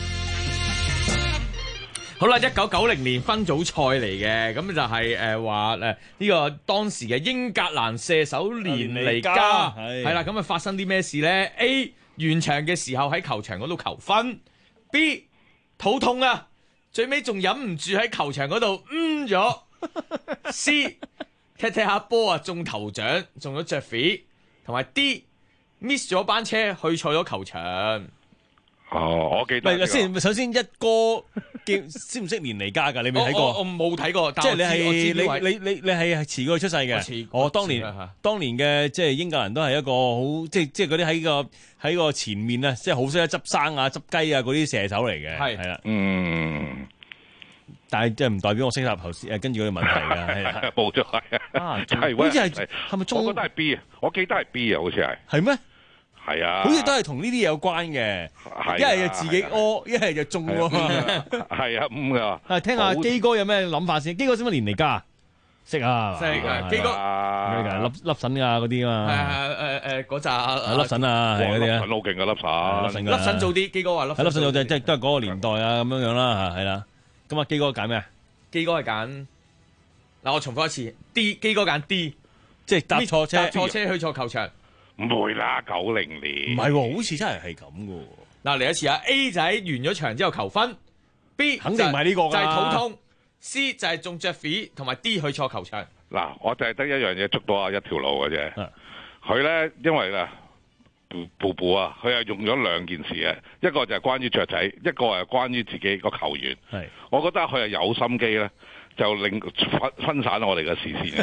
好啦，一九九零年分組賽嚟嘅，咁就係誒話誒呢個當時嘅英格蘭射手連尼加係啦，咁啊發生啲咩事咧 ？A 完場嘅時候喺球場嗰度求婚 ，B 肚痛啊，最尾仲忍唔住喺球場嗰度嗯咗 ，C 踢踢下波啊中頭獎中咗雀飛，同埋 D miss 咗班車去錯咗球場。 哦，我記得、這個。 先，首先一哥叫識唔識連尼加㗎？你未睇過？ 我我冇睇過。 即係你係你你你你係遲過佢出世嘅。我當年當年嘅即係英格蘭都係一個好即係即係嗰啲喺個喺個前面啊，即係好識得執生啊、執雞啊嗰啲射手嚟嘅。係係啦， 嗯。 但係即係唔代表我識答頭先誒，跟住嗰個問題㗎。係冇錯係啊，係好似係係咪中？ 我覺得係 B 啊，我記得係 B 啊，好似係。 係咩？ 係啊， 好似都係同呢啲嘢有關嘅，一係就自己屙，一係就中喎。 係啊，咁噶。 啊，聽下基哥有咩諗法先？基哥識唔識連尼加？識啊， 識啊，基哥。 咩㗎？粒粒筍啊嗰啲啊嘛。 係誒誒嗰扎。 粒筍啊，係嗰啲啊。 好勁嘅粒筍。 粒筍做啲，基哥話粒。 係粒筍做即係即係都係嗰個年代啊咁樣樣啦嚇，係啦。咁啊，基哥揀咩啊？ 基哥係揀嗱，我重複一次 D， 基哥揀 D， 即係搭錯車， 搭錯車去錯球場。 唔會啦，九零年。 唔係喎，好似真係係咁嘅喎。 嗱，嚟一次啊 ！A 就喺完咗場之後求婚 ，B 肯定唔係呢個㗎， 就係肚痛 ，C 就係中雀飛，同埋 D 去錯球場。 嗱，我就係得一樣嘢捉到啊一條路嘅啫。佢咧因為咧，布布啊，佢係用咗兩件事嘅，一個就係關於雀仔，一個係關於自己個球員。係，我覺得佢係有心機咧。就令分分散我哋嘅視線。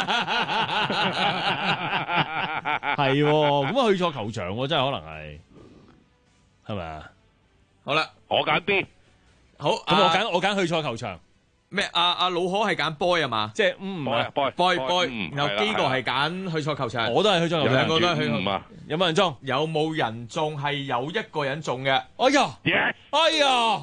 係喎，咁啊去錯球場喎，真係可能係，係咪啊？ 好啦， 我揀 B。 好， 咁我揀我揀去錯球場。 咩？阿阿老可係揀 boy 啊嘛， 即係唔係 boy boy boy，然後基哥係揀去錯球場，我都係去錯球場，兩個都係去錯。 有冇人中？ 有冇人中？係有一個人中嘅。 哎呀，哎呀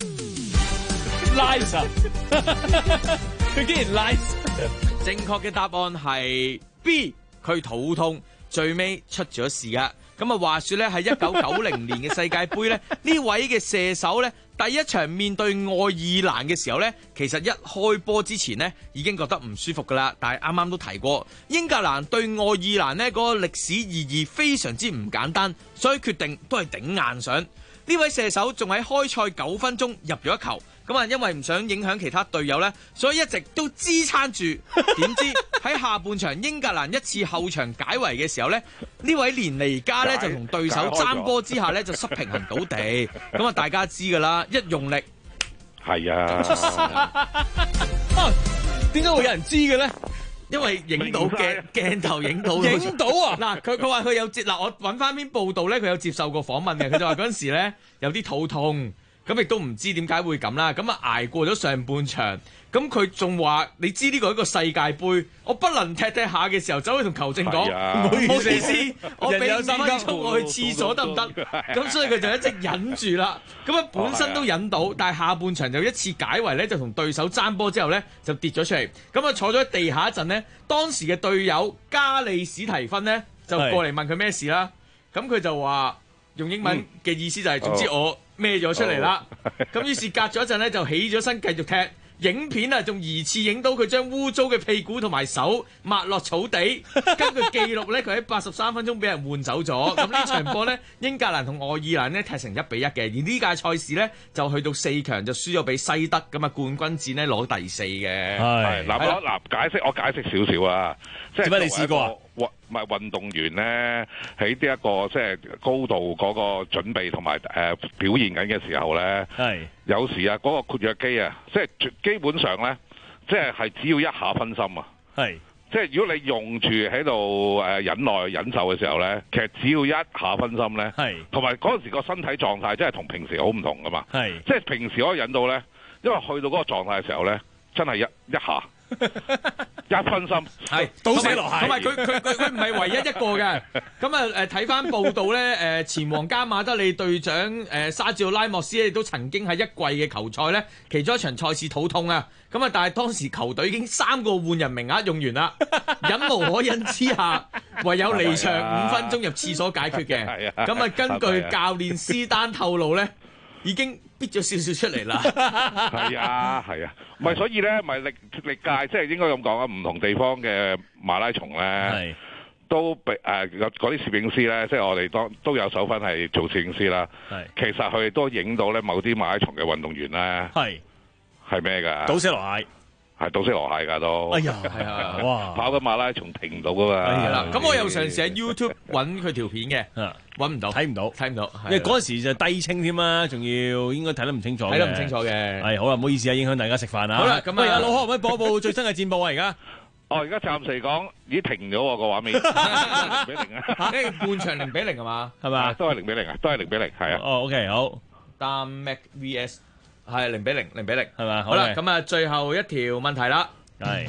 ，nice 啊！佢竟然 nice。 正確嘅答案係 B， 佢肚痛，最尾出咗事噶。咁啊，話說咧，喺一九九零年嘅世界盃咧，呢位嘅射手咧，第一場面對愛爾蘭嘅時候咧，其實一開波之前呢已經覺得唔舒服噶啦。但係啱啱都提過，英格蘭對愛爾蘭呢嗰個歷史意義非常之唔簡單，所以決定都係頂硬上。呢位射手仲喺開賽九分鐘入咗一球。咁啊，因為唔想影響其他隊友呢，所以一直都支撐住。點知喺下半場英格蘭一次後場解圍嘅時候呢，呢位連尼加呢就同對手爭波之下呢就失平衡倒地。咁啊，大家知㗎啦，一用力係啊， 點解會有人知嘅呢？ 因為影到鏡鏡頭影到， 影到啊！ 嗱，佢佢話佢有接嗱，我揾翻篇報道呢，佢有接受過訪問嘅，佢就話嗰陣時呢有啲肚痛。咁亦都唔知點解會咁啦，咁啊捱過咗上半場，咁佢仲話：你知呢個係一個世界盃，我不能踢踢下嘅時候走去同球證講，唔好意思，我俾五分鐘我去廁所得唔得？咁所以佢就一直忍住啦。咁啊本身都忍到，但係下半場就一次解圍咧，就同對手爭波之後咧就跌咗出嚟。咁啊坐咗喺地下一陣呢，當時嘅隊友加利史提芬呢，就過嚟問佢咩事啦。咁佢就話用英文嘅意思就係、是嗯、總之我。孭咗出嚟啦，咁於是隔咗一陣咧就起咗身繼續踢。影片啊仲疑似影到佢將污糟嘅屁股同埋手抹落草地。根據記錄咧，佢喺八十三分鐘俾人換走咗。咁呢場波呢，英格蘭同愛爾蘭呢踢成一比一嘅。而呢屆賽事呢，就去到四強就輸咗俾西德，咁啊冠軍戰呢攞第四嘅。 係嗱，我嗱解釋，我解釋少少啊。即係點解你試過啊？ 運唔係運動員咧，喺呢一個即係高度嗰個準備同埋誒表現緊嘅時候咧，係有時啊嗰個括約肌啊，即係基本上咧，即係係只要一下分心啊，係即係如果你用住喺度誒忍耐忍受嘅時候咧，其實只要一下分心咧，係同埋嗰陣時個身體狀態真係同平時好唔同噶嘛，係即係平時可以忍到咧，因為去到嗰個狀態嘅時候咧，真係一一下。一分心係倒瀉籮蟹，同埋佢佢佢佢唔係唯一一個嘅。咁啊誒睇翻報道咧，誒前皇家馬德里隊長誒沙照拉莫斯亦都曾經喺一季嘅球賽咧，其中一場賽事肚痛啊。咁啊，但係當時球隊已經三個換人名額用完啦，忍無可忍之下，唯有離場五分鐘入廁所解決嘅。咁啊，根據教練斯丹透露咧，已經逼咗少少出嚟啦。 係啊，係啊，唔係所以咧，唔係歷歷屆即係應該咁講啊，唔同地方嘅馬拉松咧，都俾誒嗰啲攝影師咧，即係我哋當都有手份係做攝影師啦。係，其實佢哋都影到咧某啲馬拉松嘅運動員咧，係係咩㗎？ 倒瀉籮蟹。 係倒瀉籮蟹㗎都，哎呀，係啊，哇！跑緊馬拉松停唔到㗎嘛。 係啦，咁我又嘗試喺 YouTube 揾佢條片嘅，揾唔到，睇唔到，睇唔到。 因為嗰陣時就低清添啦，仲要應該睇得唔清楚， 睇得唔清楚嘅。 係好啦，唔好意思啊，影響大家食飯啊。 好啦，咁啊，老可可唔可以播報最新嘅戰報啊？而家， 哦，而家暫時嚟講已經停咗喎個畫面，零比零啊， 即係半場零比零係嘛？ 係嘛？ 都係零比零啊，都係零比零，係啊。 哦 ，OK， 好。 單 Mac V S 係零比零，零比零係嘛？ 好啦，咁啊，最後一條問題啦。 係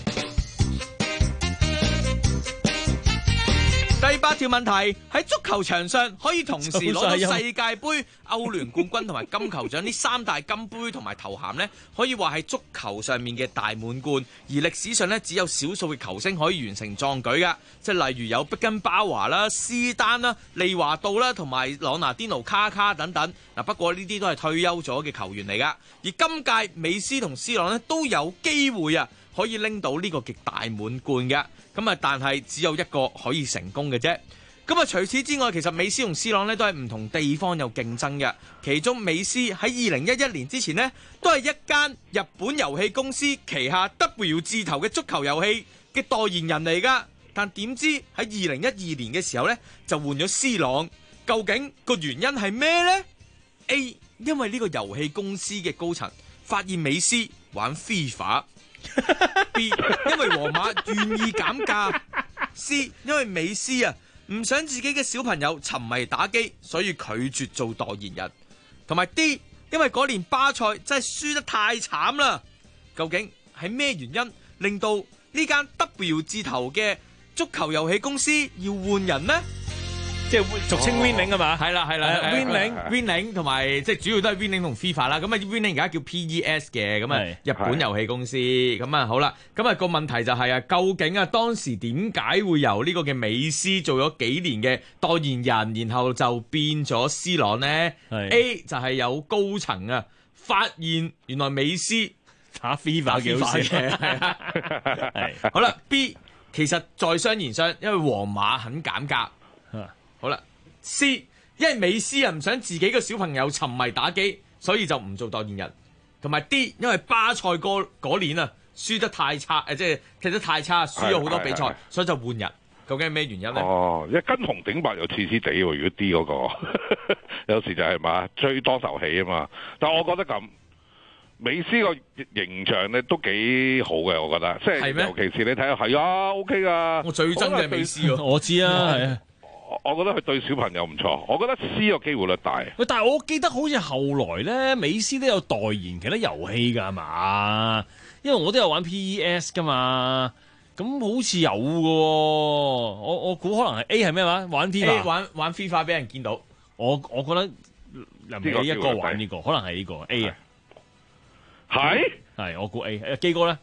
第八條問題，喺足球場上可以同時攞到世界盃、歐聯冠軍同埋金球獎呢三大金杯同埋頭銜呢，可以話係足球上面嘅大滿貫。而歷史上呢，只有少數嘅球星可以完成壯舉㗎，即係例如有碧根包華啦、斯丹啦、利華道啦同埋朗拿甸奴卡卡等等。嗱，不過呢啲都係退休咗嘅球員嚟㗎。而今屆美斯同 C 朗呢，都有機會啊，可以拎到呢個極大滿貫嘅。咁啊，但係只有一個可以成功嘅啫。咁啊，除此之外，其實美斯同 C 朗咧都係唔同地方有競爭嘅。其中美斯喺二零一一年之前呢，都係一間日本遊戲公司旗下 W 字頭嘅足球遊戲嘅代言人嚟噶。但點知喺二零一二年嘅時候呢，就換咗 C 朗。究竟個原因係咩呢？ A. 因為呢個遊戲公司嘅高層發現美斯玩 FIFA。B. 因為皇馬願意減價。C. 因為美斯啊唔想自己嘅小朋友沉迷打機，所以拒絕做代言人。同埋 D. 因為嗰年巴塞真係輸得太慘啦。 究竟係咩原因令到呢間 W 字頭嘅足球遊戲公司要換人呢？ 即係俗稱 Winning 啊嘛， 係啦係啦 ，Winning Winning 同埋即係主要都係 Winning 同 FIFA 啦。咁啊 Winning 而家叫 P E S 嘅，咁啊日本遊戲公司。咁啊好啦，咁啊個問題就係啊，究竟啊當時點解會由呢個嘅美斯做咗幾年嘅代言人，然後就變咗 C 朗呢 ？A 就係有高層啊發現原來美斯打 FIFA 幾好嘅， 係好啦。B 其實在商言商，因為皇馬肯減價。好啦 ，C 因為美斯啊唔想自己嘅小朋友沉迷打機，所以就唔做代言人。同埋 D 因為巴塞嗰嗰年啊輸得太差，誒即係踢得太差，輸咗好多比賽，所以就換人。究竟係咩原因咧？ 哦，因為跟紅頂白又似似地喎。如果 D 嗰、那個有時就係嘛最多受氣啊嘛。但係我覺得咁，美斯個形象咧都幾好嘅，我覺得。即係尤其是你睇下，係啊 OK 噶。 我最憎嘅美斯喎， 我知啊，係啊。 我覺得佢對小朋友唔錯，我覺得 C 個機會率大。 喂，但係我記得好似後來咧，美斯都有代言其他遊戲㗎，係嘛？因為我都有玩 P E S 㗎嘛，咁好似有㗎喎。我我估可能係 A 係咩話？玩 FIFA， 玩玩 FIFA 俾人見到。 我我覺得林美一個玩呢、這個，可能係呢、這個 A 啊。 係係，我估 A。誒基哥咧，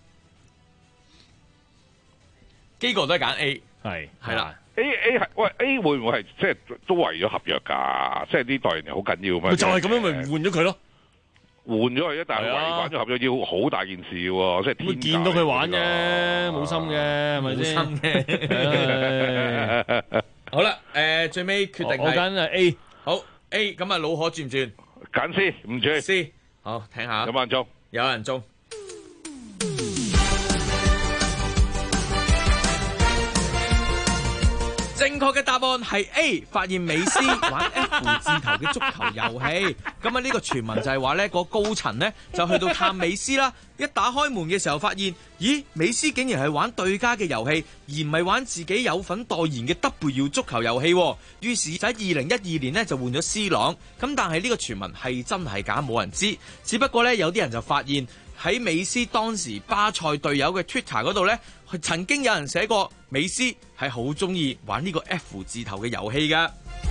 基哥都係揀 A， 係係啦。 A A 係喂 A 會唔會係即係都為咗合約㗎？即係呢代人好緊要嘛？ 就係咁樣，咪換咗佢咯？ 換咗佢啫，但係違反咗合約要好大件事喎，即係天價。 見到佢玩啫，冇心嘅，係咪先？ 冇心嘅。好啦，誒最尾決定係我揀 A。 好 A， 咁啊老可轉唔轉？ 揀 C， 唔轉 C。好，聽下。 有冇人中？ 有人中。正確嘅答案係 A， 發現美斯玩 F 字頭嘅足球遊戲。咁啊呢個傳聞就係話呢個高層呢就去到探美斯啦。一打開門嘅時候發現，咦，美斯竟然係玩對家嘅遊戲，而唔係玩自己有份代言嘅 W 足球遊戲。於是就喺二零一二年呢就換咗 C 朗。咁但係呢個傳聞係真係假，冇人知。只不過呢，有啲人就發現喺美斯當時巴塞隊友嘅 Twitter 嗰度呢，曾經有人寫過美斯係好中意玩呢個 F 字頭嘅遊戲㗎。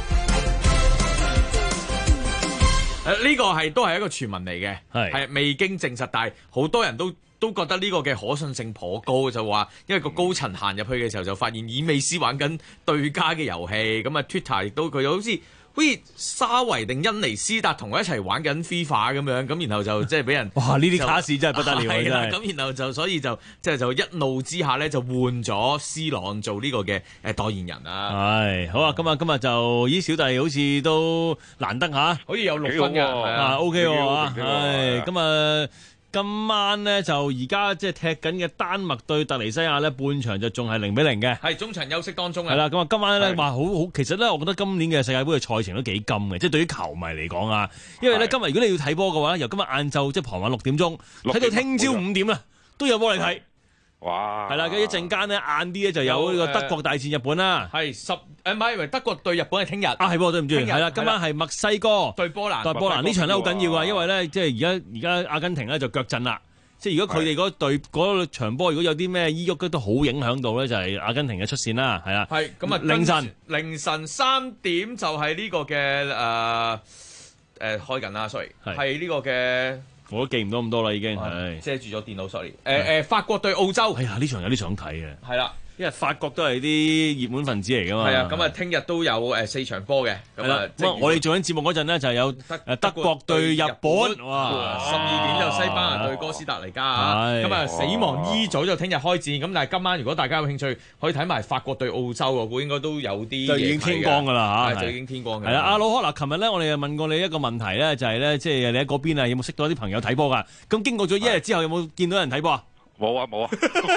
誒、呃，呢、這個係都係一個傳聞嚟嘅，係係未經證實，但係好多人都都覺得呢個嘅可信性頗高，就話因為個高層行入去嘅時候就發現以美斯玩緊對家嘅遊戲，咁啊 Twitter 亦都佢好似好似沙維定恩尼斯達同佢一齊玩緊 FIFA 咁樣，咁然後就即係俾人哇呢啲卡士真係不得了， 係啦，咁然後就所以就即係就一怒之下咧就換咗 C 朗做呢個嘅誒代言人啊。 係好啊，今日今日就咦小弟好似都難得吓， 好似有六分嘅啊 OK 喎啊，係咁啊。今晚咧就而家即係踢緊嘅丹麥對突尼西亞咧，半場就仲係零比零嘅， 係中場休息當中啊。 係啦，咁啊今晚咧話好好，其實咧我覺得今年嘅世界盃嘅賽程都幾金嘅，即係對於球迷嚟講啊，因為咧今日如果你要睇波嘅話，由今日晏晝即係傍晚六點鐘睇到聽朝五點啦，都有波嚟睇。 哇！ 係啦，咁一陣間咧晏啲咧就有呢個德國大戰日本啦。 係十誒唔係，以為德國對日本係聽日。啊係喎，對唔住，係啦，今晚係墨西哥對波蘭。 對波蘭呢場咧好緊要啊，因為咧即係而家而家阿根廷咧就腳震啦。即係如果佢哋嗰隊嗰場波如果有啲咩依喐都好影響到咧，就係阿根廷嘅出線啦，係啦。 係咁啊，凌晨凌晨三點就係呢個嘅誒誒開緊啦，sorry，係呢個嘅。 我都記唔到咁多啦，已經係遮住咗電腦，sorry。誒誒，法國對澳洲。 哎呀，呢場有啲想睇嘅。 係啦。 因為法國都係啲熱門分子嚟噶嘛， 係啊，咁啊，聽日都有誒四場波嘅，咁啊， 我哋做緊節目嗰陣呢，就有誒德國對日本，哇， 十二點就西班牙對哥斯達黎加啊，咁啊，死亡 E 組就聽日開戰，咁但係今晚如果大家有興趣，可以睇埋法國對澳洲，我估應該都有啲就已經天光噶啦嚇， 就已經天光嘅。 係啊，阿老可嗱，琴日咧我哋又問過你一個問題咧，就係咧，即係你喺嗰邊啊，有冇識到啲朋友睇波噶？咁經過咗一日之後，有冇見到人睇波啊？ 冇啊冇啊，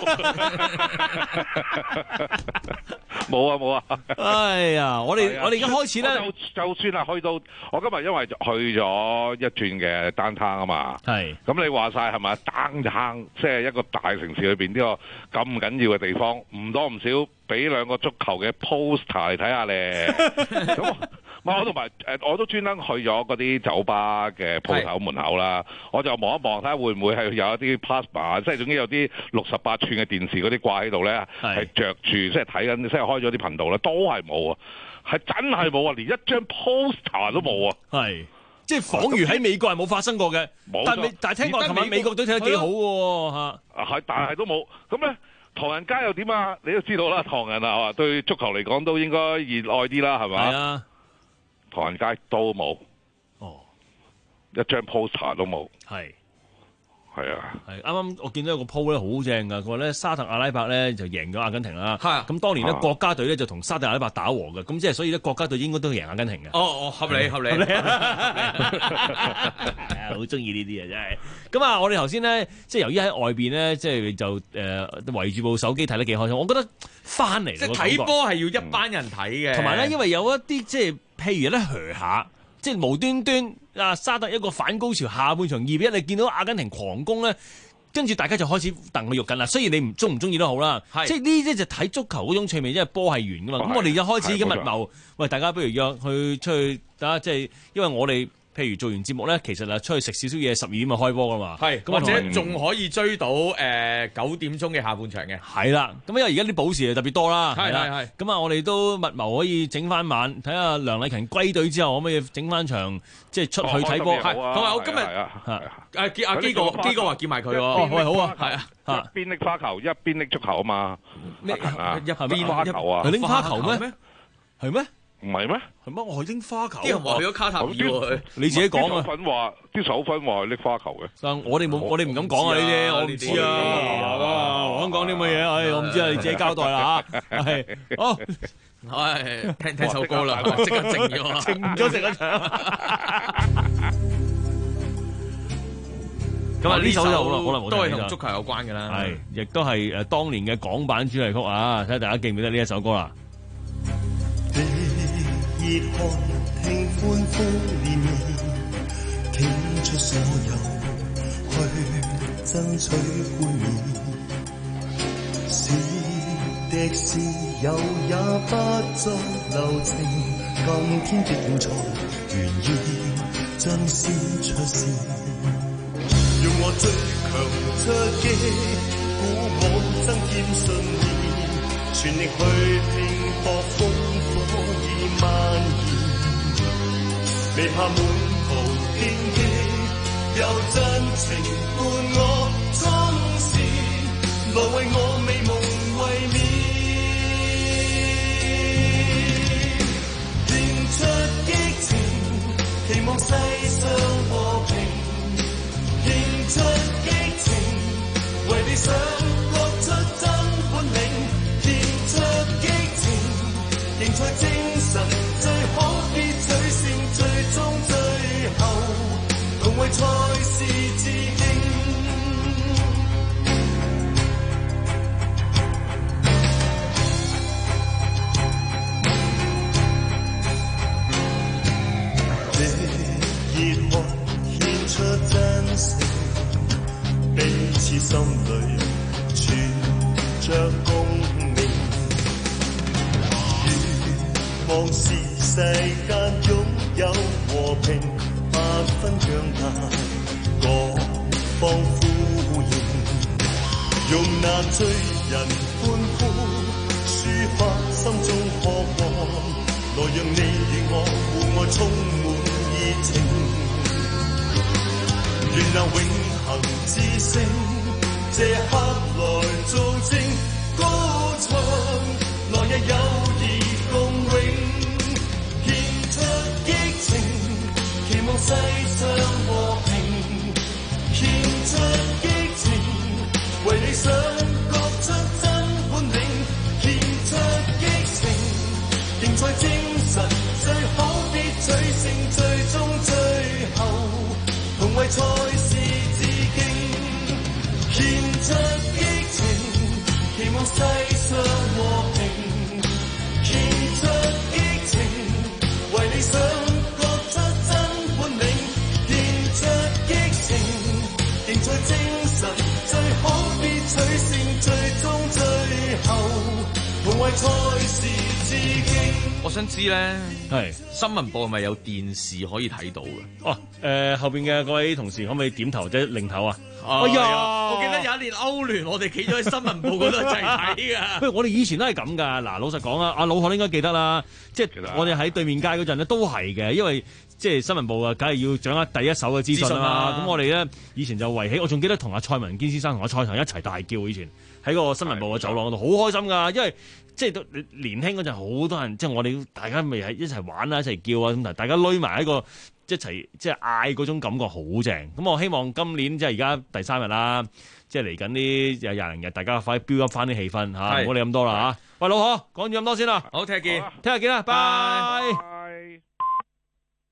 冇啊冇啊！ 哎呀，我哋我哋而家開始咧， 就就算係去到我今日因為去咗一轉嘅單攤啊嘛， 係咁你話晒係咪單攤即係一個大城市裏邊呢個咁緊要嘅地方，唔多唔少俾兩個足球嘅 poster 嚟睇下咧。咁我同埋誒，我都專登去咗嗰啲酒吧嘅鋪頭門口啦，我就望一望睇下會唔會係有一啲 plasma， 即係總之有啲六十八寸嘅電視嗰啲掛喺度咧，係着住即係睇緊，即係開咗啲頻道咧，都係冇啊，係真係冇啊，連一張 poster 都冇啊， 係。即係仿如喺美國係冇發生過嘅，但係但係聽講琴晚美國都睇得幾好喎嚇， 係但係都冇。咁咧唐人街又點啊？你都知道啦，唐人啊對足球嚟講都應該熱愛啲啦，係咪？係啊，唐人街都冇，哦，一張 poster 都冇， 係。 係啊， 係啱啱我見到有個 po 咧好正㗎，佢話咧沙特阿拉伯咧就贏咗阿根廷啦。係咁當年咧國家隊咧就同沙特阿拉伯打和嘅，咁即係所以咧國家隊應該都贏阿根廷嘅。 哦哦，合理合理， 係啊，好中意呢啲啊真係。咁啊，我哋頭先咧即係由於喺外邊咧，即係就誒圍住部手機睇得幾開心。我覺得翻嚟即係睇波係要一班人睇嘅， 同埋咧因為有一啲即係譬如咧噓下。即係無端端啊！沙特一個反高潮，下半場二比一，你見到阿根廷狂攻咧，跟住大家就開始戥佢肉緊啦。雖然你唔中唔中意都好啦，即係呢啲就睇足球嗰種趣味，因為波係圓噶嘛。咁我哋一開始嘅密謀，喂大家不如約去出去打，即係因為我哋。譬如做完節目咧，其實啊出去食少少嘢，十二點就開波噶嘛。係， 或者仲可以追到誒九點鐘嘅下半場嘅。 係啦，咁因為而家啲補時特別多啦。係係係。咁啊，我哋都密謀可以整翻晚，睇下梁禮勤歸隊之後，可唔可以整翻場即係出去睇波？係， 同埋我今日誒見阿基哥，基哥話叫埋佢喎。哦，喂，好啊，係啊， 一邊拎花球，一邊拎足球啊嘛。 咩啊？ 一邊花球啊？ 係拎花球咩？係咩？ 唔係咩？ 係乜？我係拎花球。 啲人話去咗卡塔爾喎， 你自己講啊！ 啲手粉話，啲手粉話係拎花球嘅。 但我哋冇，我哋唔敢講啊！呢啲我唔知啊！我講講啲乜嘢？唉，我唔知啊！你自己交代啦嚇。係，好， 係聽聽首歌啦，即刻靜咗， 靜咗成一場。咁啊，呢首就好啦，可能都係同足球有關嘅啦。 係，亦都係誒當年嘅港版主題曲啊！睇下大家記唔記得呢一首歌啦。 熱汗聽歡呼連綿，傾出所有去爭取冠冕，是敵是友也不作留情，今天的競賽願意爭先出線，用我最強出擊，鼓舞增添信念，全力去拼搏風火蔓延，未怕滿途荊棘，有真情伴我衝線，來為我美夢衛冕，獻出激情，期望世上和平，獻出激情，為理想各出真本領，獻出激情，競賽精神最好別取勝，最終最後同為賽事致敬。這熱愛獻出真誠，彼此心裏存着共鳴。望是世間擁有和平，不分強大，各方呼應，用那醉人歡呼，抒發心中渴望，來讓你與我互愛充滿熱情，願那永恆之星，這刻來做證，高唱來日友誼共永，獻出激情，期望世上和平，獻出激情，為理想各出真本領，獻出激情，競賽精神最好別取勝，最終最後同為賽事致敬，獻出激情，期望世上和平，獻出激情，為理想各出真本領，獻想知咧， 係新聞部係咪有電視可以睇到嘅？ 哦，誒、呃、後邊嘅各位同事可唔可以點頭或者擰頭啊？ 哎呀，我記得有一年歐聯，我哋企咗喺新聞部嗰度一齊睇㗎。 不如我哋以前都係咁㗎。嗱，老實講啊，阿老漢應該記得啦。即係我哋喺對面街嗰陣咧，都係嘅，因為即係新聞部啊，梗係要掌握第一手嘅資訊啦。咁我哋咧以前就圍起，我仲記得同阿蔡文堅先生同阿蔡騰一齊大叫，以前喺個新聞部嘅走廊嗰度，好開心㗎，因為即係都年輕嗰陣好多人，即係我哋大家未係一齊玩啊，一齊叫啊咁，大家攏埋一個。一齊即係嗌嗰種感覺好正，咁我希望今年即係而家第三日啦，即係嚟緊呢有廿零日，大家快啲飆up翻啲氣氛嚇，唔好理咁多啦嚇。喂，老何講住咁多先啦， 好，聽日見， 聽日見啦，拜。